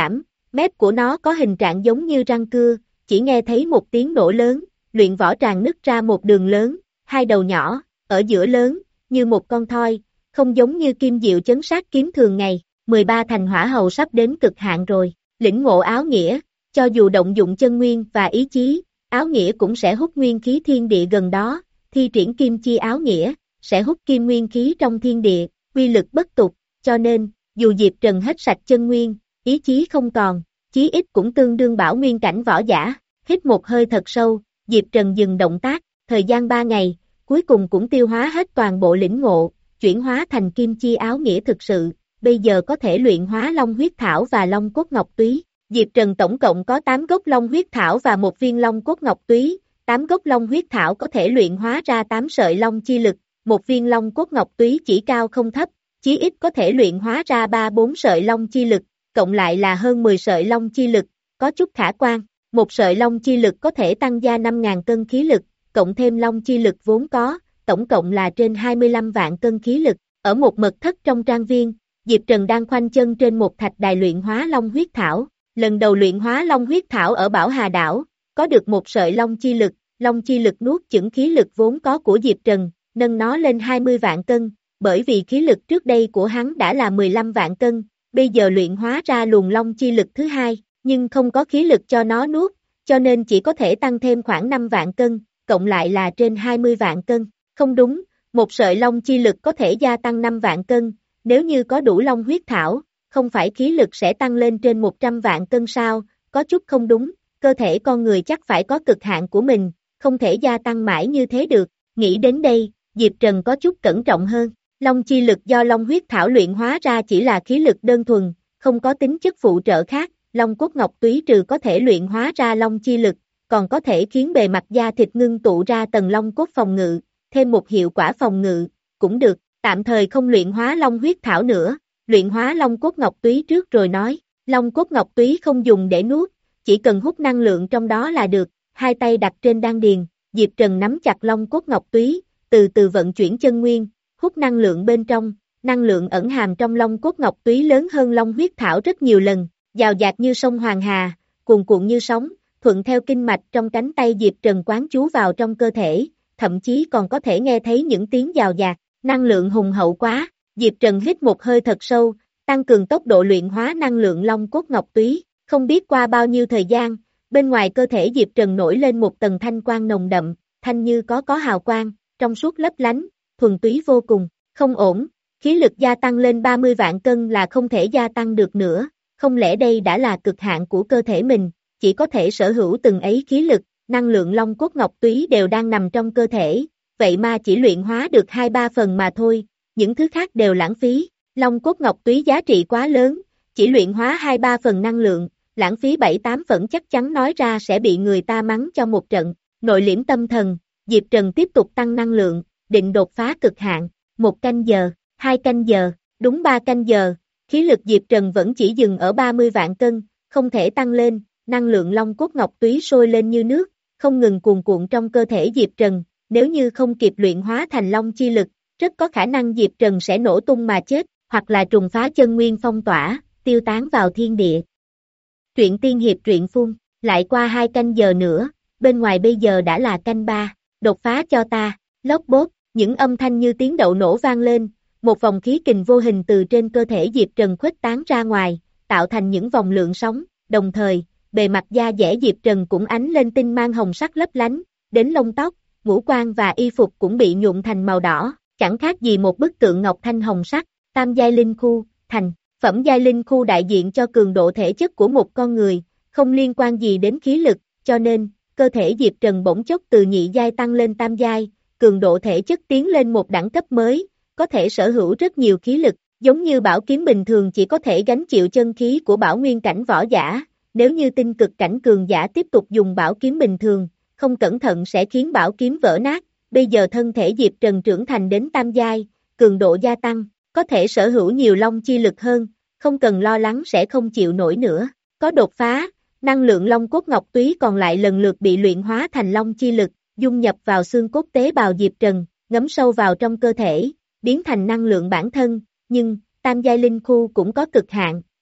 mép của nó có hình trạng giống như răng cưa, chỉ nghe thấy một tiếng nổ lớn, luyện võ tràng nứt ra một đường lớn, hai đầu nhỏ, ở giữa lớn, như một con thoi, không giống như kim diệu chấn sát kiếm thường ngày, mười ba thành hỏa hầu sắp đến cực hạn rồi, lĩnh ngộ áo nghĩa, cho dù động dụng chân nguyên và ý chí, áo nghĩa cũng sẽ hút nguyên khí thiên địa gần đó, thi triển kim chi áo nghĩa, sẽ hút kim nguyên khí trong thiên địa, quy lực bất tục, cho nên, dù Diệp Trần hết sạch chân nguyên, ý chí không còn, chí ít cũng tương đương bảo nguyên cảnh võ giả, hít một hơi thật sâu, Diệp Trần dừng động tác, thời gian ba ngày, cuối cùng cũng tiêu hóa hết toàn bộ lĩnh ngộ, chuyển hóa thành kim chi áo nghĩa thực sự, bây giờ có thể luyện hóa long huyết thảo và long cốt ngọc túy. Diệp Trần tổng cộng có tám gốc long huyết thảo và một viên long cốt ngọc túy, tám gốc long huyết thảo có thể luyện hóa ra tám sợi long chi lực, một viên long cốt ngọc túy chỉ cao không thấp, chí ít có thể luyện hóa ra ba bốn sợi long chi lực, cộng lại là hơn mười sợi long chi lực, có chút khả quan. Một sợi long chi lực có thể tăng gia năm nghìn cân khí lực, cộng thêm long chi lực vốn có, tổng cộng là trên hai mươi lăm vạn cân khí lực. Ở một mật thất trong trang viên, Diệp Trần đang khoanh chân trên một thạch đài luyện hóa long huyết thảo. Lần đầu luyện hóa long huyết thảo ở Bảo Hà đảo, có được một sợi long chi lực, long chi lực nuốt chửng khí lực vốn có của Diệp Trần, nâng nó lên hai mươi vạn cân, bởi vì khí lực trước đây của hắn đã là mười lăm vạn cân, bây giờ luyện hóa ra luồng long chi lực thứ hai, nhưng không có khí lực cho nó nuốt, cho nên chỉ có thể tăng thêm khoảng năm vạn cân, cộng lại là trên hai mươi vạn cân. Không đúng, một sợi long chi lực có thể gia tăng năm vạn cân, nếu như có đủ long huyết thảo, không phải khí lực sẽ tăng lên trên một trăm vạn cân sao, có chút không đúng, cơ thể con người chắc phải có cực hạn của mình, không thể gia tăng mãi như thế được. Nghĩ đến đây, Diệp Trần có chút cẩn trọng hơn, long chi lực do long huyết thảo luyện hóa ra chỉ là khí lực đơn thuần, không có tính chất phụ trợ khác, long cốt ngọc túy trừ có thể luyện hóa ra long chi lực, còn có thể khiến bề mặt da thịt ngưng tụ ra tầng long cốt phòng ngự, thêm một hiệu quả phòng ngự, cũng được, tạm thời không luyện hóa long huyết thảo nữa, luyện hóa long cốt ngọc túy trước rồi nói, long cốt ngọc túy không dùng để nuốt, chỉ cần hút năng lượng trong đó là được, hai tay đặt trên đan điền, Diệp Trần nắm chặt long cốt ngọc túy, từ từ vận chuyển chân nguyên, hút năng lượng bên trong, năng lượng ẩn hàm trong long cốt ngọc túy lớn hơn long huyết thảo rất nhiều lần, dào dạt như sông Hoàng Hà, cuồn cuộn như sóng, thuận theo kinh mạch trong cánh tay Diệp Trần quán chú vào trong cơ thể, thậm chí còn có thể nghe thấy những tiếng dào dạt, năng lượng hùng hậu quá, Diệp Trần hít một hơi thật sâu, tăng cường tốc độ luyện hóa năng lượng long cốt ngọc túy, không biết qua bao nhiêu thời gian, bên ngoài cơ thể Diệp Trần nổi lên một tầng thanh quang nồng đậm, thanh như có có hào quang, trong suốt lấp lánh, thuần túy vô cùng, không ổn, khí lực gia tăng lên ba mươi vạn cân là không thể gia tăng được nữa, không lẽ đây đã là cực hạn của cơ thể mình, chỉ có thể sở hữu từng ấy khí lực, năng lượng long cốt ngọc túy đều đang nằm trong cơ thể, vậy mà chỉ luyện hóa được hai ba phần mà thôi, những thứ khác đều lãng phí, long cốt ngọc túy giá trị quá lớn, chỉ luyện hóa hai ba phần năng lượng, lãng phí bảy tám phần chắc chắn nói ra sẽ bị người ta mắng cho một trận, nội liễm tâm thần, Diệp Trần tiếp tục tăng năng lượng, định đột phá cực hạn, một canh giờ, hai canh giờ, đúng ba canh giờ, khí lực Diệp Trần vẫn chỉ dừng ở ba mươi vạn cân, không thể tăng lên, năng lượng long cốt ngọc túy sôi lên như nước, không ngừng cuồn cuộn trong cơ thể Diệp Trần, nếu như không kịp luyện hóa thành long chi lực, rất có khả năng Diệp Trần sẽ nổ tung mà chết, hoặc là trùng phá chân nguyên phong tỏa, tiêu tán vào thiên địa. Truyện tiên hiệp truyện phun, lại qua hai canh giờ nữa, bên ngoài bây giờ đã là canh ba, đột phá cho ta, lốp bốp, những âm thanh như tiếng đậu nổ vang lên, một vòng khí kình vô hình từ trên cơ thể Diệp Trần khuếch tán ra ngoài, tạo thành những vòng lượng sóng, đồng thời, bề mặt da dẻ Diệp Trần cũng ánh lên tinh mang hồng sắc lấp lánh, đến lông tóc, ngũ quan và y phục cũng bị nhuộm thành màu đỏ, chẳng khác gì một bức tượng ngọc thanh hồng sắc, tam giai linh khu, thành, phẩm giai linh khu đại diện cho cường độ thể chất của một con người, không liên quan gì đến khí lực, cho nên, cơ thể Diệp Trần bỗng chốc từ nhị giai tăng lên tam giai, cường độ thể chất tiến lên một đẳng cấp mới, có thể sở hữu rất nhiều khí lực, giống như bảo kiếm bình thường chỉ có thể gánh chịu chân khí của bảo nguyên cảnh võ giả, nếu như tinh cực cảnh cường giả tiếp tục dùng bảo kiếm bình thường, không cẩn thận sẽ khiến bảo kiếm vỡ nát, bây giờ thân thể Diệp Trần trưởng thành đến tam giai, cường độ gia tăng, có thể sở hữu nhiều long chi lực hơn, không cần lo lắng sẽ không chịu nổi nữa, có đột phá, năng lượng long cốt ngọc túy còn lại lần lượt bị luyện hóa thành long chi lực, dung nhập vào xương cốt tế bào Diệp Trần, ngấm sâu vào trong cơ thể, biến thành năng lượng bản thân, nhưng, tam giai linh khu cũng có cực hạn,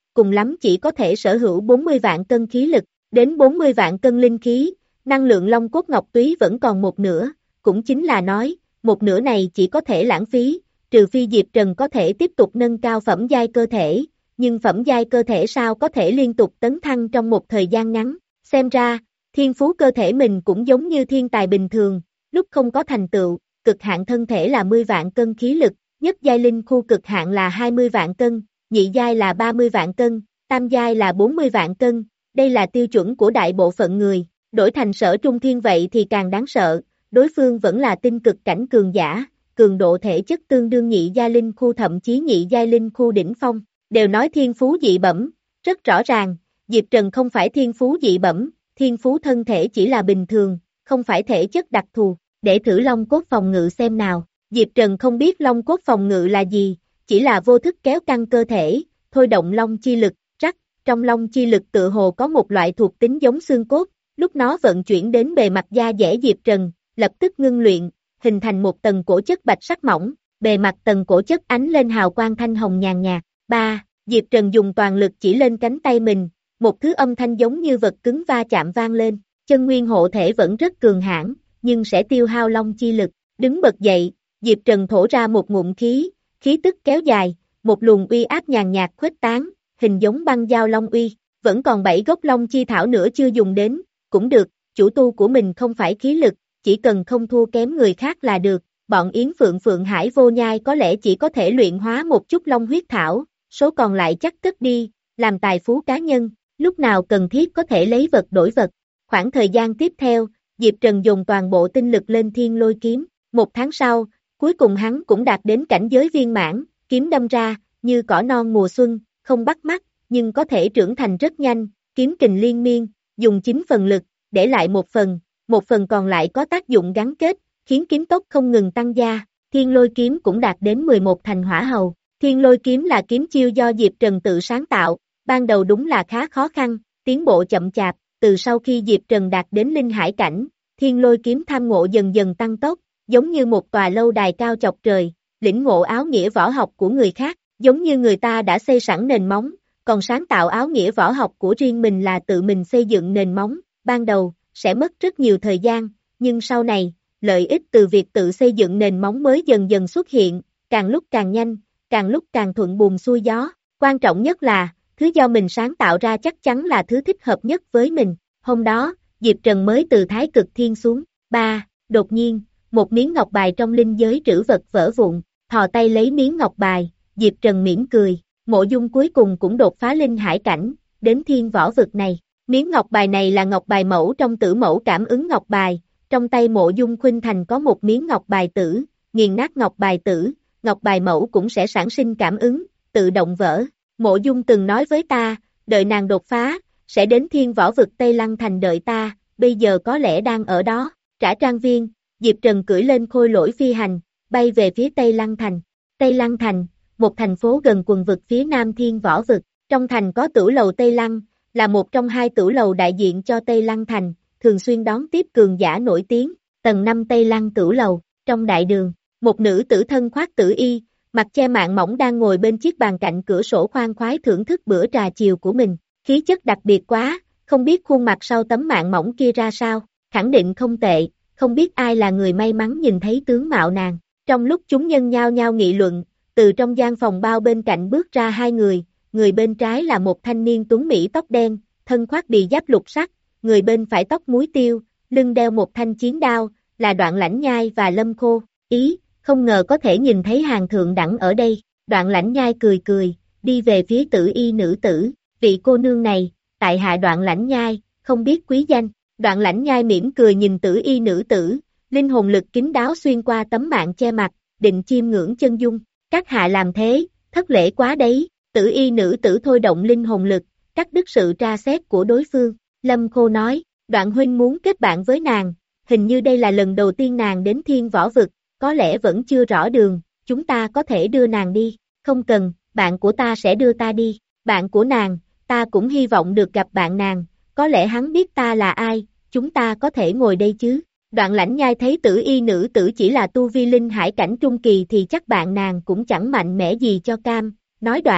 cùng lắm chỉ có thể sở hữu bốn mươi vạn cân khí lực, đến bốn mươi vạn cân linh khí, năng lượng long cốt ngọc túy vẫn còn một nửa, cũng chính là nói, một nửa này chỉ có thể lãng phí, trừ phi Diệp Trần có thể tiếp tục nâng cao phẩm giai cơ thể, nhưng phẩm giai cơ thể sao có thể liên tục tấn thăng trong một thời gian ngắn, xem ra, thiên phú cơ thể mình cũng giống như thiên tài bình thường, lúc không có thành tựu, cực hạn thân thể là mười vạn cân khí lực, nhất giai linh khu cực hạn là hai mươi vạn cân, nhị giai là ba mươi vạn cân, tam giai là bốn mươi vạn cân, đây là tiêu chuẩn của đại bộ phận người, đổi thành Sở Trung Thiên vậy thì càng đáng sợ, đối phương vẫn là tinh cực cảnh cường giả, cường độ thể chất tương đương nhị giai linh khu thậm chí nhị giai linh khu đỉnh phong, đều nói thiên phú dị bẩm, rất rõ ràng, Diệp Trần không phải thiên phú dị bẩm, thiên phú thân thể chỉ là bình thường, không phải thể chất đặc thù, để thử long cốt phòng ngự xem nào, Diệp Trần không biết long cốt phòng ngự là gì, chỉ là vô thức kéo căng cơ thể, thôi động long chi lực, rắc, trong long chi lực tự hồ có một loại thuộc tính giống xương cốt, lúc nó vận chuyển đến bề mặt da dẻ Diệp Trần, lập tức ngưng luyện, hình thành một tầng cổ chất bạch sắc mỏng, bề mặt tầng cổ chất ánh lên hào quang thanh hồng nhàn nhạt. ba. Diệp Trần dùng toàn lực chỉ lên cánh tay mình, một thứ âm thanh giống như vật cứng va chạm vang lên, chân nguyên hộ thể vẫn rất cường hãn, nhưng sẽ tiêu hao long chi lực, đứng bật dậy, Diệp Trần thổ ra một ngụm khí, khí tức kéo dài, một luồng uy áp nhàn nhạt khuếch tán, hình giống băng dao long uy, vẫn còn bảy gốc long chi thảo nữa chưa dùng đến, cũng được, chủ tu của mình không phải khí lực, chỉ cần không thua kém người khác là được, bọn Yến Phượng Phượng Hải Vô Nhai có lẽ chỉ có thể luyện hóa một chút long huyết thảo, số còn lại chắc cất đi, làm tài phú cá nhân, lúc nào cần thiết có thể lấy vật đổi vật. Khoảng thời gian tiếp theo, Diệp Trần dùng toàn bộ tinh lực lên thiên lôi kiếm, một tháng sau, cuối cùng hắn cũng đạt đến cảnh giới viên mãn, kiếm đâm ra, như cỏ non mùa xuân, không bắt mắt, nhưng có thể trưởng thành rất nhanh, kiếm kình liên miên, dùng chín phần lực, để lại một phần, một phần còn lại có tác dụng gắn kết, khiến kiếm tốc không ngừng tăng gia, thiên lôi kiếm cũng đạt đến mười một thành hỏa hầu. Thiên lôi kiếm là kiếm chiêu do Diệp Trần tự sáng tạo, ban đầu đúng là khá khó khăn, tiến bộ chậm chạp, từ sau khi Diệp Trần đạt đến linh hải cảnh, thiên lôi kiếm tham ngộ dần dần tăng tốc, giống như một tòa lâu đài cao chọc trời, lĩnh ngộ áo nghĩa võ học của người khác, giống như người ta đã xây sẵn nền móng, còn sáng tạo áo nghĩa võ học của riêng mình là tự mình xây dựng nền móng, ban đầu, sẽ mất rất nhiều thời gian, nhưng sau này, lợi ích từ việc tự xây dựng nền móng mới dần dần xuất hiện, càng lúc càng nhanh, càng lúc càng thuận buồm xuôi gió, quan trọng nhất là, thứ do mình sáng tạo ra chắc chắn là thứ thích hợp nhất với mình, hôm đó, Diệp Trần mới từ Thái Cực Thiên xuống, ba, đột nhiên, một miếng ngọc bài trong linh giới trữ vật vỡ vụn, thò tay lấy miếng ngọc bài, Diệp Trần mỉm cười, Mộ Dung cuối cùng cũng đột phá linh hải cảnh, đến thiên võ vực này, miếng ngọc bài này là ngọc bài mẫu trong tử mẫu cảm ứng ngọc bài, trong tay Mộ Dung Khuynh Thành có một miếng ngọc bài tử, nghiền nát ngọc bài tử, ngọc bài mẫu cũng sẽ sản sinh cảm ứng, tự động vỡ. Mộ Dung từng nói với ta, đợi nàng đột phá, sẽ đến thiên võ vực Tây Lăng Thành đợi ta, bây giờ có lẽ đang ở đó. Trả Trang Viên, Diệp Trần cưỡi lên khôi lỗi phi hành, bay về phía Tây Lăng Thành. Tây Lăng Thành, một thành phố gần quần vực phía nam thiên võ vực, trong thành có tử lầu Tây Lăng, là một trong hai tử lầu đại diện cho Tây Lăng Thành, thường xuyên đón tiếp cường giả nổi tiếng. Tầng năm Tây Lăng tử lầu, trong đại đường, một nữ tử thân khoác tử y, mặt che mạng mỏng đang ngồi bên chiếc bàn cạnh cửa sổ khoan khoái thưởng thức bữa trà chiều của mình, khí chất đặc biệt quá, không biết khuôn mặt sau tấm mạng mỏng kia ra sao, khẳng định không tệ, không biết ai là người may mắn nhìn thấy tướng mạo nàng. Trong lúc chúng nhân nhao nhao nghị luận, từ trong gian phòng bao bên cạnh bước ra hai người, người bên trái là một thanh niên tuấn mỹ tóc đen, thân khoác bì giáp lục sắc, người bên phải tóc muối tiêu, lưng đeo một thanh chiến đao, là Đoạn Lãnh Nhai và Lâm Khô. Ý, không ngờ có thể nhìn thấy hàng thượng đẳng ở đây. Đoạn Lãnh Nhai cười cười, đi về phía tử y nữ tử, vị cô nương này, tại hạ Đoạn Lãnh Nhai, không biết quý danh. Đoạn Lãnh Nhai mỉm cười nhìn tử y nữ tử, linh hồn lực kín đáo xuyên qua tấm mạng che mặt, định chiêm ngưỡng chân dung. Các hạ làm thế, thất lễ quá đấy. Tử y nữ tử thôi động linh hồn lực, cắt đứt sự tra xét của đối phương. Lâm Khô nói, Đoạn huynh muốn kết bạn với nàng, hình như đây là lần đầu tiên nàng đến thiên võ vực, có lẽ vẫn chưa rõ đường, chúng ta có thể đưa nàng đi. Không cần, bạn của ta sẽ đưa ta đi. Bạn của nàng, ta cũng hy vọng được gặp bạn nàng, có lẽ hắn biết ta là ai, chúng ta có thể ngồi đây chứ. Đoạn Lãnh Nhai thấy tử y nữ tử chỉ là tu vi linh hải cảnh trung kỳ thì chắc bạn nàng cũng chẳng mạnh mẽ gì cho cam, nói đoạn,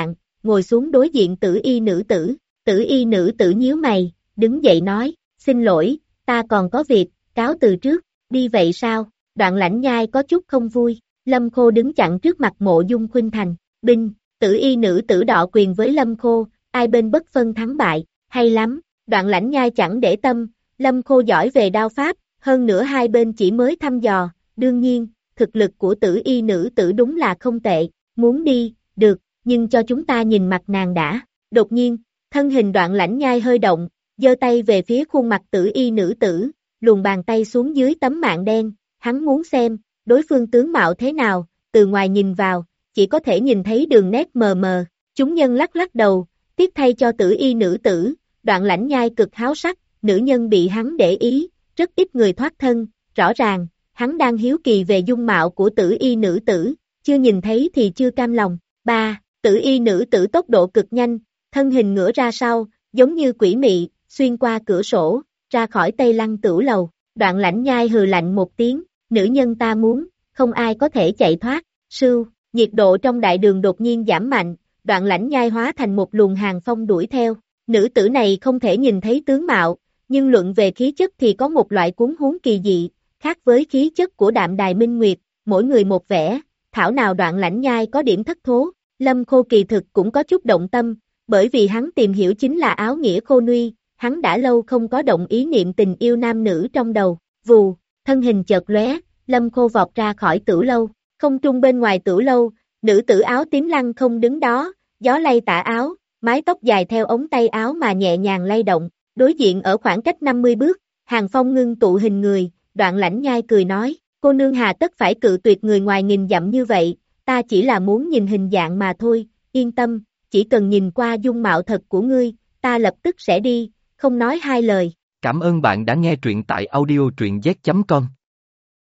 ngồi xuống đối diện tử y nữ tử, tử y nữ tử nhíu mày, đứng dậy nói, xin lỗi, ta còn có việc, cáo từ trước, đi vậy sao, Đoạn Lãnh Nhai có chút không vui, Lâm Khô đứng chặn trước mặt Mộ Dung Khuynh Thành, binh, tử y nữ tử đọ quyền với Lâm Khô, ai bên bất phân thắng bại, hay lắm, Đoạn Lãnh Nhai chẳng để tâm, Lâm Khô giỏi về đao pháp, hơn nữa hai bên chỉ mới thăm dò, đương nhiên, thực lực của tử y nữ tử đúng là không tệ, muốn đi, được, nhưng cho chúng ta nhìn mặt nàng đã, đột nhiên, thân hình Đoạn Lãnh Nhai hơi động, giơ tay về phía khuôn mặt tử y nữ tử, luồn bàn tay xuống dưới tấm mạn đen, hắn muốn xem, đối phương tướng mạo thế nào, từ ngoài nhìn vào, chỉ có thể nhìn thấy đường nét mờ mờ, chúng nhân lắc lắc đầu, tiếc thay cho tử y nữ tử, Đoạn Lãnh Nhai cực háo sắc, nữ nhân bị hắn để ý, rất ít người thoát thân, rõ ràng, hắn đang hiếu kỳ về dung mạo của tử y nữ tử, chưa nhìn thấy thì chưa cam lòng. Ba, tử y nữ tử tốc độ cực nhanh, thân hình ngửa ra sau, giống như quỷ mị, xuyên qua cửa sổ, ra khỏi Tây Lăng Tửu lầu, Đoạn Lãnh Nhai hừ lạnh một tiếng, nữ nhân ta muốn, không ai có thể chạy thoát, sưu, nhiệt độ trong đại đường đột nhiên giảm mạnh, Đoạn Lãnh Nhai hóa thành một luồng hàng phong đuổi theo, nữ tử này không thể nhìn thấy tướng mạo, nhưng luận về khí chất thì có một loại cuốn huống kỳ dị, khác với khí chất của Đạm Đài Minh Nguyệt, mỗi người một vẻ, thảo nào Đoạn Lãnh Nhai có điểm thất thố, Lâm Khô kỳ thực cũng có chút động tâm, bởi vì hắn tìm hiểu chính là áo nghĩa khô nuôi, hắn đã lâu không có động ý niệm tình yêu nam nữ trong đầu, vù, thân hình chợt lóe, Lâm Khô vọt ra khỏi Tửu lâu, không trung bên ngoài Tửu lâu, nữ tử áo tím lăng không đứng đó, gió lay tả áo, mái tóc dài theo ống tay áo mà nhẹ nhàng lay động, đối diện ở khoảng cách năm mươi bước, Hàng Phong ngưng tụ hình người, Đoạn Lãnh Nhai cười nói, cô nương hà tất phải cự tuyệt người ngoài nghìn dặm như vậy, ta chỉ là muốn nhìn hình dạng mà thôi, yên tâm, chỉ cần nhìn qua dung mạo thật của ngươi, ta lập tức sẽ đi, không nói hai lời. Cảm ơn bạn đã nghe truyện tại audio truyện z chấm com.